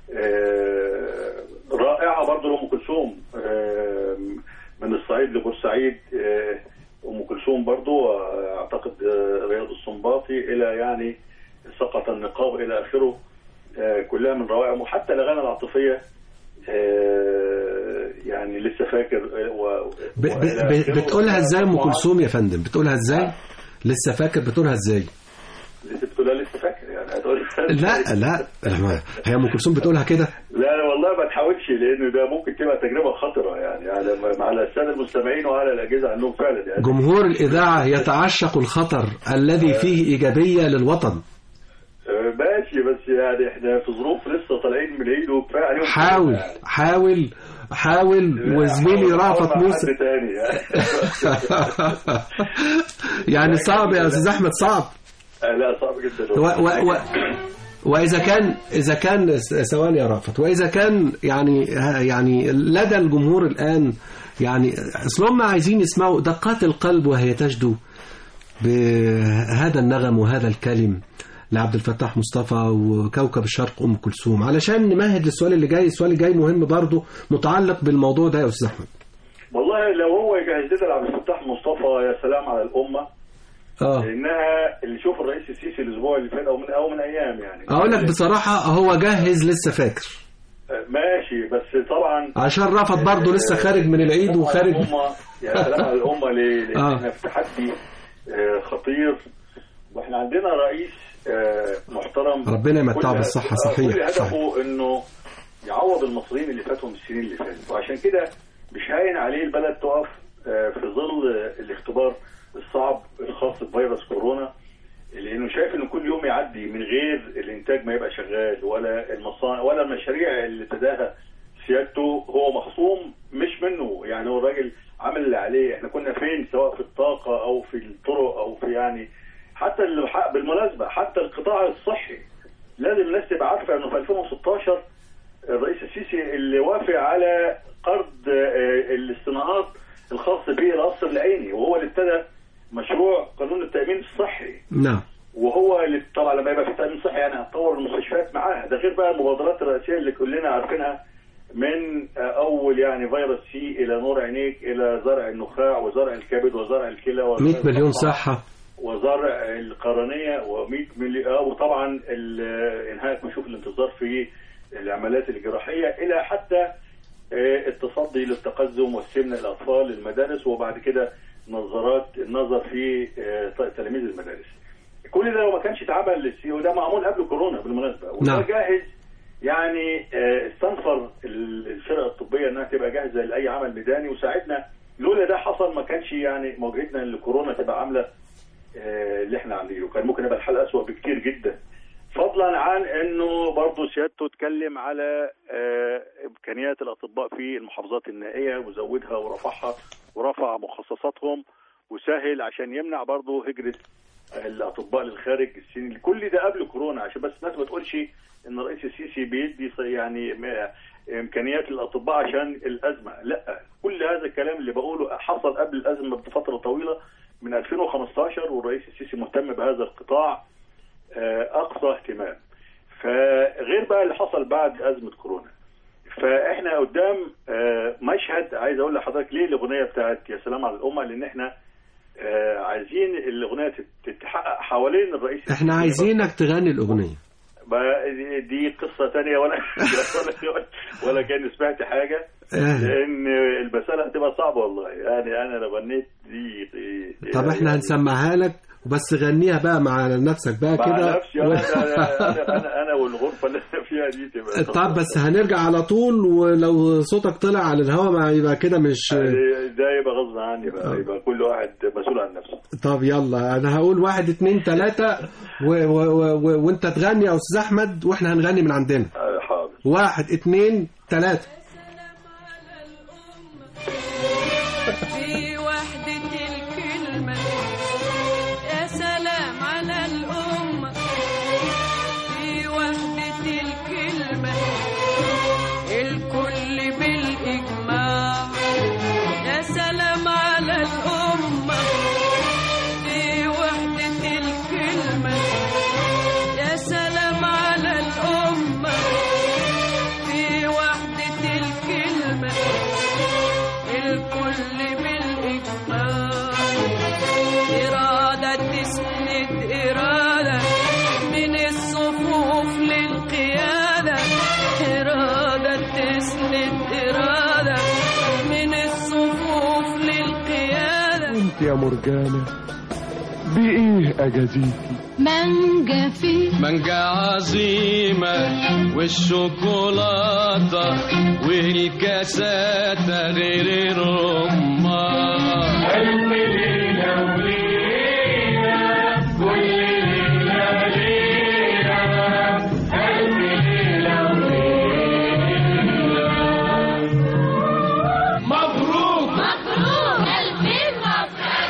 رائعه برضه لام كلثوم، من الصعيد لبورسعيد. ام كلثوم برضه اعتقد رياض السنباطي الى يعني سقط النقاب الى اخره، كلها من روائع. وحتى الاغاني العاطفيه يعني لسه فاكر بتقولها ازاي ام كلثوم يا فندم؟ بتقولها ازاي؟ لسه فاكر بتقولها ازاي؟ بتقولها لسه فاكر يعني لا هي ام كلثوم بتقولها كده؟ لا والله ما تحاولش، لان ده ممكن تبقى تجربه خطره يعني على الساده المستمعين وعلى الاجهزه عنهم فعلا يعني. جمهور الاذاعه يتعشق الخطر الذي فيه ايجابيه للوطن. ماشي، بس يعني احنا في ظروف لسه طالعين من العيد وكفايه عليهم. حاول وزميلي رافت موسى يعني صعب يا استاذ احمد، صعب. لا صعب جدا. واذا كان ثواني يا رافت، واذا كان يعني لدى الجمهور الان يعني اصلهم عايزين يسمعوا دقات القلب وهي تجدو بهذا النغم وهذا الكلم لعبد الفتاح مصطفى وكوكب الشرق ام كلثوم، علشان نمهد للسؤال اللي جاي. السؤال الجاي مهم برضه متعلق بالموضوع ده يا استاذ احمد. والله لو هو يجهز لنا لعبد الفتاح مصطفى يا سلام على الامه. لانها اللي شوف الرئيس السيسي الاسبوع اللي فات او من ايام يعني. اقول لك بصراحه هو جاهز لسه فاكر. ماشي، بس طبعا عشان رفض برضه لسه خارج من العيد وخارج. يا سلام على الامه لان احنا في تحدي خطير، واحنا عندنا رئيس محترم ربنا يمتعه بالصحه. صحيح. كل هدفه انه يعوض المصريين اللي فاتهم السنين اللي فاتت، وعشان كده مش هاين عليه البلد تقف في ظل الاختبار الصعب الخاص بفيروس كورونا، لانه شايف انه كل يوم يعدي من غير الانتاج ما يبقى شغال ولا المصانع ولا المشاريع اللي ابتداها سيادته هو مخصوم مش منه. يعني هو الراجل عمل اللي عليه. احنا كنا فين سواء في الطاقه او في الطرق او في يعني حتى بالمناسبه حتى القطاع الصحي. لازم الناس تبقى عارفه انه في 2016 الرئيس السيسي اللي وافق على قرض الصناعات الخاص به القصر العيني، وهو اللي ابتدى مشروع قانون التامين الصحي. نعم. وهو اللي طبعا لما يبقى في تامين صحي يعني هتطور المستشفيات معاه. ده غير بقى المبادرات الرئاسيه اللي كلنا عارفينها من اول يعني فيروس سي الى نور عينيك الى زرع النخاع وزرع الكبد وزرع الكلى 100 مليون صحه وزرع القرنيه و100 مليون، وطبعا انهاء كشوف الانتظار في العمليات الجراحيه الى حتى التصدي للتقزم والسمنه للاطفال المدارس، وبعد كده النظر في تلاميذ المدارس. كل ده لو ما كانش اتعمل وده معمول قبل كورونا بالمناسبه، وده جاهز يعني استنفر الفرقه الطبيه انها تبقى جاهزه لاي عمل ميداني وساعدنا. لولا ده حصل ما كانش يعني مواجهتنا لكورونا تبقى عامله اللي احنا عاملينه، كان ممكن يبقى الحل اسوأ بكتير جدا. فضلا عن انه برضه سيادته اتكلم على امكانيات الاطباء في المحافظات النائيه وزودها ورفعها ورفع مخصصاتهم وسهل عشان يمنع برضه هجره الاطباء للخارج السنين. كل ده قبل كورونا عشان بس الناس ما تقولش ان الرئيس السيسي بيدي يعني امكانيات للاطباء عشان الازمه. لا، كل هذا الكلام اللي بقوله حصل قبل الازمه بفتره طويله من 2015، والرئيس السيسي مهتم بهذا القطاع اقصى اهتمام. فغير بقى اللي حصل بعد ازمه كورونا، فاحنا قدام مشهد. عايز اقول لحضرتك ليه الاغنيه بتاعت يا سلام على الامه، لان احنا عايزين الاغنيه تتحقق حوالين الرئيس. احنا عايزينك تغني الاغنيه. دي قصه ثانيه ولا كان سمعت حاجه، لان المساله هتبقى صعبه والله. يعني انا لو غنيت دي طب احنا هنسمعها لك بس غنيها بقى مع نفسك بقى كده. مع نفسي انا والغرفه اللي انا فيها دي تبقى. طب بس هنرجع على طول، ولو صوتك طلع على الهواء ما يبقى كده مش ده يبقى غصب عني بقى، يبقى كل واحد مسؤول عن نفسه. طب يلا انا هقول 1 2 3 وانت تغني يا استاذ احمد واحنا هنغني من عندنا. حاضر. 1 2 3. في وحدة الكلمة يا سلام على الأمة. نسلة إرادة من الصفوف للقيادة. انت يا مرجانة بإيه أجازيكي؟ مانجا في مانجا عظيمة والشوكولاتة والكاسات غير الرمان. ألف ليلة وليلة كل ليلة ليلة ألف ليلة وليلة. مبروك مبروك ألف مبروك.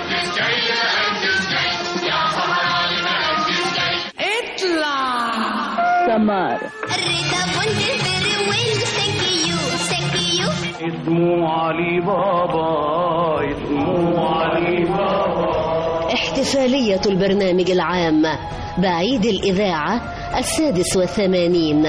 سمار اسمه علي بابا اسمه علي بابا. احتفالية البرنامج العام بعيد الإذاعة 86.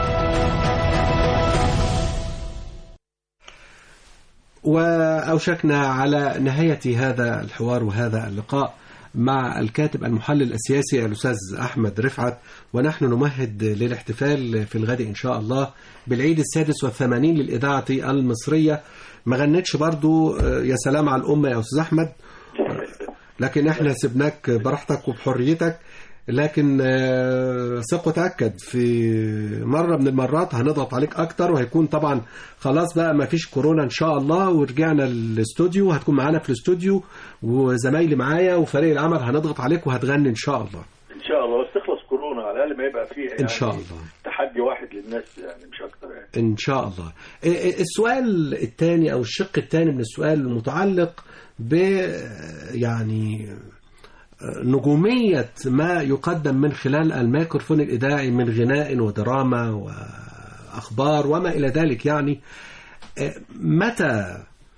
وأوشكنا على نهاية هذا الحوار وهذا اللقاء مع الكاتب المحلل السياسي الأستاذ أحمد رفعت، ونحن نمهد للاحتفال في الغد إن شاء الله بالعيد 86 للإذاعة المصرية. ما غنتش برضو يا سلام على الأمة يا أستاذ أحمد، لكن احنا سبناك براحتك وبحريتك، لكن ثق وتأكد في مرة من المرات هنضغط عليك أكتر، وهيكون طبعا خلاص بقى ما فيش كورونا إن شاء الله، ورجعنا الاستوديو، هتكون معانا في الاستوديو وزمايلي معايا وفريق العمل، هنضغط عليك وهتغني إن شاء الله. إن شاء الله، بس تخلص كورونا على الأقل ما يبقى فيه يعني إن شاء الله تحدي واحد للناس يعني، مش أكتر يعني. إن شاء الله. السؤال الثاني أو الشق الثاني من السؤال المتعلق ب يعني نجومية ما يقدم من خلال الميكروفون الإذاعي من غناء ودراما وأخبار وما إلى ذلك، يعني متى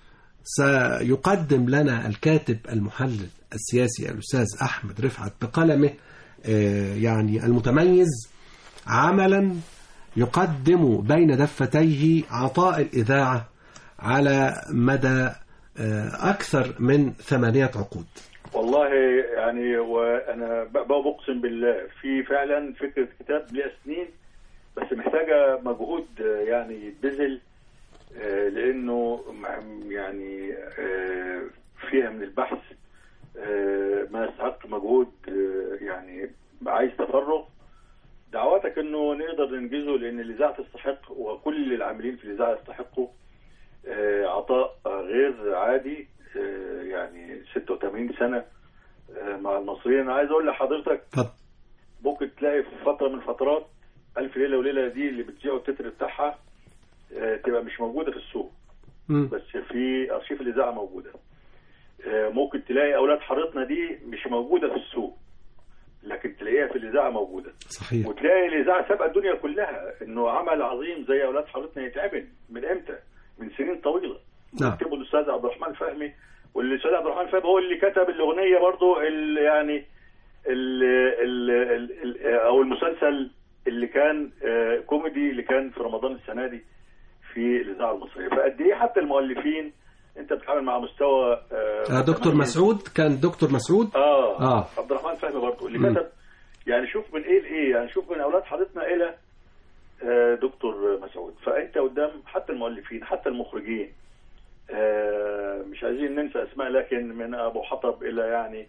سيقدم لنا الكاتب المحلل السياسي الأستاذ أحمد رفعت بقلمه يعني المتميز عملا يقدم بين دفتيه عطاء الإذاعة على مدى أكثر من 8 عقود؟ والله يعني وانا بقسم بالله في فعلا فكره كتاب ليها سنين، بس محتاجه مجهود يعني يتبذل، لانه يعني فيها من البحث ما يستحق مجهود، يعني عايز تفرغ. دعواتك انه نقدر ننجزه، لان الاذاعه تستحق وكل العاملين في الاذاعه يستحقوا عطاء غير عادي. يعني 86 سنة مع المصريين. عايز اقول لحضرتك ممكن تلاقي في فترة من فترات ألف ليلة وليلة دي اللي بتذيعوا التتر بتاعها تبقى مش موجودة في السوق، بس في أرشيف الإذاعة موجودة. ممكن تلاقي أولاد حارتنا دي مش موجودة في السوق، لكن تلاقيها في الإذاعة موجودة. صحيح. وتلاقي الإذاعة سابقة الدنيا كلها، إنه عمل عظيم زي أولاد حارتنا يتعمل من إمتى؟ من سنين طويلة. نعم. كتبه الأستاذ عبد الرحمن فهمي، والأستاذ عبد الرحمن فهمي هو اللي كتب الأغنية برضو يعني أو المسلسل اللي كان كوميدي اللي كان في رمضان السنة دي في الإذاعة المصرية. فقد إيه حتى المؤلفين أنت بتتعامل مع مستوى دكتور مسعود، كان دكتور مسعود عبد الرحمن فهمي برضو اللي كتب، يعني شوف من إيه لإيه، يعني شوف من أولاد حارتنا إلى دكتور مسعود. فأنت قدام حتى المؤلفين حتى المخرجين، مش عايزين ننسى اسماء، لكن من ابو حطب الى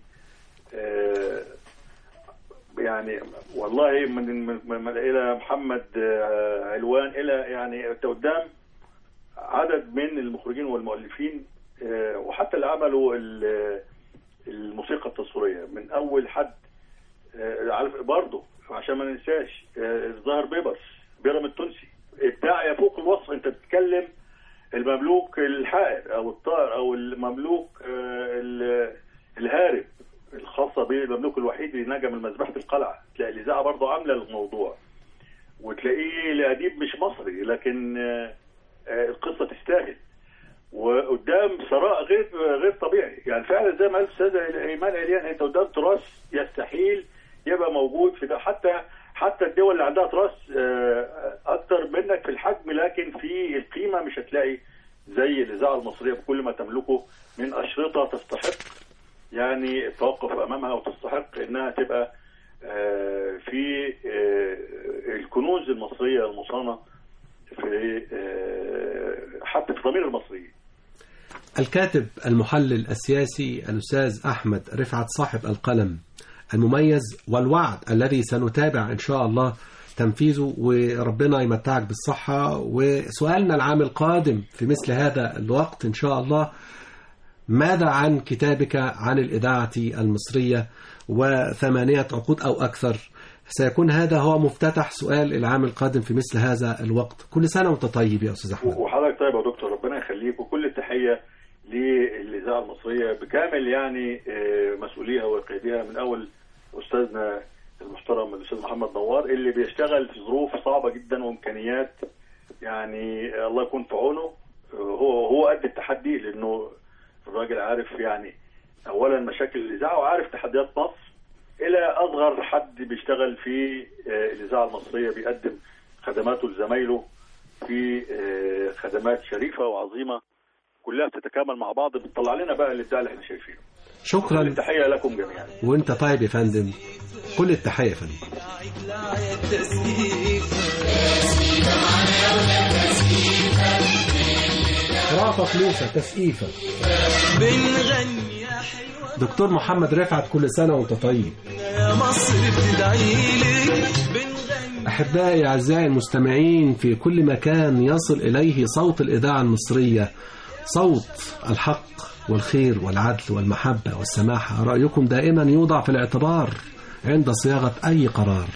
يعني والله من الى محمد علوان الى يعني قدام عدد من المخرجين والمؤلفين، وحتى اللي عملوا الموسيقى التصويريه من اول حد برضه عشان ما ننساش الظاهر بيرم التونسي، ابداع يفوق الوصف. انت بتتكلم المملوك الحائر او الطائر او المملوك الهارب، الخاصه بالمملوك الوحيد اللي نجا من مذبحه القلعه، تلاقي الاذاعه برضه عامله الموضوع، وتلاقيه لاديب مش مصري لكن القصه تستاهل، وقدام ثراء غير طبيعي. يعني فعلا زي ما قال الاستاذ ايمان عليان، انت قدام تراث يستحيل يبقى موجود في ده. حتى الدول اللي عندها تراث اكتر منك في الحجم لكن في القيمه مش هتلاقي زي الاذاعه المصريه بكل ما تملكه من اشرطه تستحق يعني التوقف امامها، وتستحق انها تبقى في الكنوز المصريه المصانه في حتى في ضمير المصريين. الكاتب المحلل السياسي الأستاذ أحمد رفعت صاحب القلم المميز والوعد الذي سنتابع إن شاء الله تنفيذه، وربنا يمتعك بالصحة. وسؤالنا العام القادم في مثل هذا الوقت إن شاء الله، ماذا عن كتابك عن الإذاعة المصرية و8 عقود أو أكثر؟ سيكون هذا هو مفتتح سؤال العام القادم في مثل هذا الوقت. كل سنة وانت طيب يا أستاذ أحمد. وحضرتك طيب يا دكتور، ربنا يخليك، وكل التحية للإذاعة المصرية بكامل يعني مسؤوليها وقيادها، من أول أستاذنا المحترم الأستاذ محمد نوار اللي بيشتغل في ظروف صعبة جدا وإمكانيات يعني الله يكون في عونه. هو قد التحدي، لأنه الراجل عارف يعني أولا مشاكل الإذاعة وعارف تحديات مصر، إلى أصغر حد بيشتغل في الإذاعة المصرية بيقدم خدماته لزمايله في خدمات شريفة وعظيمة كلها بتتكامل مع بعض، بتطلع لنا بقى الإبداع اللي احنا شايفينه. شكرا. التحية لكم جميعا. وانت طيب يا فندم، كل التحية يا فندم. رافق موسى تسقيفة. دكتور محمد رفعت، كل سنة وانت طيب. أحبائي أعزائي المستمعين في كل مكان يصل إليه صوت الإذاعة المصرية، صوت الحق والخير والعدل والمحبة والسماحة، رأيكم دائما يوضع في الاعتبار عند صياغة أي قرار.